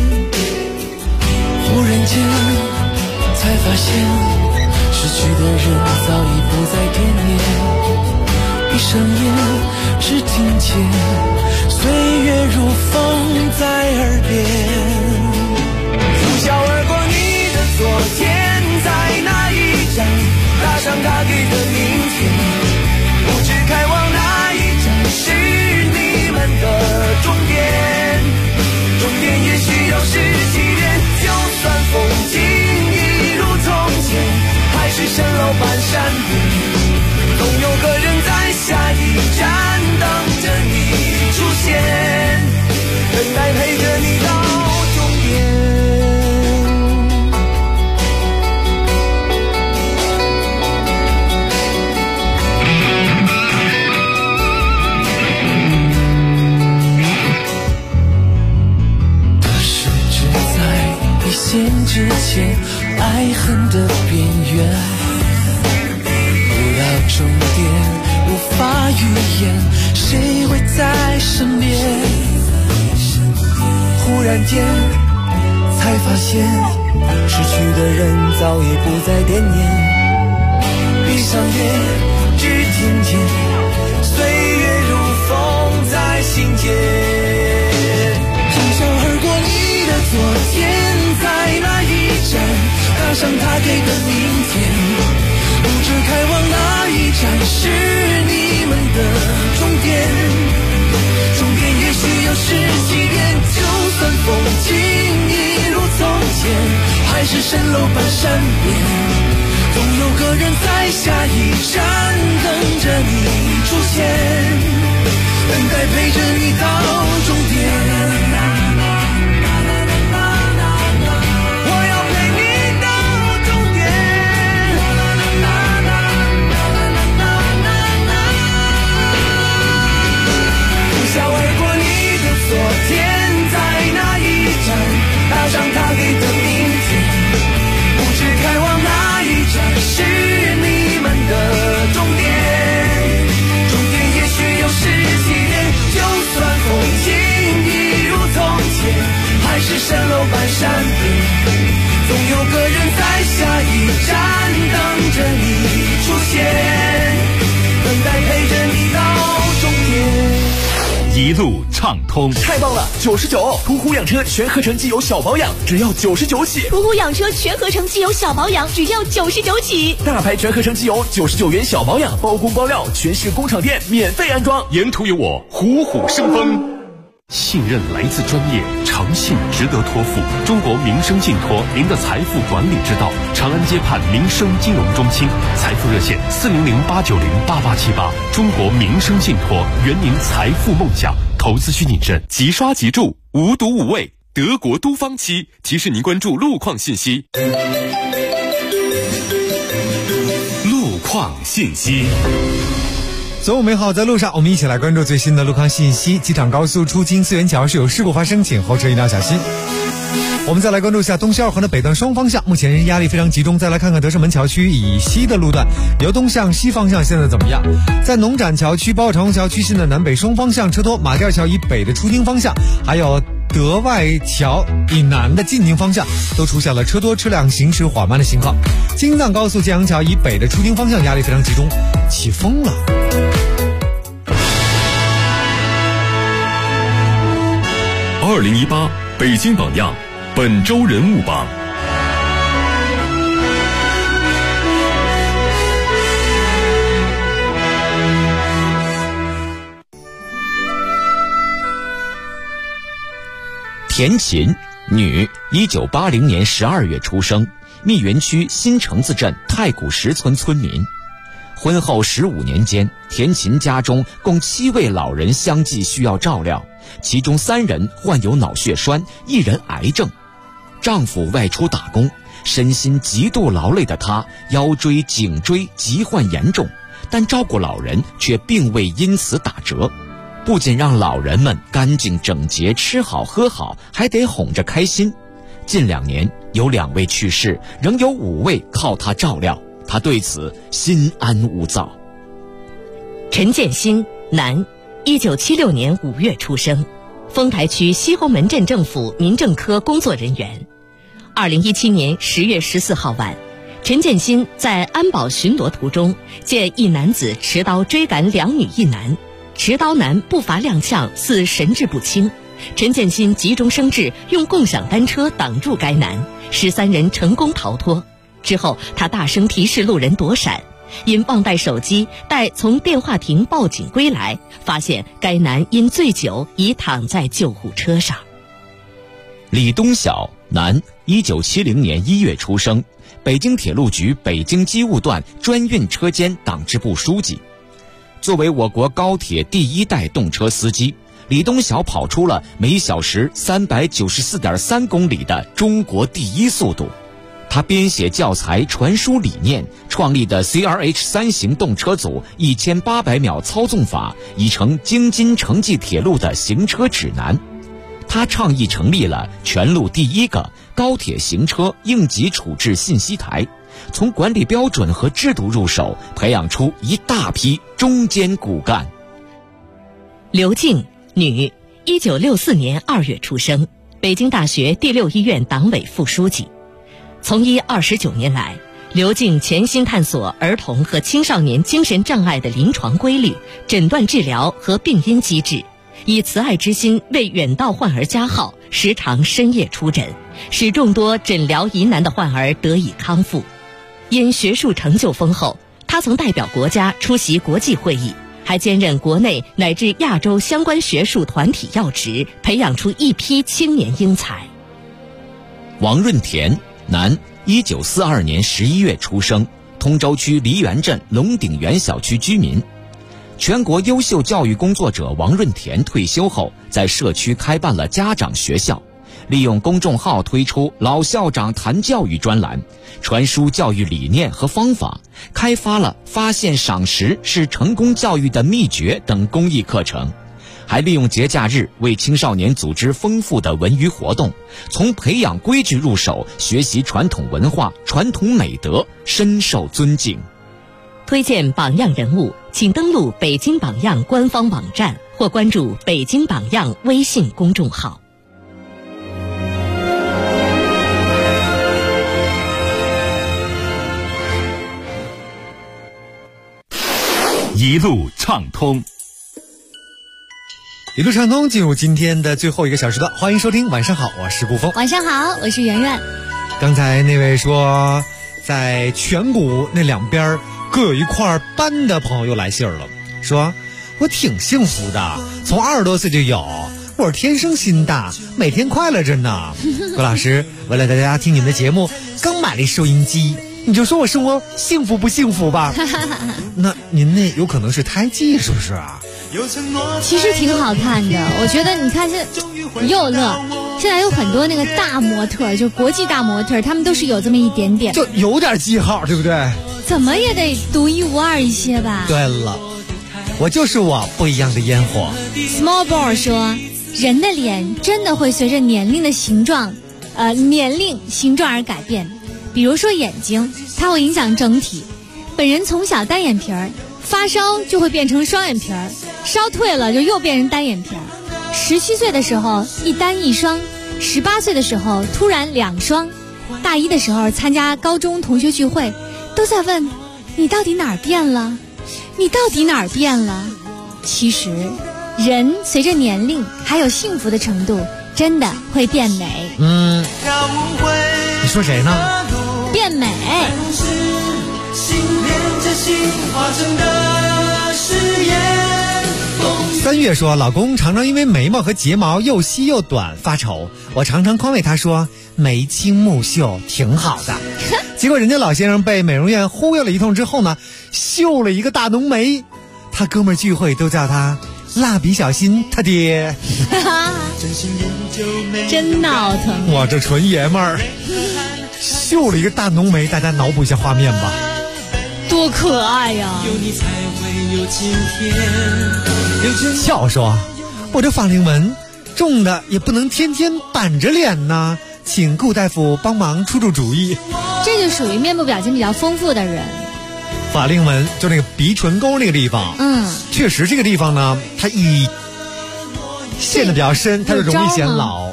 Speaker 11: 忽然间才发现失去的人早已不再惦念，闭上眼只听见岁月如等待陪着你到终点。线之前，爱恨的边缘，不到终点，无法预言谁会在身边。忽然间，才发现失去的人早已不再惦念。闭上眼，只听见岁月如风在心间。轻笑而过你的昨天。在那一站，踏上他给的明天，不知开往哪一站是你们的终点。终点也许有十几年，就算风景一如从前，还是蜃楼般善变。总有个人在下一站等着你出现，等待陪着你到终点。踏上他给的明天，不知开往哪一站是你们的终点。终点也许有十几年，就算风景一如从前，还是蜃楼般善变。总有个人在下一站等着你出现，等待陪着你到终点。
Speaker 1: 一路畅通，
Speaker 12: 太棒了！99，途虎养车全合成机油小保养只要99起。
Speaker 16: 途虎养车全合成机油小保养只要99起。
Speaker 12: 大牌全合成机油99元小保养，包工包料，全市工厂店免费安装。
Speaker 1: 沿途有我，虎虎生风。
Speaker 20: 信任来自专业，诚信值得托付。中国民生信托，您的财富管理之道。长安街畔民生金融中心，财富热线400-890-8878。中国民生信托，圆您财富梦想。投资需谨慎，
Speaker 1: 即刷即住，无毒无畏。德国都方期提示您关注路况信息。路况信息。
Speaker 6: 所有美好在路上，我们一起来关注最新的路况信息。机场高速出京思源桥是有事故发生，请后车一定要小心。我们再来关注一下东西二环的北段双方向，目前压力非常集中。再来看看德胜门桥区以西的路段，由东向西方向现在怎么样？在农展桥区、包括长虹桥区现在南北双方向车多，马甸桥以北的出京方向，还有德外桥以南的进京方向都出现了车多车辆行驶缓慢的情况。京藏高速建阳桥以北的出京方向压力非常集中，起风了。
Speaker 1: 2018北京榜样本周人物榜。
Speaker 21: 田琴，女，1980年12月出生，密云区新城子镇太古石村村民。婚后15年间，田琴家中共7位老人相继需要照料，其中3人患有脑血栓，1人癌症。丈夫外出打工，身心极度劳累的她，腰椎、颈椎疾患严重，但照顾老人却并未因此打折。不仅让老人们干净整洁、吃好喝好，还得哄着开心。近2年有2位去世，仍有5位靠她照料，她对此心安无躁。
Speaker 5: 陈建新，男，1976年5月出生，丰台区西红门镇政府民政科工作人员。2017年10月14号晚，陈建新在安保巡逻途中，见一男子持刀追赶2女1男，持刀男步伐踉跄，似神志不清。陈建新急中生智，用共享单车挡住该男，使3人成功逃脱。之后，他大声提示路人躲闪，因忘带手机，待从电话亭报警归来，发现该男因醉酒已躺在救护车上。
Speaker 21: 李东晓，男，1970年1月出生，北京铁路局北京机务段专运车间党支部书记。作为我国高铁第1代动车司机， 李东晓跑出了每小时394.3公里的中国第一速度。他编写教材传输理念，创立的 CRH3 型动车组1800秒操纵法已成京津城际铁路的行车指南。他倡议成立了全路第一个高铁行车应急处置信息台，从管理标准和制度入手，培养出一大批中坚骨干。
Speaker 5: 刘静，女，1964年2月出生，北京大学第6医院党委副书记。从医29年来，刘静潜心探索儿童和青少年精神障碍的临床规律、诊断治疗和病因机制，以慈爱之心为远道患儿加号，时常深夜出诊，使众多诊疗疑难的患儿得以康复。因学术成就丰厚，他曾代表国家出席国际会议，还兼任国内乃至亚洲相关学术团体要职，培养出一批青年英才。
Speaker 21: 王润田，男，1942年11月出生，通州区梨园镇龙鼎园小区居民。全国优秀教育工作者王润田退休后，在社区开办了家长学校，利用公众号推出老校长谈教育专栏，传输教育理念和方法，开发了发现赏识是成功教育的秘诀等公益课程，还利用节假日为青少年组织丰富的文娱活动，从培养规矩入手，学习传统文化、传统美德，深受尊敬。
Speaker 5: 推荐榜样人物，请登录北京榜样官方网站或关注北京榜样微信公众号。
Speaker 1: 一路畅通，
Speaker 6: 一路畅通，进入今天的最后一个小时段，欢迎收听。晚上好，我是顾峰。
Speaker 9: 晚上好，我是圆圆。
Speaker 6: 刚才那位说在颧骨那两边各有一块斑的朋友又来信了，说我挺幸福的，从20多岁就有，我是天生心大，每天快乐着呢。郭老师，为了大家听你们的节目，刚买了收音机，你就说我生活幸福不幸福吧？那您那有可能是胎记是不是啊？
Speaker 9: 其实挺好看的，我觉得你看又乐，现在有很多那个大模特，就国际大模特，他们都是有这么一点点，
Speaker 6: 就有点记号，对不对？
Speaker 9: 怎么也得独一无二一些吧。
Speaker 6: 对了，我就是我不一样的烟火。
Speaker 9: Small Ball 说，人的脸真的会随着年龄形状而改变，比如说眼睛，它会影响整体。本人从小单眼皮儿，发烧就会变成双眼皮儿，烧退了就又变成单眼皮儿。17岁的时候一单一双，18岁的时候突然2双，大一的时候参加高中同学聚会，都在问你到底哪儿变了，你到底哪儿变了。其实人随着年龄还有幸福的程度真的会变美。
Speaker 6: 你说谁呢？
Speaker 9: 变美。
Speaker 6: 3月说，老公常常因为眉毛和睫毛又细又短发愁，我常常宽慰他说眉清目秀挺好的。结果人家老先生被美容院忽悠了一通之后呢，绣了一个大浓眉，他哥们聚会都叫他蜡笔小新他爹。
Speaker 9: 真闹腾。
Speaker 6: 哇，这纯爷们儿绣了一个大浓眉，大家脑补一下画面吧，
Speaker 9: 多可爱呀！
Speaker 6: 笑说，我这法令纹重的也不能天天板着脸呐，请顾大夫帮忙出主意。
Speaker 9: 这就属于面部表情比较丰富的人。
Speaker 6: 法令纹就那个鼻唇沟那个地方，确实这个地方呢，它陷得比较深，它就容易显老。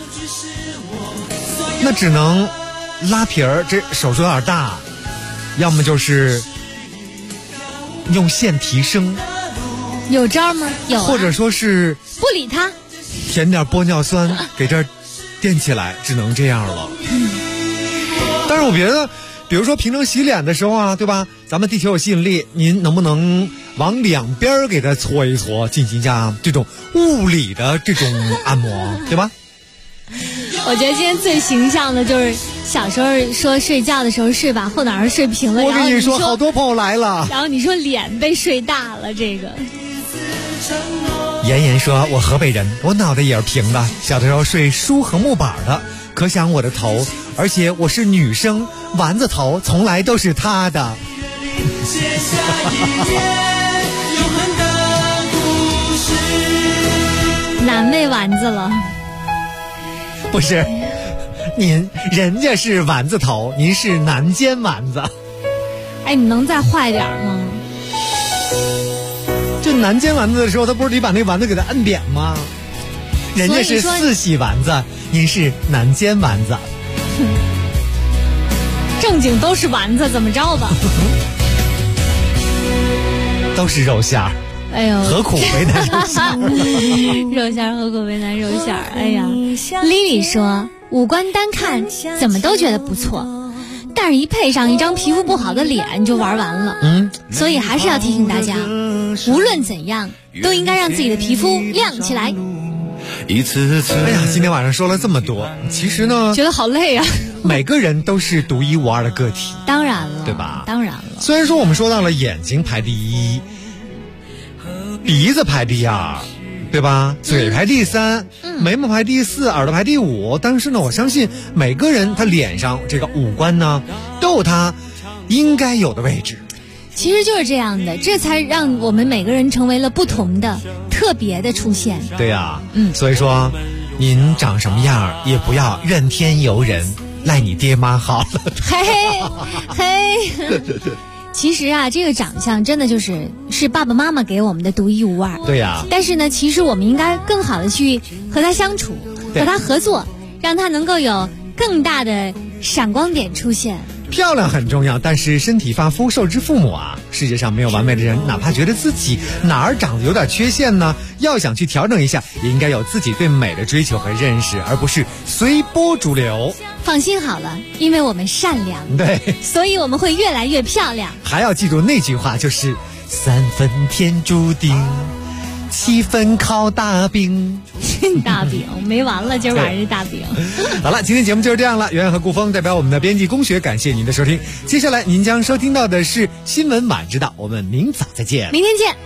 Speaker 6: 那只能拉皮儿，这手术有点大，要么就是用线提升。
Speaker 9: 有招吗？有
Speaker 6: 或者说是
Speaker 9: 不理他，
Speaker 6: 填点玻尿酸给这儿垫起来，只能这样了。但是我觉得比如说平常洗脸的时候啊，对吧，咱们地球有吸引力，您能不能往两边给它搓一搓，进行一下这种物理的这种按摩，对吧？
Speaker 9: 我觉得今天最形象的就是小时候说睡觉的时候睡把后脑勺睡平了，
Speaker 6: 我跟你说好多朋友来了，
Speaker 9: 然后你说脸被睡大了，这个
Speaker 6: 妍妍说，我河北人，我脑袋也是平的，小的时候睡书和木板的，可想我的头，而且我是女生，丸子头从来都是他的。
Speaker 11: 写下一页永恒的故事。
Speaker 9: 难为丸子了。
Speaker 6: 不是，人家是丸子头，您是南煎丸子。
Speaker 9: 哎，你能再坏点吗？
Speaker 6: 就南煎丸子的时候，他不是得把那丸子给他摁扁吗？人家是四喜丸子，您是南煎丸子。
Speaker 9: 正经都是丸子，怎么着吧？
Speaker 6: 都是肉馅儿。
Speaker 9: 哎呦，
Speaker 6: 何苦为难肉馅儿？
Speaker 9: 肉馅儿何苦为难肉馅儿？哎呀，Lily 说，五官单看怎么都觉得不错，但是一配上一张皮肤不好的脸就玩完了。所以还是要提醒大家，无论怎样都应该让自己的皮肤亮起来。
Speaker 6: 哎呀，今天晚上说了这么多，其实呢，
Speaker 9: 觉得好累啊。
Speaker 6: 每个人都是独一无二的个体，
Speaker 9: 当然了，
Speaker 6: 对吧？
Speaker 9: 当然了。
Speaker 6: 虽然说我们说到了眼睛排第一，鼻子排第二，对吧？嘴排第三，眉毛排第四，耳朵排第五。但是呢，我相信每个人他脸上这个五官呢，都有他应该有的位置。
Speaker 9: 其实就是这样的，这才让我们每个人成为了不同的、特别的出现。
Speaker 6: 对呀，所以说，您长什么样也不要怨天尤人，赖你爹妈好了。
Speaker 9: 嘿，其实啊，这个长相真的是爸爸妈妈给我们的独一无二。
Speaker 6: 对呀。
Speaker 9: 但是呢，其实我们应该更好的去和他相处，和他合作，让他能够有更大的闪光点出现。
Speaker 6: 漂亮很重要，但是身体发肤受之父母啊！世界上没有完美的人，哪怕觉得自己哪儿长得有点缺陷呢，要想去调整一下，也应该有自己对美的追求和认识，而不是随波逐流。
Speaker 9: 放心好了，因为我们善良，
Speaker 6: 对，
Speaker 9: 所以我们会越来越漂亮。
Speaker 6: 还要记住那句话，就是3分天注定，7分靠大饼。
Speaker 9: 大饼没完了，今儿晚上是大饼。
Speaker 6: 好了，今天节目就是这样了。圆圆和顾峰代表我们的编辑龚学，感谢您的收听。接下来您将收听到的是新闻晚知道，我们明早再见。
Speaker 9: 明天见。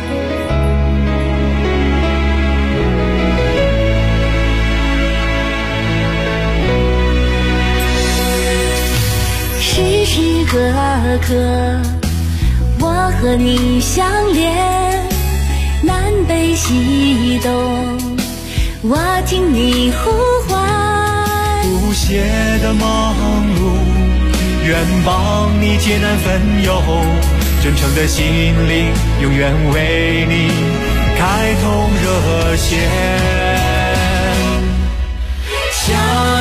Speaker 10: 时时刻刻，我和你相连，南北西东，我听你呼唤。
Speaker 11: 不懈的忙碌，愿帮你解难分忧，真诚的心灵，永远为你开通热线。